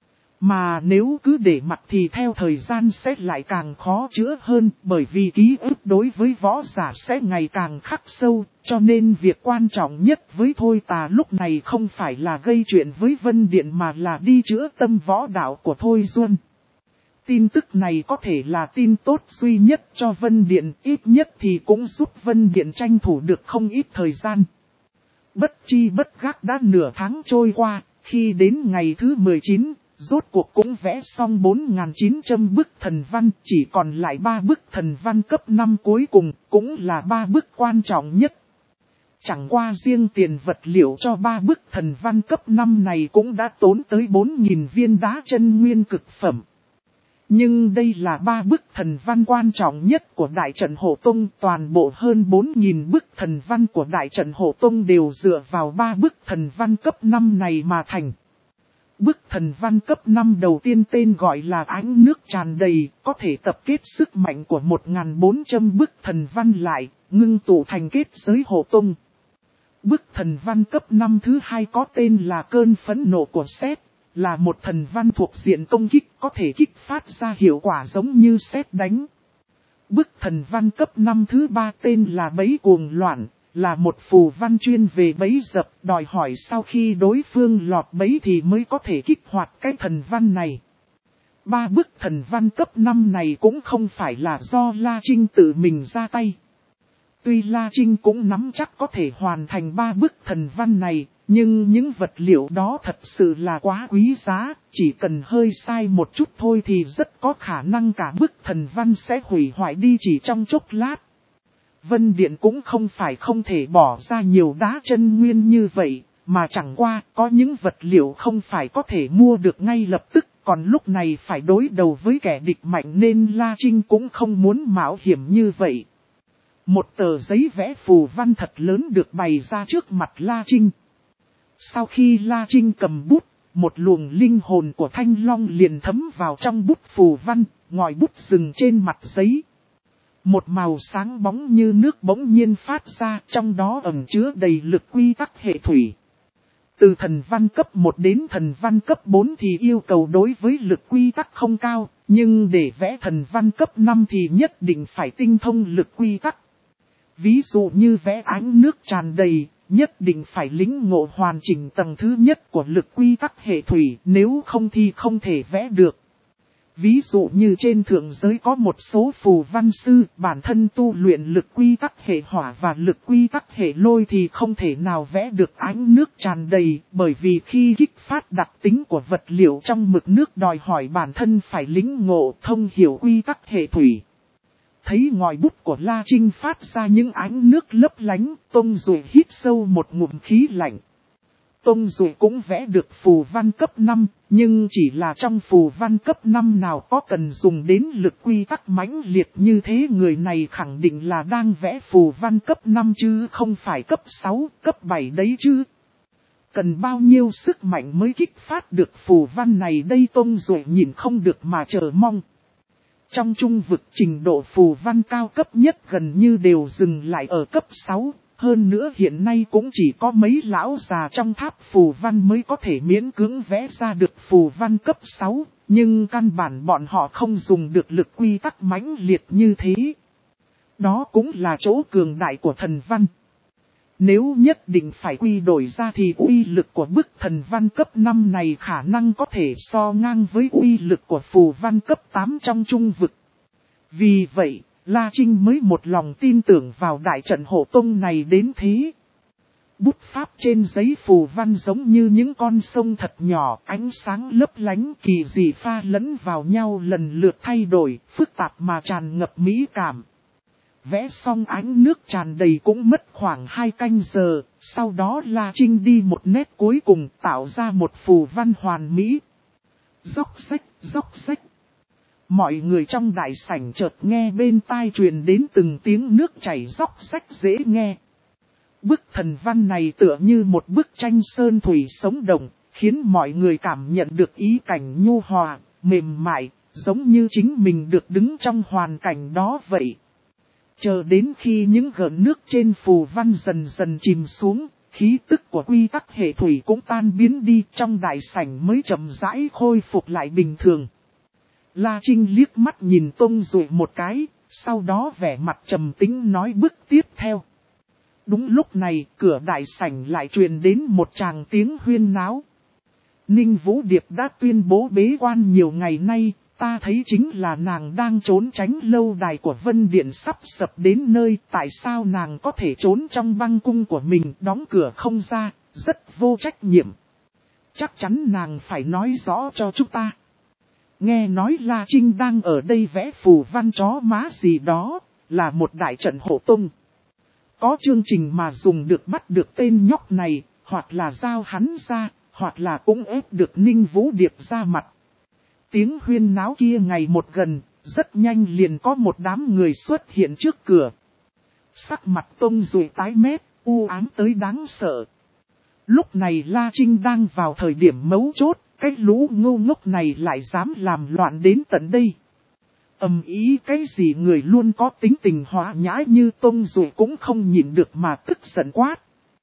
Mà nếu cứ để mặc thì theo thời gian sẽ lại càng khó chữa hơn, bởi vì ký ức đối với võ giả sẽ ngày càng khắc sâu, cho nên việc quan trọng nhất với Thôi Tà lúc này không phải là gây chuyện với Vân Điện mà là đi chữa tâm võ đạo của Thôi Duân. Tin tức này có thể là tin tốt duy nhất cho Vân Điện, ít nhất thì cũng giúp Vân Điện tranh thủ được không ít thời gian. Bất chi bất giác đã nửa tháng trôi qua, khi đến ngày thứ mười chín, rốt cuộc cũng vẽ xong bốn nghìn chín trăm bức thần văn, chỉ còn lại ba bức thần văn cấp năm cuối cùng, cũng là ba bức quan trọng nhất. Chẳng qua riêng tiền vật liệu cho ba bức thần văn cấp năm này cũng đã tốn tới bốn nghìn viên đá chân nguyên cực phẩm. Nhưng đây là ba bức thần văn quan trọng nhất của Đại trận Hộ Tông, toàn bộ hơn bốn nghìn bức thần văn của Đại trận Hộ Tông đều dựa vào ba bức thần văn cấp năm này mà thành. Bức thần văn cấp năm đầu tiên tên gọi là Ánh Nước Tràn Đầy, có thể tập kết sức mạnh của một nghìn bốn trăm bức thần văn lại, ngưng tụ thành kết giới Hộ Tông. Bức thần văn cấp năm thứ hai có tên là Cơn Phẫn Nộ của Sét, là một thần văn thuộc diện công kích có thể kích phát ra hiệu quả giống như sét đánh. Bức thần văn cấp năm thứ ba tên là Bẫy Cuồng Loạn, là một phù văn chuyên về bẫy dập, đòi hỏi sau khi đối phương lọt bẫy thì mới có thể kích hoạt cái thần văn này. Ba bức thần văn cấp năm này cũng không phải là do La Trinh tự mình ra tay. Tuy La Trinh cũng nắm chắc có thể hoàn thành ba bức thần văn này, nhưng những vật liệu đó thật sự là quá quý giá, chỉ cần hơi sai một chút thôi thì rất có khả năng cả bức thần văn sẽ hủy hoại đi chỉ trong chốc lát. Vân Điện cũng không phải không thể bỏ ra nhiều đá chân nguyên như vậy, mà chẳng qua có những vật liệu không phải có thể mua được ngay lập tức, còn lúc này phải đối đầu với kẻ địch mạnh nên La Trinh cũng không muốn mạo hiểm như vậy. Một tờ giấy vẽ phù văn thật lớn được bày ra trước mặt La Trinh. Sau khi La Trinh cầm bút, một luồng linh hồn của Thanh Long liền thấm vào trong bút phù văn, ngòi bút dừng trên mặt giấy. Một màu sáng bóng như nước bỗng nhiên phát ra, trong đó ẩn chứa đầy lực quy tắc hệ thủy. Từ thần văn cấp một đến thần văn cấp bốn thì yêu cầu đối với lực quy tắc không cao, nhưng để vẽ thần văn cấp năm thì nhất định phải tinh thông lực quy tắc. Ví dụ như vẽ ánh nước tràn đầy, nhất định phải lĩnh ngộ hoàn chỉnh tầng thứ nhất của lực quy tắc hệ thủy, nếu không thì không thể vẽ được. Ví dụ như trên thượng giới có một số phù văn sư bản thân tu luyện lực quy tắc hệ hỏa và lực quy tắc hệ lôi thì không thể nào vẽ được ánh nước tràn đầy, bởi vì khi kích phát đặc tính của vật liệu trong mực nước đòi hỏi bản thân phải lĩnh ngộ thông hiểu quy tắc hệ thủy. Thấy ngòi bút của La Trinh phát ra những ánh nước lấp lánh, Tông Dụ hít sâu một ngụm khí lạnh. Tông Dụ cũng vẽ được phù văn cấp năm, nhưng chỉ là trong phù văn cấp năm nào có cần dùng đến lực quy tắc mãnh liệt như thế, người này khẳng định là đang vẽ phù văn cấp năm chứ không phải cấp sáu, cấp bảy đấy chứ. Cần bao nhiêu sức mạnh mới kích phát được phù văn này đây, Tông Dụ nhìn không được mà chờ mong. Trong trung vực trình độ phù văn cao cấp nhất gần như đều dừng lại ở cấp sáu. Hơn nữa hiện nay cũng chỉ có mấy lão già trong tháp phù văn mới có thể miễn cưỡng vẽ ra được phù văn cấp sáu, nhưng căn bản bọn họ không dùng được lực quy tắc mãnh liệt như thế. Đó cũng là chỗ cường đại của thần văn. Nếu nhất định phải quy đổi ra thì uy lực của bức thần văn cấp năm này khả năng có thể so ngang với uy lực của phù văn cấp tám trong trung vực. Vì vậy, La Trinh mới một lòng tin tưởng vào đại trận hộ tông này đến thế. Bút pháp trên giấy phù văn giống như những con sông thật nhỏ, ánh sáng lấp lánh kỳ dị pha lẫn vào nhau lần lượt thay đổi, phức tạp mà tràn ngập mỹ cảm. Vẽ xong ánh nước tràn đầy cũng mất khoảng hai canh giờ, sau đó La Trinh đi một nét cuối cùng tạo ra một phù văn hoàn mỹ. Róc rách, róc rách. Mọi người trong đại sảnh chợt nghe bên tai truyền đến từng tiếng nước chảy róc rách dễ nghe. Bức thần văn này tựa như một bức tranh sơn thủy sống động, khiến mọi người cảm nhận được ý cảnh nhu hòa, mềm mại, giống như chính mình được đứng trong hoàn cảnh đó vậy. Chờ đến khi những gợn nước trên phù văn dần dần chìm xuống, khí tức của quy tắc hệ thủy cũng tan biến đi, trong đại sảnh mới chậm rãi khôi phục lại bình thường. La Trinh liếc mắt nhìn Tông Dụ một cái, sau đó vẻ mặt trầm tĩnh nói bước tiếp theo. Đúng lúc này, cửa đại sảnh lại truyền đến một tràng tiếng huyên náo. Ninh Vũ Điệp đã tuyên bố bế quan nhiều ngày nay, ta thấy chính là nàng đang trốn tránh lâu đài của Vân Điện sắp sập đến nơi, tại sao nàng có thể trốn trong băng cung của mình, đóng cửa không ra, rất vô trách nhiệm. Chắc chắn nàng phải nói rõ cho chúng ta. Nghe nói La Trinh đang ở đây vẽ phù văn chó má gì đó, là một đại trận hộ tông. Có chương trình mà dùng được bắt được tên nhóc này, hoặc là giao hắn ra, hoặc là cũng ép được Ninh Vũ Điệp ra mặt. Tiếng huyên náo kia ngày một gần, rất nhanh liền có một đám người xuất hiện trước cửa. Sắc mặt Tông Dụ tái mét, u ám tới đáng sợ. Lúc này La Trinh đang vào thời điểm mấu chốt, cái lũ ngu ngốc này lại dám làm loạn đến tận đây. Ầm ý cái gì, người luôn có tính tình hòa nhã như Tông Dụ cũng không nhịn được mà tức giận quát.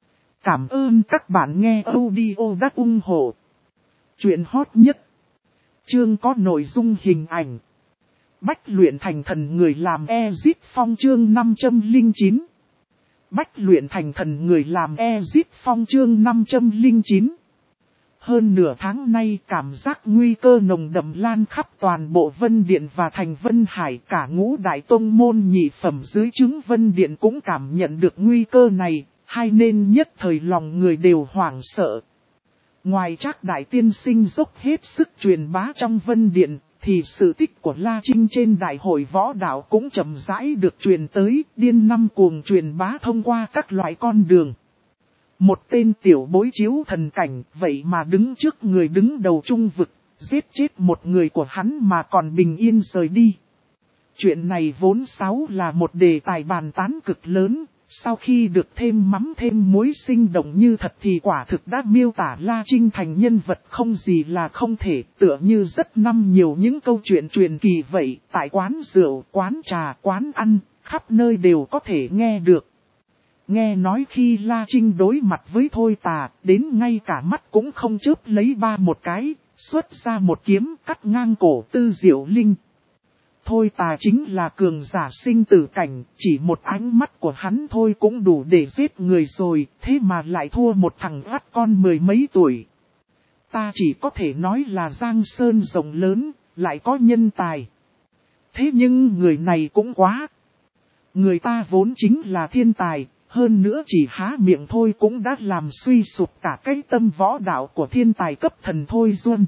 Cảm ơn các bạn nghe audio đã ủng hộ. Chuyện hot nhất. Chương có nội dung hình ảnh. Bách luyện thành thần người làm Ezit Phong chương năm trăm lẻ chín. Bách luyện thành thần người làm Ezit Phong chương năm trăm lẻ chín. Hơn nửa tháng nay cảm giác nguy cơ nồng đậm lan khắp toàn bộ Vân Điện và thành Vân Hải. Cả ngũ đại tông môn nhị phẩm dưới trướng Vân Điện cũng cảm nhận được nguy cơ này, hay nên nhất thời lòng người đều hoảng sợ. Ngoài Trác đại tiên sinh dốc hết sức truyền bá trong Vân Điện, thì sự tích của La Trinh trên đại hội võ đạo cũng chậm rãi được truyền tới, điên năm cuồng truyền bá thông qua các loại con đường. Một tên tiểu bối chiếu thần cảnh, vậy mà đứng trước người đứng đầu trung vực, giết chết một người của hắn mà còn bình yên rời đi. Chuyện này vốn sáu là một đề tài bàn tán cực lớn, sau khi được thêm mắm thêm muối sinh động như thật thì quả thực đã miêu tả La Trinh thành nhân vật không gì là không thể, tựa như rất năm nhiều những câu chuyện truyền kỳ vậy, tại quán rượu, quán trà, quán ăn, khắp nơi đều có thể nghe được. Nghe nói khi La Trinh đối mặt với Thôi Tà, đến ngay cả mắt cũng không chớp lấy ba một cái, xuất ra một kiếm cắt ngang cổ Tư Diệu Linh. Thôi Tà chính là cường giả sinh tử cảnh, chỉ một ánh mắt của hắn thôi cũng đủ để giết người rồi, thế mà lại thua một thằng vắt con mười mấy tuổi. Ta chỉ có thể nói là Giang Sơn rộng lớn, lại có nhân tài. Thế nhưng người này cũng quá. Người ta vốn chính là thiên tài, hơn nữa chỉ há miệng thôi cũng đã làm suy sụp cả cái tâm võ đạo của thiên tài cấp thần Thôi Duân.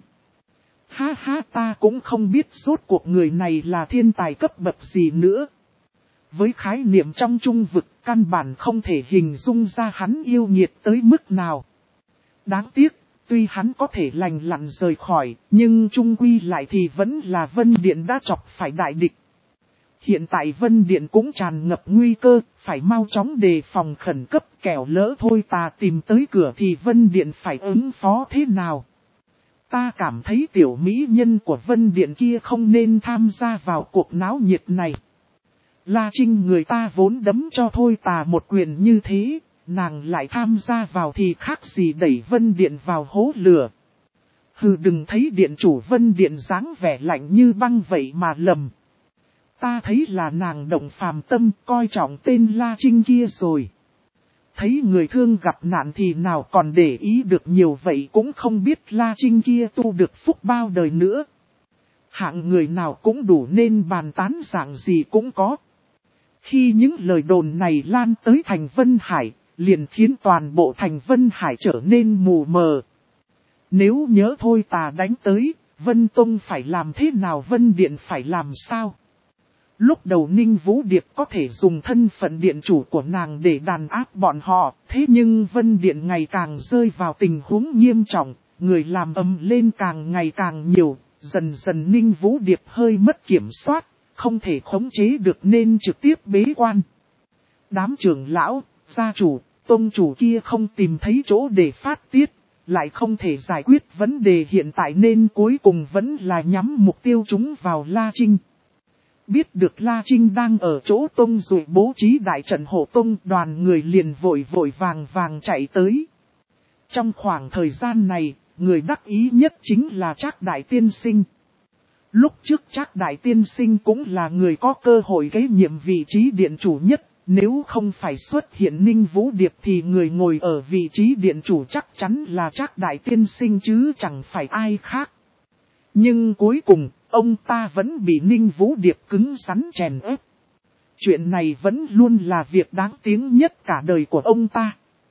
Ha ha, ta cũng không biết rốt cuộc người này là thiên tài cấp bậc gì nữa. Với khái niệm trong trung vực, căn bản không thể hình dung ra hắn yêu nghiệt tới mức nào. Đáng tiếc, tuy hắn có thể lành lặn rời khỏi, nhưng chung quy lại thì vẫn là Vân Điện đã chọc phải đại địch. Hiện tại Vân Điện cũng tràn ngập nguy cơ, phải mau chóng đề phòng khẩn cấp, kẻo lỡ Thôi Tà tìm tới cửa thì Vân Điện phải ứng phó thế nào. Ta cảm thấy tiểu mỹ nhân của Vân Điện kia không nên tham gia vào cuộc náo nhiệt này. La Trinh người ta vốn đấm cho Thôi Tà một quyền như thế, nàng lại tham gia vào thì khác gì đẩy Vân Điện vào hố lửa. Hừ, đừng thấy điện chủ Vân Điện dáng vẻ lạnh như băng vậy mà lầm. Ta thấy là nàng động phàm tâm coi trọng tên La Trinh kia rồi. Thấy người thương gặp nạn thì nào còn để ý được nhiều vậy, cũng không biết La Trinh kia tu được phúc bao đời nữa. Hạng người nào cũng đủ nên bàn tán dạng gì cũng có. Khi những lời đồn này lan tới thành Vân Hải, liền khiến toàn bộ thành Vân Hải trở nên mù mờ. Nếu nhớ Thôi Tà đánh tới, Vân Tông phải làm thế nào, Vân Điện phải làm sao? Lúc đầu Ninh Vũ Điệp có thể dùng thân phận điện chủ của nàng để đàn áp bọn họ, thế nhưng Vân Điện ngày càng rơi vào tình huống nghiêm trọng, người làm ầm lên càng ngày càng nhiều, dần dần Ninh Vũ Điệp hơi mất kiểm soát, không thể khống chế được nên trực tiếp bế quan. Đám trưởng lão, gia chủ, tông chủ kia không tìm thấy chỗ để phát tiết, lại không thể giải quyết vấn đề hiện tại nên cuối cùng vẫn là nhắm mục tiêu chúng vào La Trinh. Biết được La Trinh đang ở chỗ tông rồi bố trí đại trận hộ tông, đoàn người liền vội vội vàng vàng chạy tới. Trong khoảng thời gian này, người đắc ý nhất chính là Trác đại tiên sinh. Lúc trước Trác đại tiên sinh cũng là người có cơ hội kế nhiệm vị trí điện chủ nhất, nếu không phải xuất hiện Ninh Vũ Điệp thì người ngồi ở vị trí điện chủ chắc chắn là Trác đại tiên sinh chứ chẳng phải ai khác. Nhưng cuối cùng, ông ta vẫn bị Ninh Vũ Điệp cứng rắn chèn ép. Chuyện này vẫn luôn là việc đáng tiếng nhất cả đời của ông ta.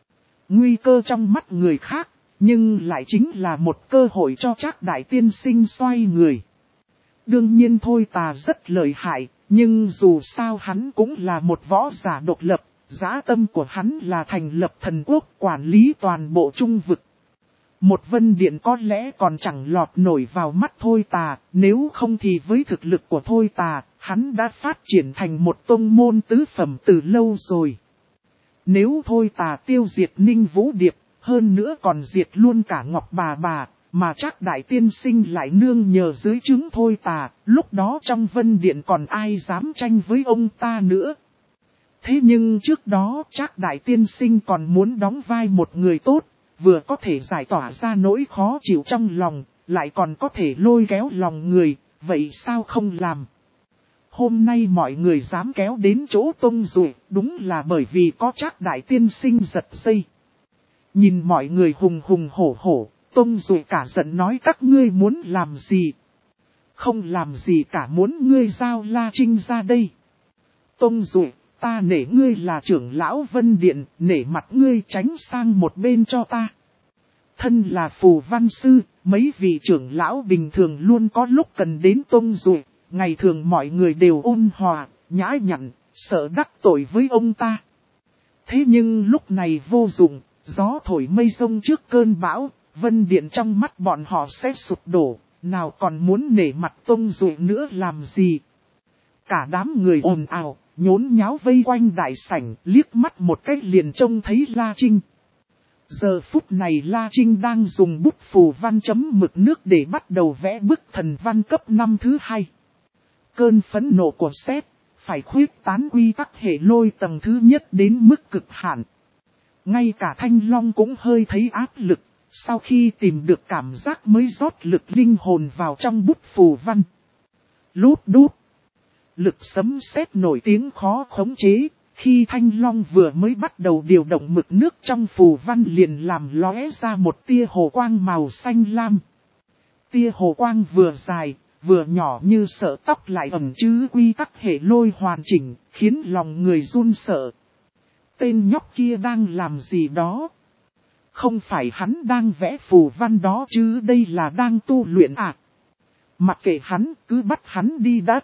Nguy cơ trong mắt người khác, nhưng lại chính là một cơ hội cho Trác đại tiên sinh xoay người. Đương nhiên Thôi Tà rất lợi hại, nhưng dù sao hắn cũng là một võ giả độc lập, dã tâm của hắn là thành lập thần quốc quản lý toàn bộ trung vực. Một Vân Điện có lẽ còn chẳng lọt nổi vào mắt Thôi Tà, nếu không thì với thực lực của Thôi Tà, hắn đã phát triển thành một tông môn tứ phẩm từ lâu rồi. Nếu Thôi Tà tiêu diệt Ninh Vũ Điệp, hơn nữa còn diệt luôn cả Ngọc Bà Bà, mà Trác đại tiên sinh lại nương nhờ dưới trướng Thôi Tà, lúc đó trong Vân Điện còn ai dám tranh với ông ta nữa. Thế nhưng trước đó Trác đại tiên sinh còn muốn đóng vai một người tốt, vừa có thể giải tỏa ra nỗi khó chịu trong lòng, lại còn có thể lôi kéo lòng người, vậy sao không làm? Hôm nay mọi người dám kéo đến chỗ tông rồi, đúng là bởi vì có Trác đại tiên sinh giật dây. Nhìn mọi người hùng hùng hổ hổ, Tông Dụ cả giận nói các ngươi muốn làm gì? Không làm gì cả, muốn ngươi giao La Trinh ra đây. Tông Dụ, ta nể ngươi là trưởng lão Vân Điện, nể mặt ngươi tránh sang một bên cho ta. Thân là phù văn sư, mấy vị trưởng lão bình thường luôn có lúc cần đến Tông Dụ, ngày thường mọi người đều ôn hòa, nhã nhặn, sợ đắc tội với ông ta. Thế nhưng lúc này vô dụng, gió thổi mây rông trước cơn bão, Vân Điện trong mắt bọn họ sẽ sụp đổ, nào còn muốn nể mặt Tông Dụ nữa làm gì. Cả đám người ồn ào, nhốn nháo vây quanh đại sảnh, liếc mắt một cái liền trông thấy La Trinh. Giờ phút này La Trinh đang dùng bút phù văn chấm mực nước để bắt đầu vẽ bức thần văn cấp năm thứ hai. Cơn phẫn nộ của sét phải khuyết tán quy tắc hệ lôi tầng thứ nhất đến mức cực hạn. Ngay cả Thanh Long cũng hơi thấy áp lực, sau khi tìm được cảm giác mới rót lực linh hồn vào trong bút phù văn. Lút đút. Lực sấm sét nổi tiếng khó khống chế, khi Thanh Long vừa mới bắt đầu điều động mực nước trong phù văn liền làm lóe ra một tia hồ quang màu xanh lam. Tia hồ quang vừa dài, vừa nhỏ như sợ tóc lại ẩn chứa quy tắc hệ lôi hoàn chỉnh, khiến lòng người run sợ. Tên nhóc kia đang làm gì đó? Không phải hắn đang vẽ phù văn đó chứ, đây là đang tu luyện à? Mặc kệ hắn, cứ bắt hắn đi đã.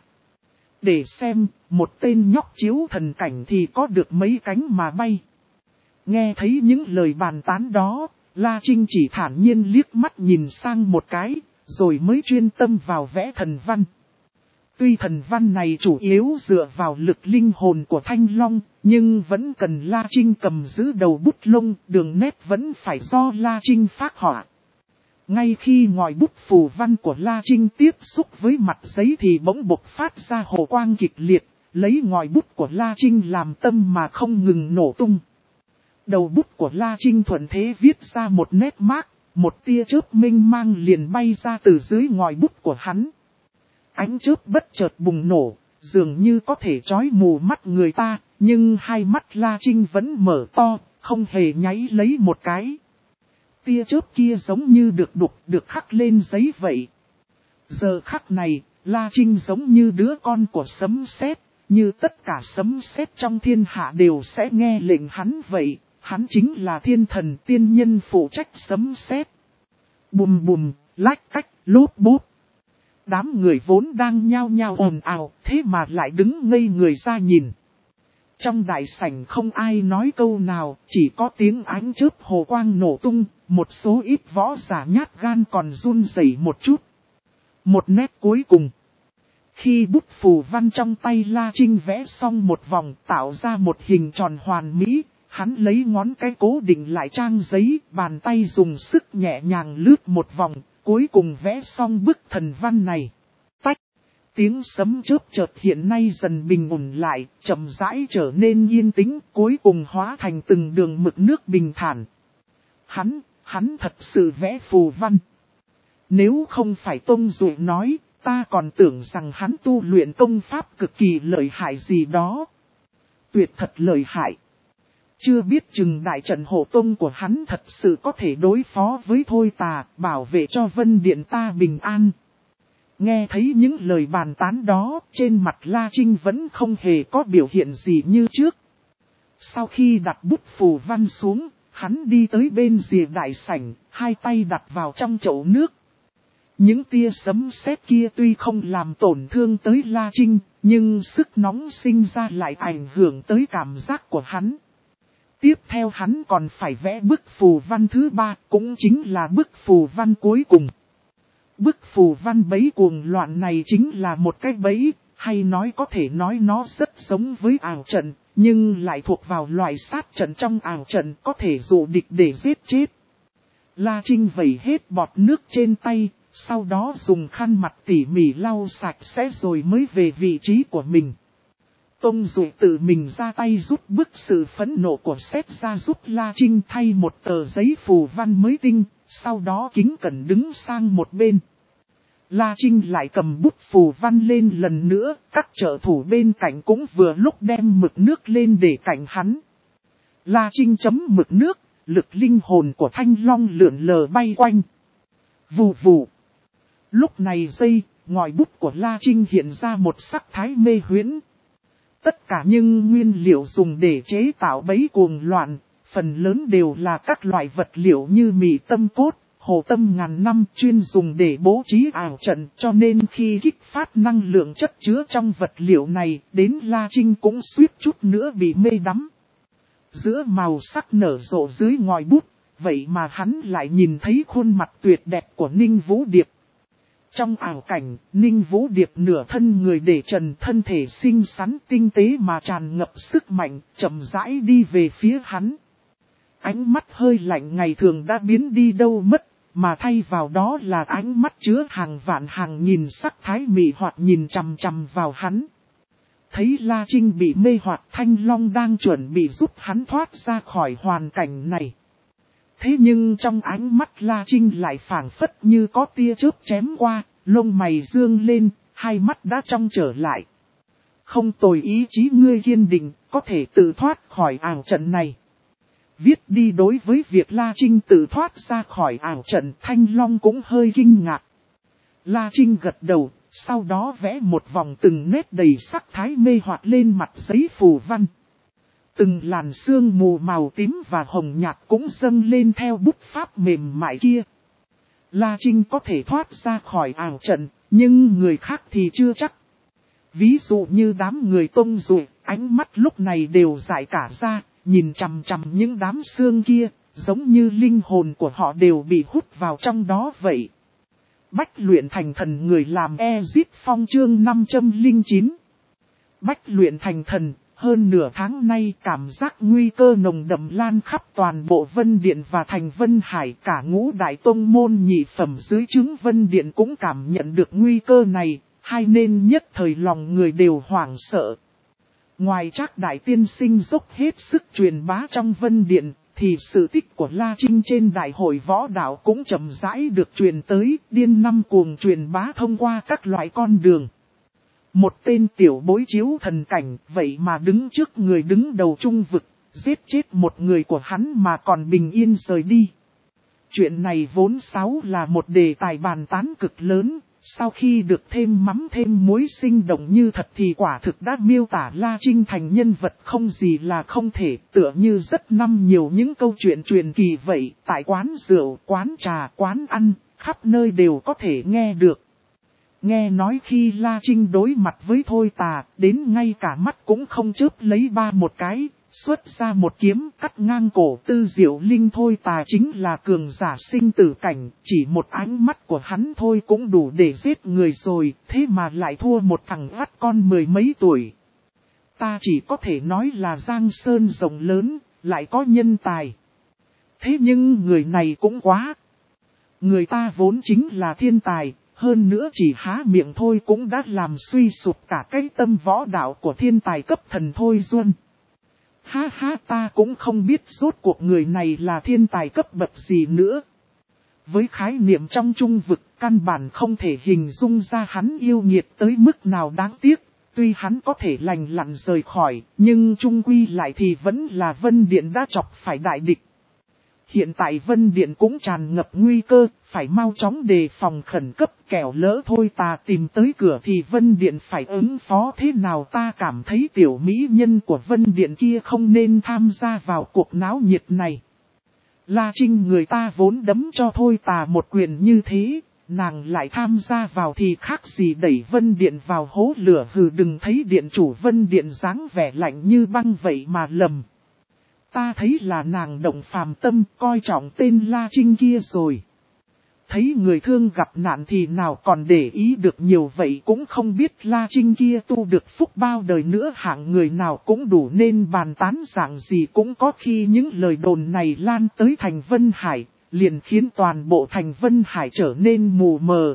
Để xem, một tên nhóc chiếu thần cảnh thì có được mấy cánh mà bay. Nghe thấy những lời bàn tán đó, La Trinh chỉ thản nhiên liếc mắt nhìn sang một cái, rồi mới chuyên tâm vào vẽ thần văn. Tuy thần văn này chủ yếu dựa vào lực linh hồn của Thanh Long, nhưng vẫn cần La Trinh cầm giữ đầu bút lông, đường nét vẫn phải do La Trinh phác họa. Ngay khi ngòi bút phù văn của La Trinh tiếp xúc với mặt giấy thì bỗng bộc phát ra hồ quang kịch liệt, lấy ngòi bút của La Trinh làm tâm mà không ngừng nổ tung. Đầu bút của La Trinh thuận thế viết ra một nét mác, một tia chớp minh mang liền bay ra từ dưới ngòi bút của hắn. Ánh chớp bất chợt bùng nổ, dường như có thể chói mù mắt người ta, nhưng hai mắt La Trinh vẫn mở to, không hề nháy lấy một cái. Tia chớp kia giống như được đục, được khắc lên giấy vậy. Giờ khắc này, La Trinh giống như đứa con của sấm sét, như tất cả sấm sét trong thiên hạ đều sẽ nghe lệnh hắn vậy. Hắn chính là thiên thần tiên nhân phụ trách sấm sét. Bùm bùm, lách cách, lốp bốp. Đám người vốn đang nhao nhao ồn ào, thế mà lại đứng ngây người ra nhìn. Trong đại sảnh không ai nói câu nào, chỉ có tiếng ánh chớp hồ quang nổ tung, một số ít võ giả nhát gan còn run rẩy một chút. Một nét cuối cùng. Khi bút phù văn trong tay La Trinh vẽ xong một vòng tạo ra một hình tròn hoàn mỹ, hắn lấy ngón cái cố định lại trang giấy, bàn tay dùng sức nhẹ nhàng lướt một vòng, cuối cùng vẽ xong bức thần văn này. Tách! Tiếng sấm chớp chợt hiện nay dần bình ổn lại, chậm rãi trở nên yên tĩnh, cuối cùng hóa thành từng đường mực nước bình thản. Hắn, hắn thật sự vẽ phù văn. Nếu không phải Tông Dụ nói, ta còn tưởng rằng hắn tu luyện công pháp cực kỳ lợi hại gì đó. Tuyệt thật lợi hại. Chưa biết chừng đại trận hộ tông của hắn thật sự có thể đối phó với Thôi Tà, bảo vệ cho Vân Điện ta bình an. Nghe thấy những lời bàn tán đó, trên mặt La Trinh vẫn không hề có biểu hiện gì như trước. Sau khi đặt bút phù văn xuống, hắn đi tới bên rìa đại sảnh, hai tay đặt vào trong chậu nước. Những tia sấm sét kia tuy không làm tổn thương tới La Trinh, nhưng sức nóng sinh ra lại ảnh hưởng tới cảm giác của hắn. Tiếp theo hắn còn phải vẽ bức phù văn thứ ba, cũng chính là bức phù văn cuối cùng. Bức phù văn bẫy cuồng loạn này chính là một cái bẫy, hay nói có thể nói nó rất giống với ảo trận, nhưng lại thuộc vào loại sát trận trong ảo trận có thể dụ địch để giết chết. La Trinh vẩy hết bọt nước trên tay, sau đó dùng khăn mặt tỉ mỉ lau sạch sẽ rồi mới về vị trí của mình. Tông Dụ tự mình ra tay rút bức sự phẫn nộ của sét ra giúp La Trinh thay một tờ giấy phù văn mới tinh, sau đó kính cẩn đứng sang một bên. La Trinh lại cầm bút phù văn lên lần nữa, các trợ thủ bên cạnh cũng vừa lúc đem mực nước lên để cạnh hắn. La Trinh chấm mực nước, lực linh hồn của Thanh Long lượn lờ bay quanh. Vù vù. Lúc này dây, ngòi bút của La Trinh hiện ra một sắc thái mê huyễn. Tất cả những nguyên liệu dùng để chế tạo bẫy cuồng loạn, phần lớn đều là các loại vật liệu như mì tâm cốt, hồ tâm ngàn năm chuyên dùng để bố trí ảo trận, cho nên khi kích phát năng lượng chất chứa trong vật liệu này, đến La Trinh cũng suýt chút nữa bị mê đắm. Giữa màu sắc nở rộ dưới ngòi bút, vậy mà hắn lại nhìn thấy khuôn mặt tuyệt đẹp của Ninh Vũ Điệp. Trong ảo cảnh, Ninh Vũ Điệp nửa thân người để trần, thân thể xinh xắn tinh tế mà tràn ngập sức mạnh, chậm rãi đi về phía hắn. Ánh mắt hơi lạnh ngày thường đã biến đi đâu mất, mà thay vào đó là ánh mắt chứa hàng vạn hàng nghìn sắc thái mị hoặc nhìn chằm chằm vào hắn. Thấy La Trinh bị mê hoặc, Thanh Long đang chuẩn bị giúp hắn thoát ra khỏi hoàn cảnh này. Thế nhưng trong ánh mắt La Trinh lại phảng phất như có tia chớp chém qua, lông mày dương lên, hai mắt đã trong trở lại. Không tồi, ý chí ngươi kiên định, có thể tự thoát khỏi ảo trận này. Viết đi. Đối với việc La Trinh tự thoát ra khỏi ảo trận, Thanh Long cũng hơi kinh ngạc. La Trinh gật đầu, sau đó vẽ một vòng từng nét đầy sắc thái mê hoặc lên mặt giấy phù văn. Từng làn sương mù màu tím và hồng nhạt cũng dâng lên theo bút pháp mềm mại kia. La Trinh có thể thoát ra khỏi ảo trận, nhưng người khác thì chưa chắc. Ví dụ như đám người Tông Dụ, ánh mắt lúc này đều dại cả ra, nhìn chằm chằm những đám sương kia, giống như linh hồn của họ đều bị hút vào trong đó vậy. Bách luyện thành thần, người làm Ezit Phong chương năm trăm lẻ chín. Bách luyện thành thần, hơn nửa tháng nay cảm giác nguy cơ nồng đậm lan khắp toàn bộ Vân Điện và thành Vân Hải, cả ngũ đại tông môn nhị phẩm dưới trướng Vân Điện cũng cảm nhận được nguy cơ này, hai nên nhất thời lòng người đều hoảng sợ. Ngoài Trác đại tiên sinh dốc hết sức truyền bá trong Vân Điện, thì sự tích của La Trinh trên đại hội võ đạo cũng chậm rãi được truyền tới, điên năm cuồng truyền bá thông qua các loại con đường. Một tên tiểu bối chiếu thần cảnh, vậy mà đứng trước người đứng đầu trung vực, giết chết một người của hắn mà còn bình yên rời đi. Chuyện này vốn sáu là một đề tài bàn tán cực lớn, sau khi được thêm mắm thêm muối sinh động như thật thì quả thực đã miêu tả La Trinh thành nhân vật không gì là không thể, tựa như rất năm nhiều những câu chuyện truyền kỳ vậy, tại quán rượu, quán trà, quán ăn, khắp nơi đều có thể nghe được. Nghe nói khi La Trinh đối mặt với Thôi Tà, đến ngay cả mắt cũng không chớp lấy ba một cái, xuất ra một kiếm cắt ngang cổ Tư Diệu Linh. Thôi Tà chính là cường giả sinh tử cảnh, chỉ một ánh mắt của hắn thôi cũng đủ để giết người rồi, thế mà lại thua một thằng vắt con mười mấy tuổi. Ta chỉ có thể nói là Giang Sơn rộng lớn, lại có nhân tài. Thế nhưng người này cũng quá. Người ta vốn chính là thiên tài. Hơn nữa chỉ há miệng thôi cũng đã làm suy sụp cả cái tâm võ đạo của thiên tài cấp thần Thôi Duân. Ha ha, ta cũng không biết rốt cuộc người này là thiên tài cấp bậc gì nữa. Với khái niệm trong trung vực, căn bản không thể hình dung ra hắn yêu nghiệt tới mức nào đáng tiếc. Tuy hắn có thể lành lặn rời khỏi, nhưng chung quy lại thì vẫn là Vân Điện đã chọc phải đại địch. Hiện tại Vân Điện cũng tràn ngập nguy cơ, phải mau chóng đề phòng khẩn cấp, kẻo lỡ Thôi Tà tìm tới cửa thì Vân Điện phải ứng phó thế nào. Ta cảm thấy tiểu mỹ nhân của Vân Điện kia không nên tham gia vào cuộc náo nhiệt này. La Trinh người ta vốn đấm cho Thôi Tà một quyền như thế, nàng lại tham gia vào thì khác gì đẩy Vân Điện vào hố lửa. Hừ, đừng thấy điện chủ Vân Điện dáng vẻ lạnh như băng vậy mà lầm. Ta thấy là nàng động phàm tâm, coi trọng tên La Trinh kia rồi. Thấy người thương gặp nạn thì nào còn để ý được nhiều vậy, cũng không biết La Trinh kia tu được phúc bao đời nữa, hạng người nào cũng đủ nên bàn tán dạng gì cũng có. Khi những lời đồn này lan tới thành Vân Hải, liền khiến toàn bộ thành Vân Hải trở nên mù mờ.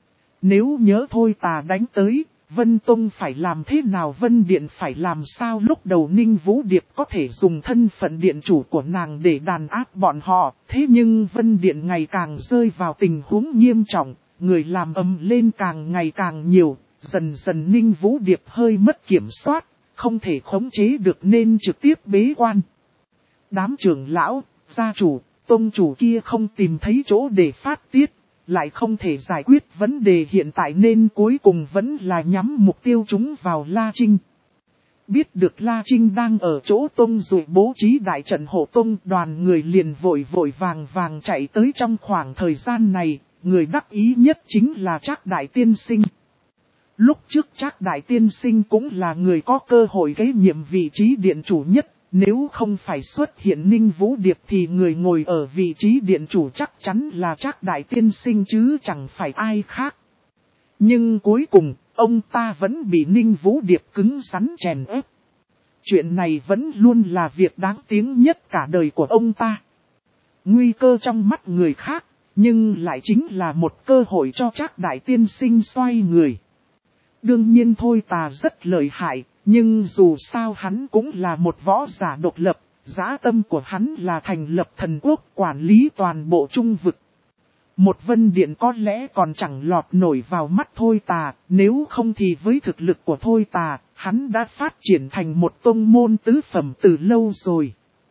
Nếu nhớ Thôi Tà đánh tới, Vân Tông phải làm thế nào, Vân Điện phải làm sao? Lúc đầu Ninh Vũ Điệp có thể dùng thân phận điện chủ của nàng để đàn áp bọn họ, thế nhưng Vân Điện ngày càng rơi vào tình huống nghiêm trọng, người làm ầm lên càng ngày càng nhiều, dần dần Ninh Vũ Điệp hơi mất kiểm soát, không thể khống chế được nên trực tiếp bế quan. Đám trưởng lão, gia chủ, tông chủ kia không tìm thấy chỗ để phát tiết. lại không thể giải quyết vấn đề hiện tại nên cuối cùng vẫn là nhắm mục tiêu chúng vào La Trinh. Biết được La Trinh đang ở chỗ Tông Dụ bố trí đại trận hộ tông, đoàn người liền vội vội vàng vàng chạy tới. Trong khoảng thời gian này, người đắc ý nhất chính là Trác Đại Tiên Sinh. Lúc trước Trác Đại Tiên Sinh cũng là người có cơ hội kế nhiệm vị trí điện chủ nhất, nếu không phải xuất hiện Ninh Vũ Điệp thì người ngồi ở vị trí điện chủ chắc chắn là Trác Đại Tiên Sinh chứ chẳng phải ai khác. Nhưng cuối cùng, ông ta vẫn bị Ninh Vũ Điệp cứng rắn chèn ép. Chuyện này vẫn luôn là việc đáng tiếng nhất cả đời của ông ta. Nguy cơ trong mắt người khác, nhưng lại chính là một cơ hội cho Trác Đại Tiên Sinh xoay người. Đương nhiên Thôi Tà rất lợi hại, nhưng dù sao hắn cũng là một võ giả độc lập, dã tâm của hắn là thành lập thần quốc quản lý toàn bộ trung vực. Một Vân Điện có lẽ còn chẳng lọt nổi vào mắt Thôi Tà, nếu không thì với thực lực của Thôi Tà, hắn đã phát triển thành một tông môn tứ phẩm từ lâu rồi.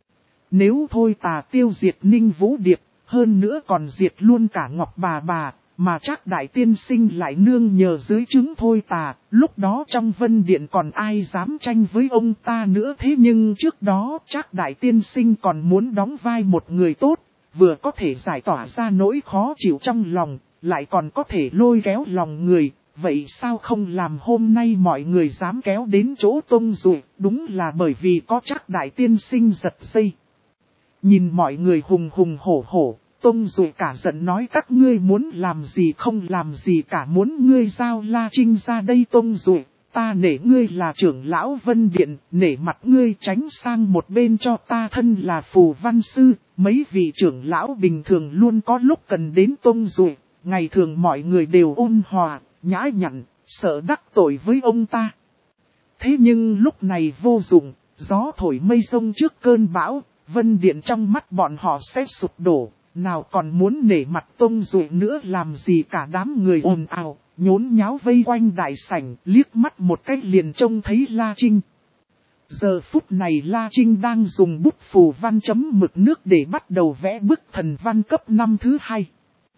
Nếu Thôi Tà tiêu diệt Ninh Vũ Điệp, hơn nữa còn diệt luôn cả Ngọc Bà Bà, mà Trác Đại Tiên Sinh lại nương nhờ dưới trướng Thôi Tà, lúc đó trong Vân Điện còn ai dám tranh với ông ta nữa. Thế nhưng trước đó Trác Đại Tiên Sinh còn muốn đóng vai một người tốt, vừa có thể giải tỏa ra nỗi khó chịu trong lòng, lại còn có thể lôi kéo lòng người. Vậy sao không làm hôm nay mọi người dám kéo đến chỗ Tông Dụ, đúng là bởi vì có Trác Đại Tiên Sinh giật dây. Nhìn mọi người hùng hùng hổ hổ, Tông Dụ cả giận nói các ngươi muốn làm gì không làm gì cả, muốn ngươi giao La Trinh ra đây. Tông Dụ, ta nể ngươi là trưởng lão Vân Điện, nể mặt ngươi tránh sang một bên cho ta. Thân là phù văn sư, mấy vị trưởng lão bình thường luôn có lúc cần đến Tông Dụ, ngày thường mọi người đều ôn hòa, nhã nhặn, sợ đắc tội với ông ta. Thế nhưng lúc này vô dụng, gió thổi mây sông trước cơn bão, Vân Điện trong mắt bọn họ sẽ sụp đổ, nào còn muốn nể mặt Tông Dụ nữa làm gì cả. Đám người ồn ào, nhốn nháo vây quanh đại sảnh, liếc mắt một cách liền trông thấy La Trinh. Giờ phút này La Trinh đang dùng bút phù văn chấm mực nước để bắt đầu vẽ bức thần văn cấp năm thứ hai.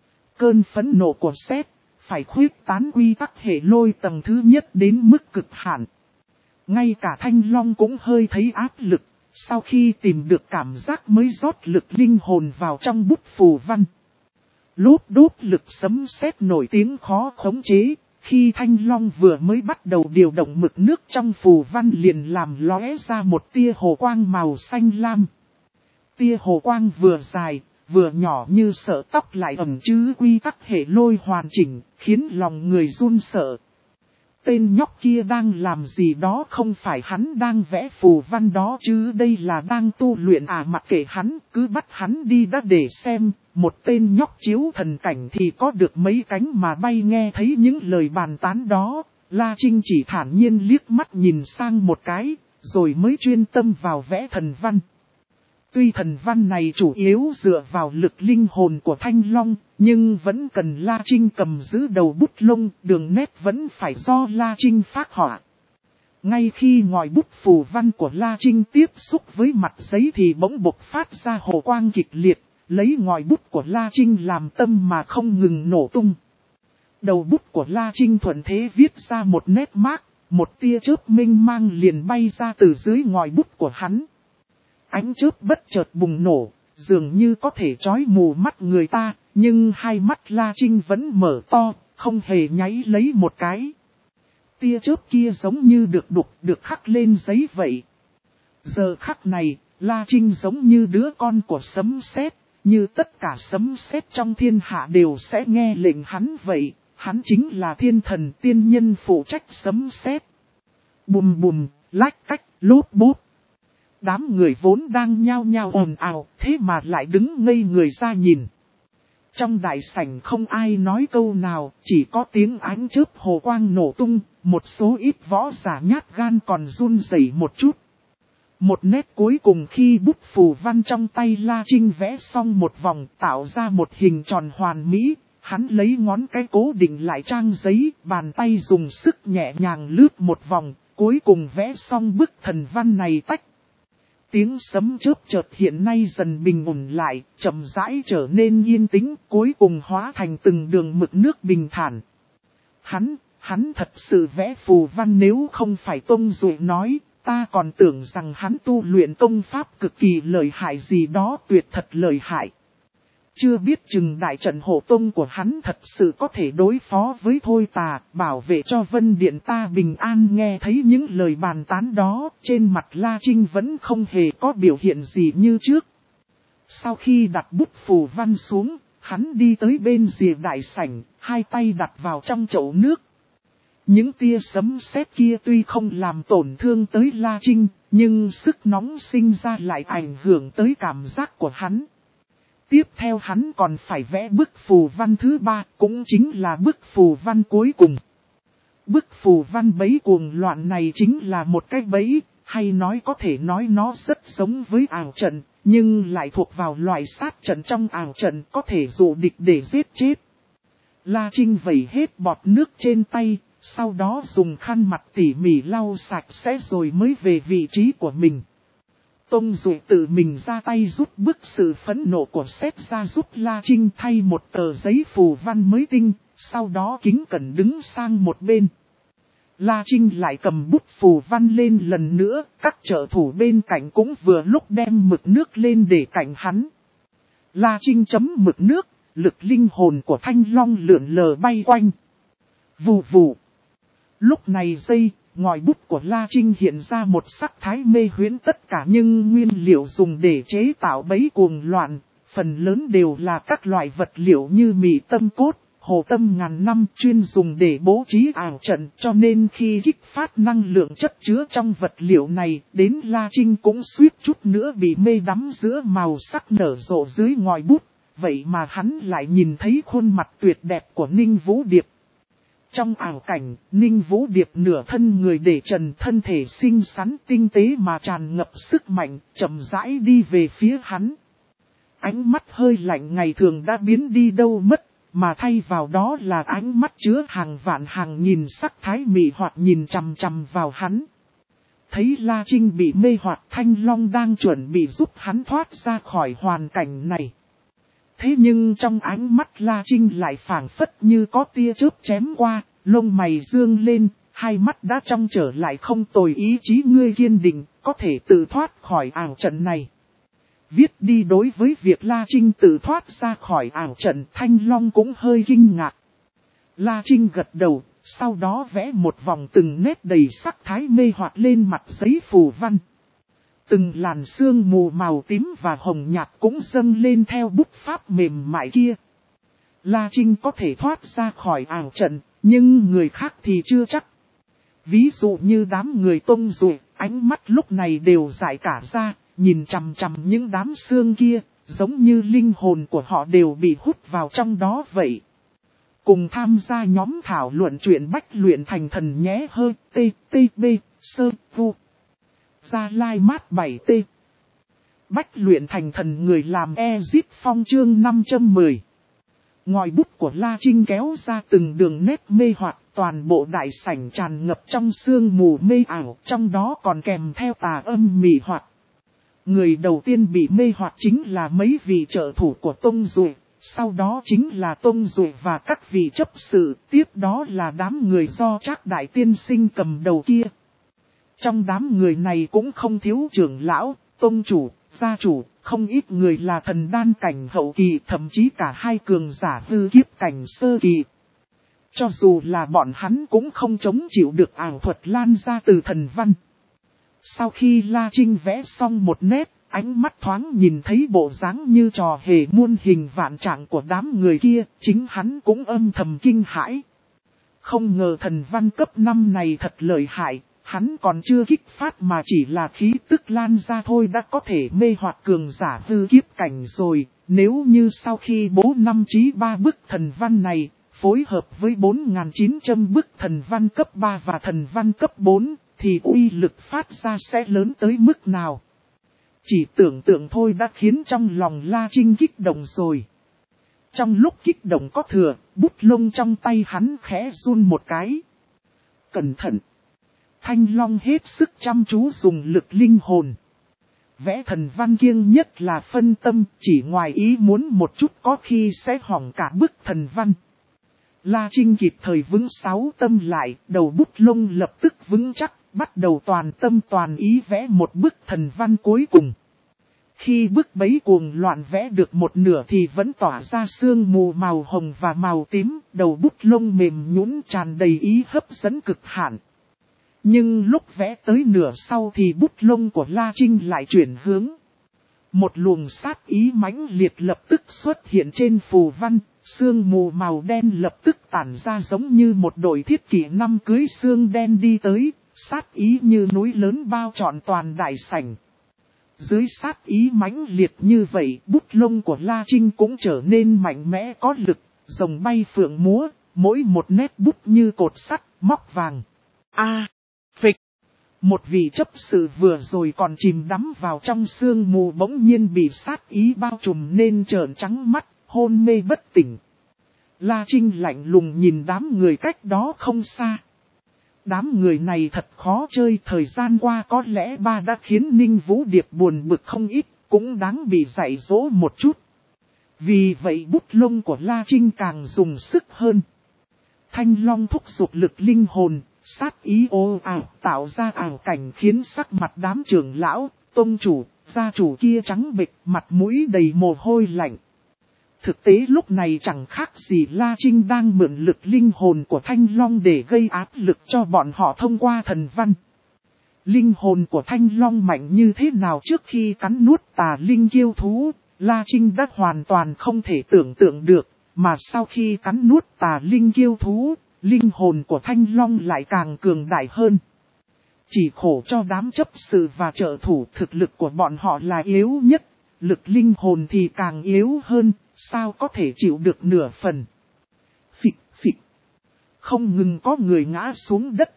Cơn phẫn nộ của sét phải khuyết tán quy tắc hệ lôi tầng thứ nhất đến mức cực hạn. Ngay cả Thanh Long cũng hơi thấy áp lực, sau khi tìm được cảm giác mới rót lực linh hồn vào trong bút phù văn. Lốp đốp lực sấm sét nổi tiếng khó khống chế, khi Thanh Long vừa mới bắt đầu điều động mực nước trong phù văn liền làm lóe ra một tia hồ quang màu xanh lam. Tia hồ quang vừa dài, vừa nhỏ như sợi tóc lại ẩn chứa quy tắc hệ lôi hoàn chỉnh, khiến lòng người run sợ. Tên nhóc kia đang làm gì đó, không phải hắn đang vẽ phù văn đó chứ, đây là đang tu luyện à. Mặc kệ hắn, cứ bắt hắn đi đã để xem, một tên nhóc chiếu thần cảnh thì có được mấy cánh mà bay. Nghe thấy những lời bàn tán đó, La Trinh chỉ thản nhiên liếc mắt nhìn sang một cái, rồi mới chuyên tâm vào vẽ thần văn. Tuy thần văn này chủ yếu dựa vào lực linh hồn của Thanh Long, nhưng vẫn cần La Trinh cầm giữ đầu bút lông, đường nét vẫn phải do La Trinh phác họa. Ngay khi ngòi bút phù văn của La Trinh tiếp xúc với mặt giấy thì bỗng bộc phát ra hồ quang kịch liệt, lấy ngòi bút của La Trinh làm tâm mà không ngừng nổ tung. Đầu bút của La Trinh thuận thế viết ra một nét mác, một tia chớp minh mang liền bay ra từ dưới ngòi bút của hắn. Ánh chớp bất chợt bùng nổ, dường như có thể chói mù mắt người ta, nhưng hai mắt La Trinh vẫn mở to, không hề nháy lấy một cái. Tia chớp kia giống như được đục, được khắc lên giấy vậy. Giờ khắc này, La Trinh giống như đứa con của sấm sét, như tất cả sấm sét trong thiên hạ đều sẽ nghe lệnh hắn vậy. Hắn chính là thiên thần tiên nhân phụ trách sấm sét. Bùm bùm, lách cách, lốp bốp. Đám người vốn đang nhao nhao ồn ào, thế mà lại đứng ngây người ra nhìn. Trong đại sảnh không ai nói câu nào, chỉ có tiếng ánh chớp hồ quang nổ tung, một số ít võ giả nhát gan còn run rẩy một chút. Một nét cuối cùng khi bút phù văn trong tay La Trinh vẽ xong một vòng tạo ra một hình tròn hoàn mỹ, hắn lấy ngón cái cố định lại trang giấy, bàn tay dùng sức nhẹ nhàng lướt một vòng, cuối cùng vẽ xong bức thần văn này tách. Tiếng sấm chớp chợt hiện nay dần bình ổn lại, chậm rãi trở nên yên tĩnh, cuối cùng hóa thành từng đường mực nước bình thản. Hắn, hắn thật sự vẽ phù văn, nếu không phải Tông Dụ nói, ta còn tưởng rằng hắn tu luyện công pháp cực kỳ lợi hại gì đó, tuyệt thật lợi hại. Chưa biết chừng đại trận hộ tông của hắn thật sự có thể đối phó với Thôi Tà, bảo vệ cho Vân Điện ta bình an. Nghe thấy những lời bàn tán đó, trên mặt La Trinh vẫn không hề có biểu hiện gì như trước. Sau khi đặt bút phù văn xuống, hắn đi tới bên rìa đại sảnh, hai tay đặt vào trong chậu nước. Những tia sấm sét kia tuy không làm tổn thương tới La Trinh, nhưng sức nóng sinh ra lại ảnh hưởng tới cảm giác của hắn. Tiếp theo hắn còn phải vẽ bức phù văn thứ ba, cũng chính là bức phù văn cuối cùng. Bức phù văn bẫy cuồng loạn này chính là một cái bẫy, hay nói có thể nói nó rất giống với ảo trận, nhưng lại thuộc vào loại sát trận trong ảo trận, có thể dụ địch để giết chết. La Trinh vẩy hết bọt nước trên tay, sau đó dùng khăn mặt tỉ mỉ lau sạch sẽ rồi mới về vị trí của mình. Tông Dụ tự mình ra tay rút bức sự phẫn nộ của sét ra, giúp La Trinh thay một tờ giấy phù văn mới tinh, sau đó kính cẩn đứng sang một bên. La Trinh lại cầm bút phù văn lên lần nữa, các trợ thủ bên cạnh cũng vừa lúc đem mực nước lên để cạnh hắn. La Trinh chấm mực nước, lực linh hồn của Thanh Long lượn lờ bay quanh. Vù vù. Lúc này dây, ngòi bút của La Trinh hiện ra một sắc thái mê huyễn, tất cả những nguyên liệu dùng để chế tạo bẫy cuồng loạn, phần lớn đều là các loại vật liệu như mị tâm cốt, hồ tâm ngàn năm chuyên dùng để bố trí ảo trận, cho nên khi kích phát năng lượng chất chứa trong vật liệu này, đến La Trinh cũng suýt chút nữa bị mê đắm giữa màu sắc nở rộ dưới ngòi bút, vậy mà hắn lại nhìn thấy khuôn mặt tuyệt đẹp của Ninh Vũ Điệp. Trong ảo cảnh, Ninh Vũ Điệp nửa thân người để trần, thân thể xinh xắn tinh tế mà tràn ngập sức mạnh, chậm rãi đi về phía hắn. Ánh mắt hơi lạnh ngày thường đã biến đi đâu mất, mà thay vào đó là ánh mắt chứa hàng vạn hàng nghìn sắc thái mị hoặc nhìn chằm chằm vào hắn. Thấy La Trinh bị mê hoặc, Thanh Long đang chuẩn bị giúp hắn thoát ra khỏi hoàn cảnh này. Thế nhưng trong ánh mắt La Trinh lại phảng phất như có tia chớp chém qua, lông mày dương lên, hai mắt đã trong trở lại không tồi, ý chí ngươi kiên định, có thể tự thoát khỏi ảo trận này. Viết đi, đối với việc La Trinh tự thoát ra khỏi ảo trận, Thanh Long cũng hơi kinh ngạc. La Trinh gật đầu, sau đó vẽ một vòng từng nét đầy sắc thái mê hoặc lên mặt giấy phù văn. Từng làn sương mù màu tím và hồng nhạt cũng dâng lên theo bút pháp mềm mại kia. La Trinh có thể thoát ra khỏi ảo trận, nhưng người khác thì chưa chắc. Ví dụ như đám người Tông Dụ, ánh mắt lúc này đều dại cả ra, nhìn chằm chằm những đám sương kia, giống như linh hồn của họ đều bị hút vào trong đó vậy. Cùng tham gia nhóm thảo luận chuyện bách luyện thành thần nhé, hơi tê tê bê sơ vu. Gia Lai mát bảy t. Bách luyện thành thần, người làm Ezit Phong chương năm trăm mười. Ngòi bút của La Trinh kéo ra từng đường nét mê hoặc, toàn bộ đại sảnh tràn ngập trong sương mù mê ảo, trong đó còn kèm theo tà âm mị hoặc. Người đầu tiên bị mê hoặc chính là mấy vị trợ thủ của Tông Dụ, sau đó chính là Tông Dụ và các vị chấp sự, tiếp đó là đám người do Trác Đại Tiên Sinh cầm đầu kia. Trong đám người này cũng không thiếu trưởng lão, tông chủ, gia chủ, không ít người là thần đan cảnh hậu kỳ, thậm chí cả hai cường giả hư kiếp cảnh sơ kỳ. Cho dù là bọn hắn cũng không chống chịu được ảo thuật lan ra từ thần văn. Sau khi La Trinh vẽ xong một nét, ánh mắt thoáng nhìn thấy bộ dáng như trò hề muôn hình vạn trạng của đám người kia, chính hắn cũng âm thầm kinh hãi. Không ngờ thần văn cấp năm này thật lợi hại. Hắn còn chưa kích phát mà chỉ là khí tức lan ra thôi đã có thể mê hoặc cường giả hư kiếp cảnh rồi. Nếu như sau khi bố năm trí ba bức thần văn này, phối hợp với bốn nghìn chín trăm bức thần văn cấp ba và thần văn cấp bốn, thì uy lực phát ra sẽ lớn tới mức nào. Chỉ tưởng tượng thôi đã khiến trong lòng La Trinh kích động rồi. Trong lúc kích động có thừa, bút lông trong tay hắn khẽ run một cái. Cẩn thận! Thanh Long hết sức chăm chú dùng lực linh hồn. vẽ thần văn kiêng nhất là phân tâm, chỉ ngoài ý muốn một chút có khi sẽ hỏng cả bức thần văn. La Trinh kịp thời vững sáu tâm lại, đầu bút lông lập tức vững chắc, bắt đầu toàn tâm toàn ý vẽ một bức thần văn cuối cùng. Khi bức bấy cuồng loạn vẽ được một nửa thì vẫn tỏa ra sương mù màu hồng và màu tím, đầu bút lông mềm nhũn tràn đầy ý hấp dẫn cực hạn. Nhưng lúc vẽ tới nửa sau thì bút lông của La Trinh lại chuyển hướng. Một luồng sát ý mãnh liệt lập tức xuất hiện trên phù văn, sương mù màu đen lập tức tản ra giống như một đội thiết kỵ năm cưới xương đen đi tới, sát ý như núi lớn bao trọn toàn đại sảnh. Dưới sát ý mãnh liệt như vậy, bút lông của La Trinh cũng trở nên mạnh mẽ có lực, rồng bay phượng múa, mỗi một nét bút như cột sắt, móc vàng. A, phịch! Một vị chấp sự vừa rồi còn chìm đắm vào trong sương mù bỗng nhiên bị sát ý bao trùm nên trợn trắng mắt, hôn mê bất tỉnh. La Trinh lạnh lùng nhìn đám người cách đó không xa. Đám người này thật khó chơi, thời gian qua có lẽ ba đã khiến Ninh Vũ Điệp buồn bực không ít, cũng đáng bị dạy dỗ một chút. Vì vậy bút lông của La Trinh càng dùng sức hơn. Thanh Long thúc giục lực linh hồn, sát ý ô ảo tạo ra ảo cảnh khiến sắc mặt đám trưởng lão, tông chủ, gia chủ kia trắng bệch, mặt mũi đầy mồ hôi lạnh. Thực tế lúc này chẳng khác gì La Trinh đang mượn lực linh hồn của Thanh Long để gây áp lực cho bọn họ thông qua thần văn. Linh hồn của Thanh Long mạnh như thế nào trước khi cắn nuốt tà linh kiêu thú, La Trinh đã hoàn toàn không thể tưởng tượng được, mà sau khi cắn nuốt tà linh kiêu thú, linh hồn của Thanh Long lại càng cường đại hơn. Chỉ khổ cho đám chấp sự và trợ thủ, thực lực của bọn họ là yếu nhất, lực linh hồn thì càng yếu hơn. Sao có thể chịu được nửa phần? Phịch phịch. Không ngừng có người ngã xuống đất.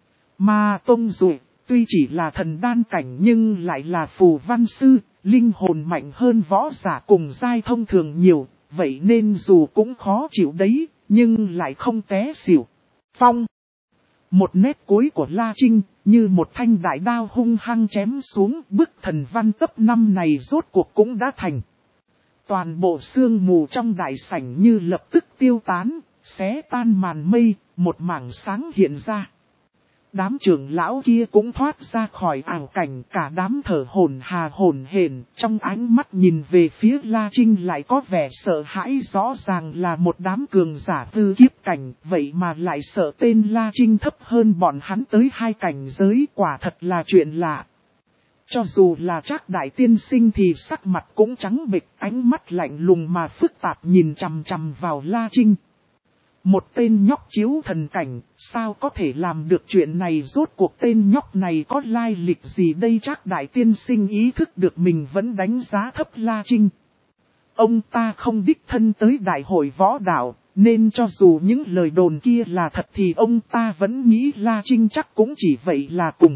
Mà Tông Dụ, tuy chỉ là thần đan cảnh nhưng lại là phù văn sư, linh hồn mạnh hơn võ giả cùng giai thông thường nhiều, vậy nên dù cũng khó chịu đấy, nhưng lại không té xỉu. Phong. Một nét cuối của La Trinh, như một thanh đại đao hung hăng chém xuống, bức thần văn cấp năm này rốt cuộc cũng đã thành. Toàn bộ sương mù trong đại sảnh như lập tức tiêu tán, xé tan màn mây, một mảng sáng hiện ra. Đám trưởng lão kia cũng thoát ra khỏi ảo cảnh, cả đám thở hổn hà hổn hển, trong ánh mắt nhìn về phía La Trinh lại có vẻ sợ hãi, rõ ràng là một đám cường giả tư kiếp cảnh, vậy mà lại sợ tên La Trinh thấp hơn bọn hắn tới hai cảnh giới, quả thật là chuyện lạ. Cho dù là Trác đại tiên sinh thì sắc mặt cũng trắng bệch, ánh mắt lạnh lùng mà phức tạp nhìn chằm chằm vào La Trinh. Một tên nhóc chiếu thần cảnh, sao có thể làm được chuyện này, rốt cuộc tên nhóc này có lai lịch gì đây? Trác đại tiên sinh ý thức được mình vẫn đánh giá thấp La Trinh. Ông ta không đích thân tới đại hội võ đạo, nên cho dù những lời đồn kia là thật thì ông ta vẫn nghĩ La Trinh chắc cũng chỉ vậy là cùng.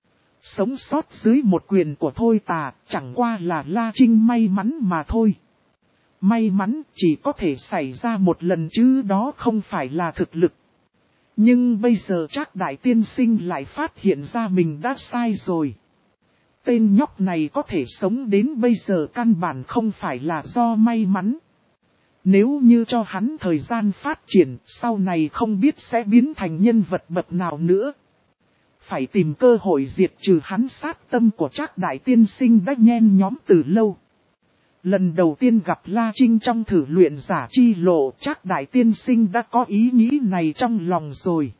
Sống sót dưới một quyền của Thôi Tà, chẳng qua là La Trinh may mắn mà thôi. May mắn chỉ có thể xảy ra một lần chứ đó không phải là thực lực. Nhưng bây giờ Trác đại tiên sinh lại phát hiện ra mình đã sai rồi. Tên nhóc này có thể sống đến bây giờ căn bản không phải là do may mắn. Nếu như cho hắn thời gian phát triển, sau này không biết sẽ biến thành nhân vật bậc nào nữa. Phải tìm cơ hội diệt trừ hắn, sát tâm của Trác đại tiên sinh đã nhen nhóm từ lâu. Lần đầu tiên gặp La Trinh trong thử luyện giả chi lộ, Trác đại tiên sinh đã có ý nghĩ này trong lòng rồi.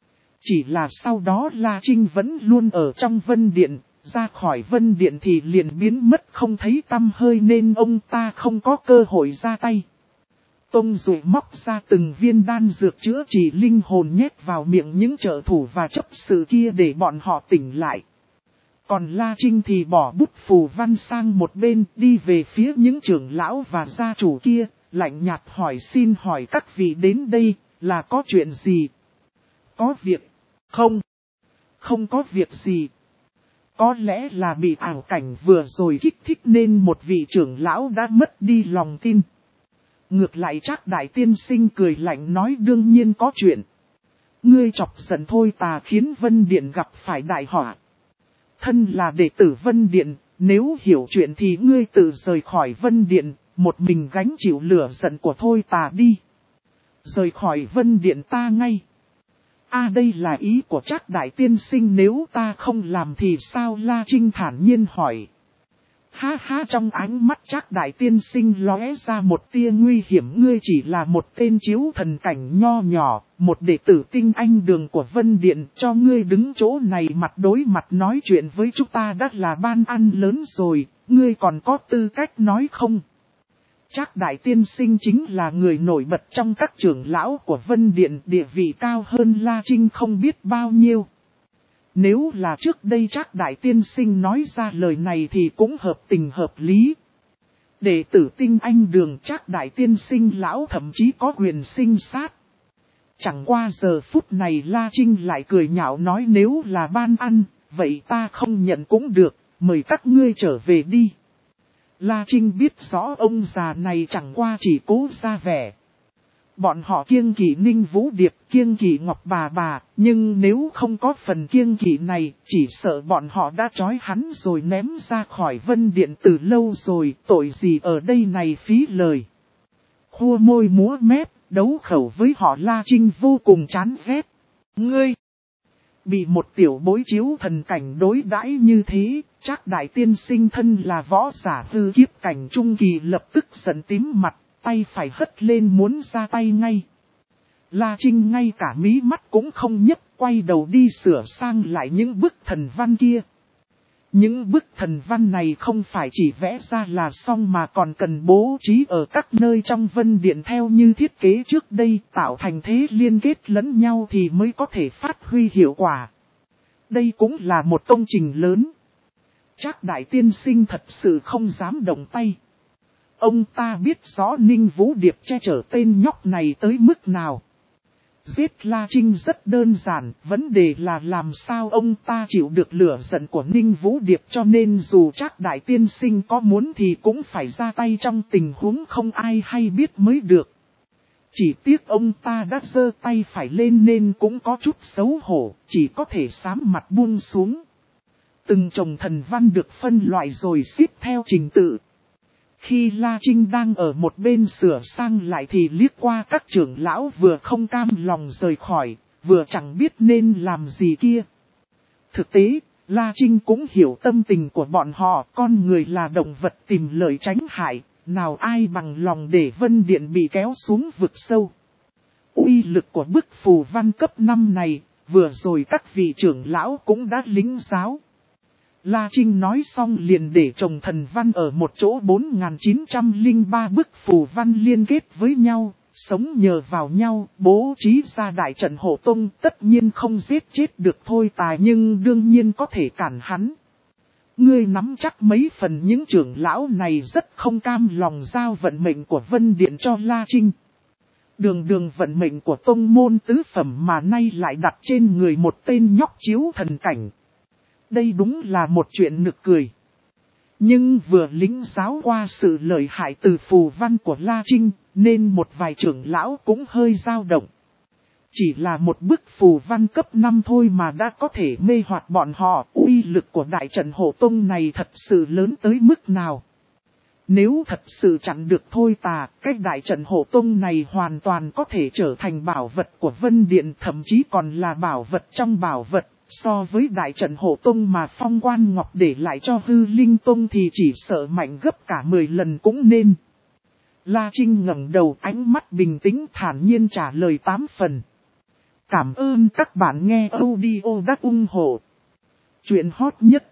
Chỉ là sau đó La Trinh vẫn luôn ở trong Vân Điện, ra khỏi Vân Điện thì liền biến mất không thấy tăm hơi nên ông ta không có cơ hội ra tay. Tông Dụ móc ra từng viên đan dược chữa trị linh hồn nhét vào miệng những trợ thủ và chấp sự kia để bọn họ tỉnh lại. Còn La Trinh thì bỏ bút phù văn sang một bên, đi về phía những trưởng lão và gia chủ kia, lạnh nhạt hỏi: xin hỏi các vị đến đây, là có chuyện gì? Có việc? Không. Không có việc gì. Có lẽ là bị ảo cảnh vừa rồi kích thích nên một vị trưởng lão đã mất đi lòng tin. Ngược lại Trác đại tiên sinh cười lạnh nói: đương nhiên có chuyện. Ngươi chọc giận Thôi Tà khiến Vân Điện gặp phải đại họa. Thân là đệ tử Vân Điện, Nếu hiểu chuyện thì ngươi tự rời khỏi Vân Điện, một mình gánh chịu lửa giận của Thôi Tà đi. Rời khỏi Vân Điện ta ngay. À đây là ý của Trác đại tiên sinh, nếu ta không làm thì sao? La Trinh thản nhiên hỏi. Ha ha, trong ánh mắt Trác đại tiên sinh lóe ra một tia nguy hiểm. Ngươi chỉ là một tên chiếu thần cảnh nho nhỏ, một đệ tử tinh anh đường của Vân Điện, cho ngươi đứng chỗ này mặt đối mặt nói chuyện với chúng ta đã là ban ăn lớn rồi, ngươi còn có tư cách nói không? Trác đại tiên sinh chính là người nổi bật trong các trưởng lão của Vân Điện, địa vị cao hơn La Trinh không biết bao nhiêu. Nếu là trước đây Trác đại tiên sinh nói ra lời này thì cũng hợp tình hợp lý. Đệ tử tinh anh đường Trác đại tiên sinh lão thậm chí có quyền sinh sát. Chẳng qua giờ phút này La Trinh lại cười nhạo nói, nếu là ban ăn, vậy ta không nhận cũng được, mời các ngươi trở về đi. La Trinh biết rõ ông già này chẳng qua chỉ cố ra vẻ. Bọn họ kiêng kỵ Ninh Vũ Điệp, kiêng kỵ Ngọc Bà Bà, nhưng nếu không có phần kiêng kỵ này, chỉ sợ bọn họ đã trói hắn rồi ném ra khỏi Vân Điện từ lâu rồi, tội gì ở đây này phí lời. Khua môi múa mép, đấu khẩu với họ La Trinh vô cùng chán ghét. Ngươi! Bị một tiểu bối chiếu thần cảnh đối đãi như thế, Trác đại tiên sinh thân là võ giả hư kiếp cảnh trung kỳ lập tức giận tím mặt, tay phải hất lên muốn ra tay ngay. La Trinh ngay cả mí mắt cũng không nhấc, quay đầu đi sửa sang lại những bức thần văn kia. Những bức thần văn này không phải chỉ vẽ ra là xong mà còn cần bố trí ở các nơi trong Vân Điện theo như thiết kế trước đây, tạo thành thế liên kết lẫn nhau thì mới có thể phát huy hiệu quả. Đây cũng là một công trình lớn. Trác đại tiên sinh thật sự không dám động tay. Ông ta biết rõ Ninh Vũ Điệp che chở tên nhóc này tới mức nào. Giết La Trinh rất đơn giản, vấn đề là làm sao ông ta chịu được lửa giận của Ninh Vũ Điệp, cho nên dù Trác đại tiên sinh có muốn thì cũng phải ra tay trong tình huống không ai hay biết mới được. Chỉ tiếc ông ta đã giơ tay phải lên nên cũng có chút xấu hổ, chỉ có thể sám mặt buông xuống. Từng chồng thần văn được phân loại rồi xếp theo trình tự. Khi La Trinh đang ở một bên sửa sang lại thì liếc qua các trưởng lão vừa không cam lòng rời khỏi, vừa chẳng biết nên làm gì kia. Thực tế, La Trinh cũng hiểu tâm tình của bọn họ, con người là động vật tìm lợi tránh hại, nào ai bằng lòng để Vân Điện bị kéo xuống vực sâu. Uy lực của bức phù văn cấp năm này, vừa rồi các vị trưởng lão cũng đã lính giáo. La Trinh nói xong liền để chồng thần văn ở một chỗ bốn nghìn chín trăm lẻ ba bức phù văn liên kết với nhau, sống nhờ vào nhau, bố trí ra đại trận hộ tông, tất nhiên không giết chết được Thôi Tà nhưng đương nhiên có thể cản hắn. Ngươi nắm chắc mấy phần những trưởng lão này rất không cam lòng giao vận mệnh của Vân Điện cho La Trinh. Đường đường vận mệnh của tông môn tứ phẩm mà nay lại đặt trên người một tên nhóc chiếu thần cảnh. Đây đúng là một chuyện nực cười. Nhưng vừa lính giáo qua sự lợi hại từ phù văn của La Trinh, nên một vài trưởng lão cũng hơi dao động. Chỉ là một bức phù văn cấp năm thôi mà đã có thể mê hoặc bọn họ, uy lực của đại trận hộ tông này thật sự lớn tới mức nào. Nếu thật sự chặn được Thôi Tà, cái đại trận hộ tông này hoàn toàn có thể trở thành bảo vật của Vân Điện, thậm chí còn là bảo vật trong bảo vật. So với đại trận hộ tông mà Phong Quan Ngọc để lại cho Hư Linh Tông thì chỉ sợ mạnh gấp cả mười lần cũng nên. La Trinh ngẩng đầu, ánh mắt bình tĩnh thản nhiên trả lời tám phần. Cảm ơn các bạn nghe audio đã ủng hộ chuyện hot nhất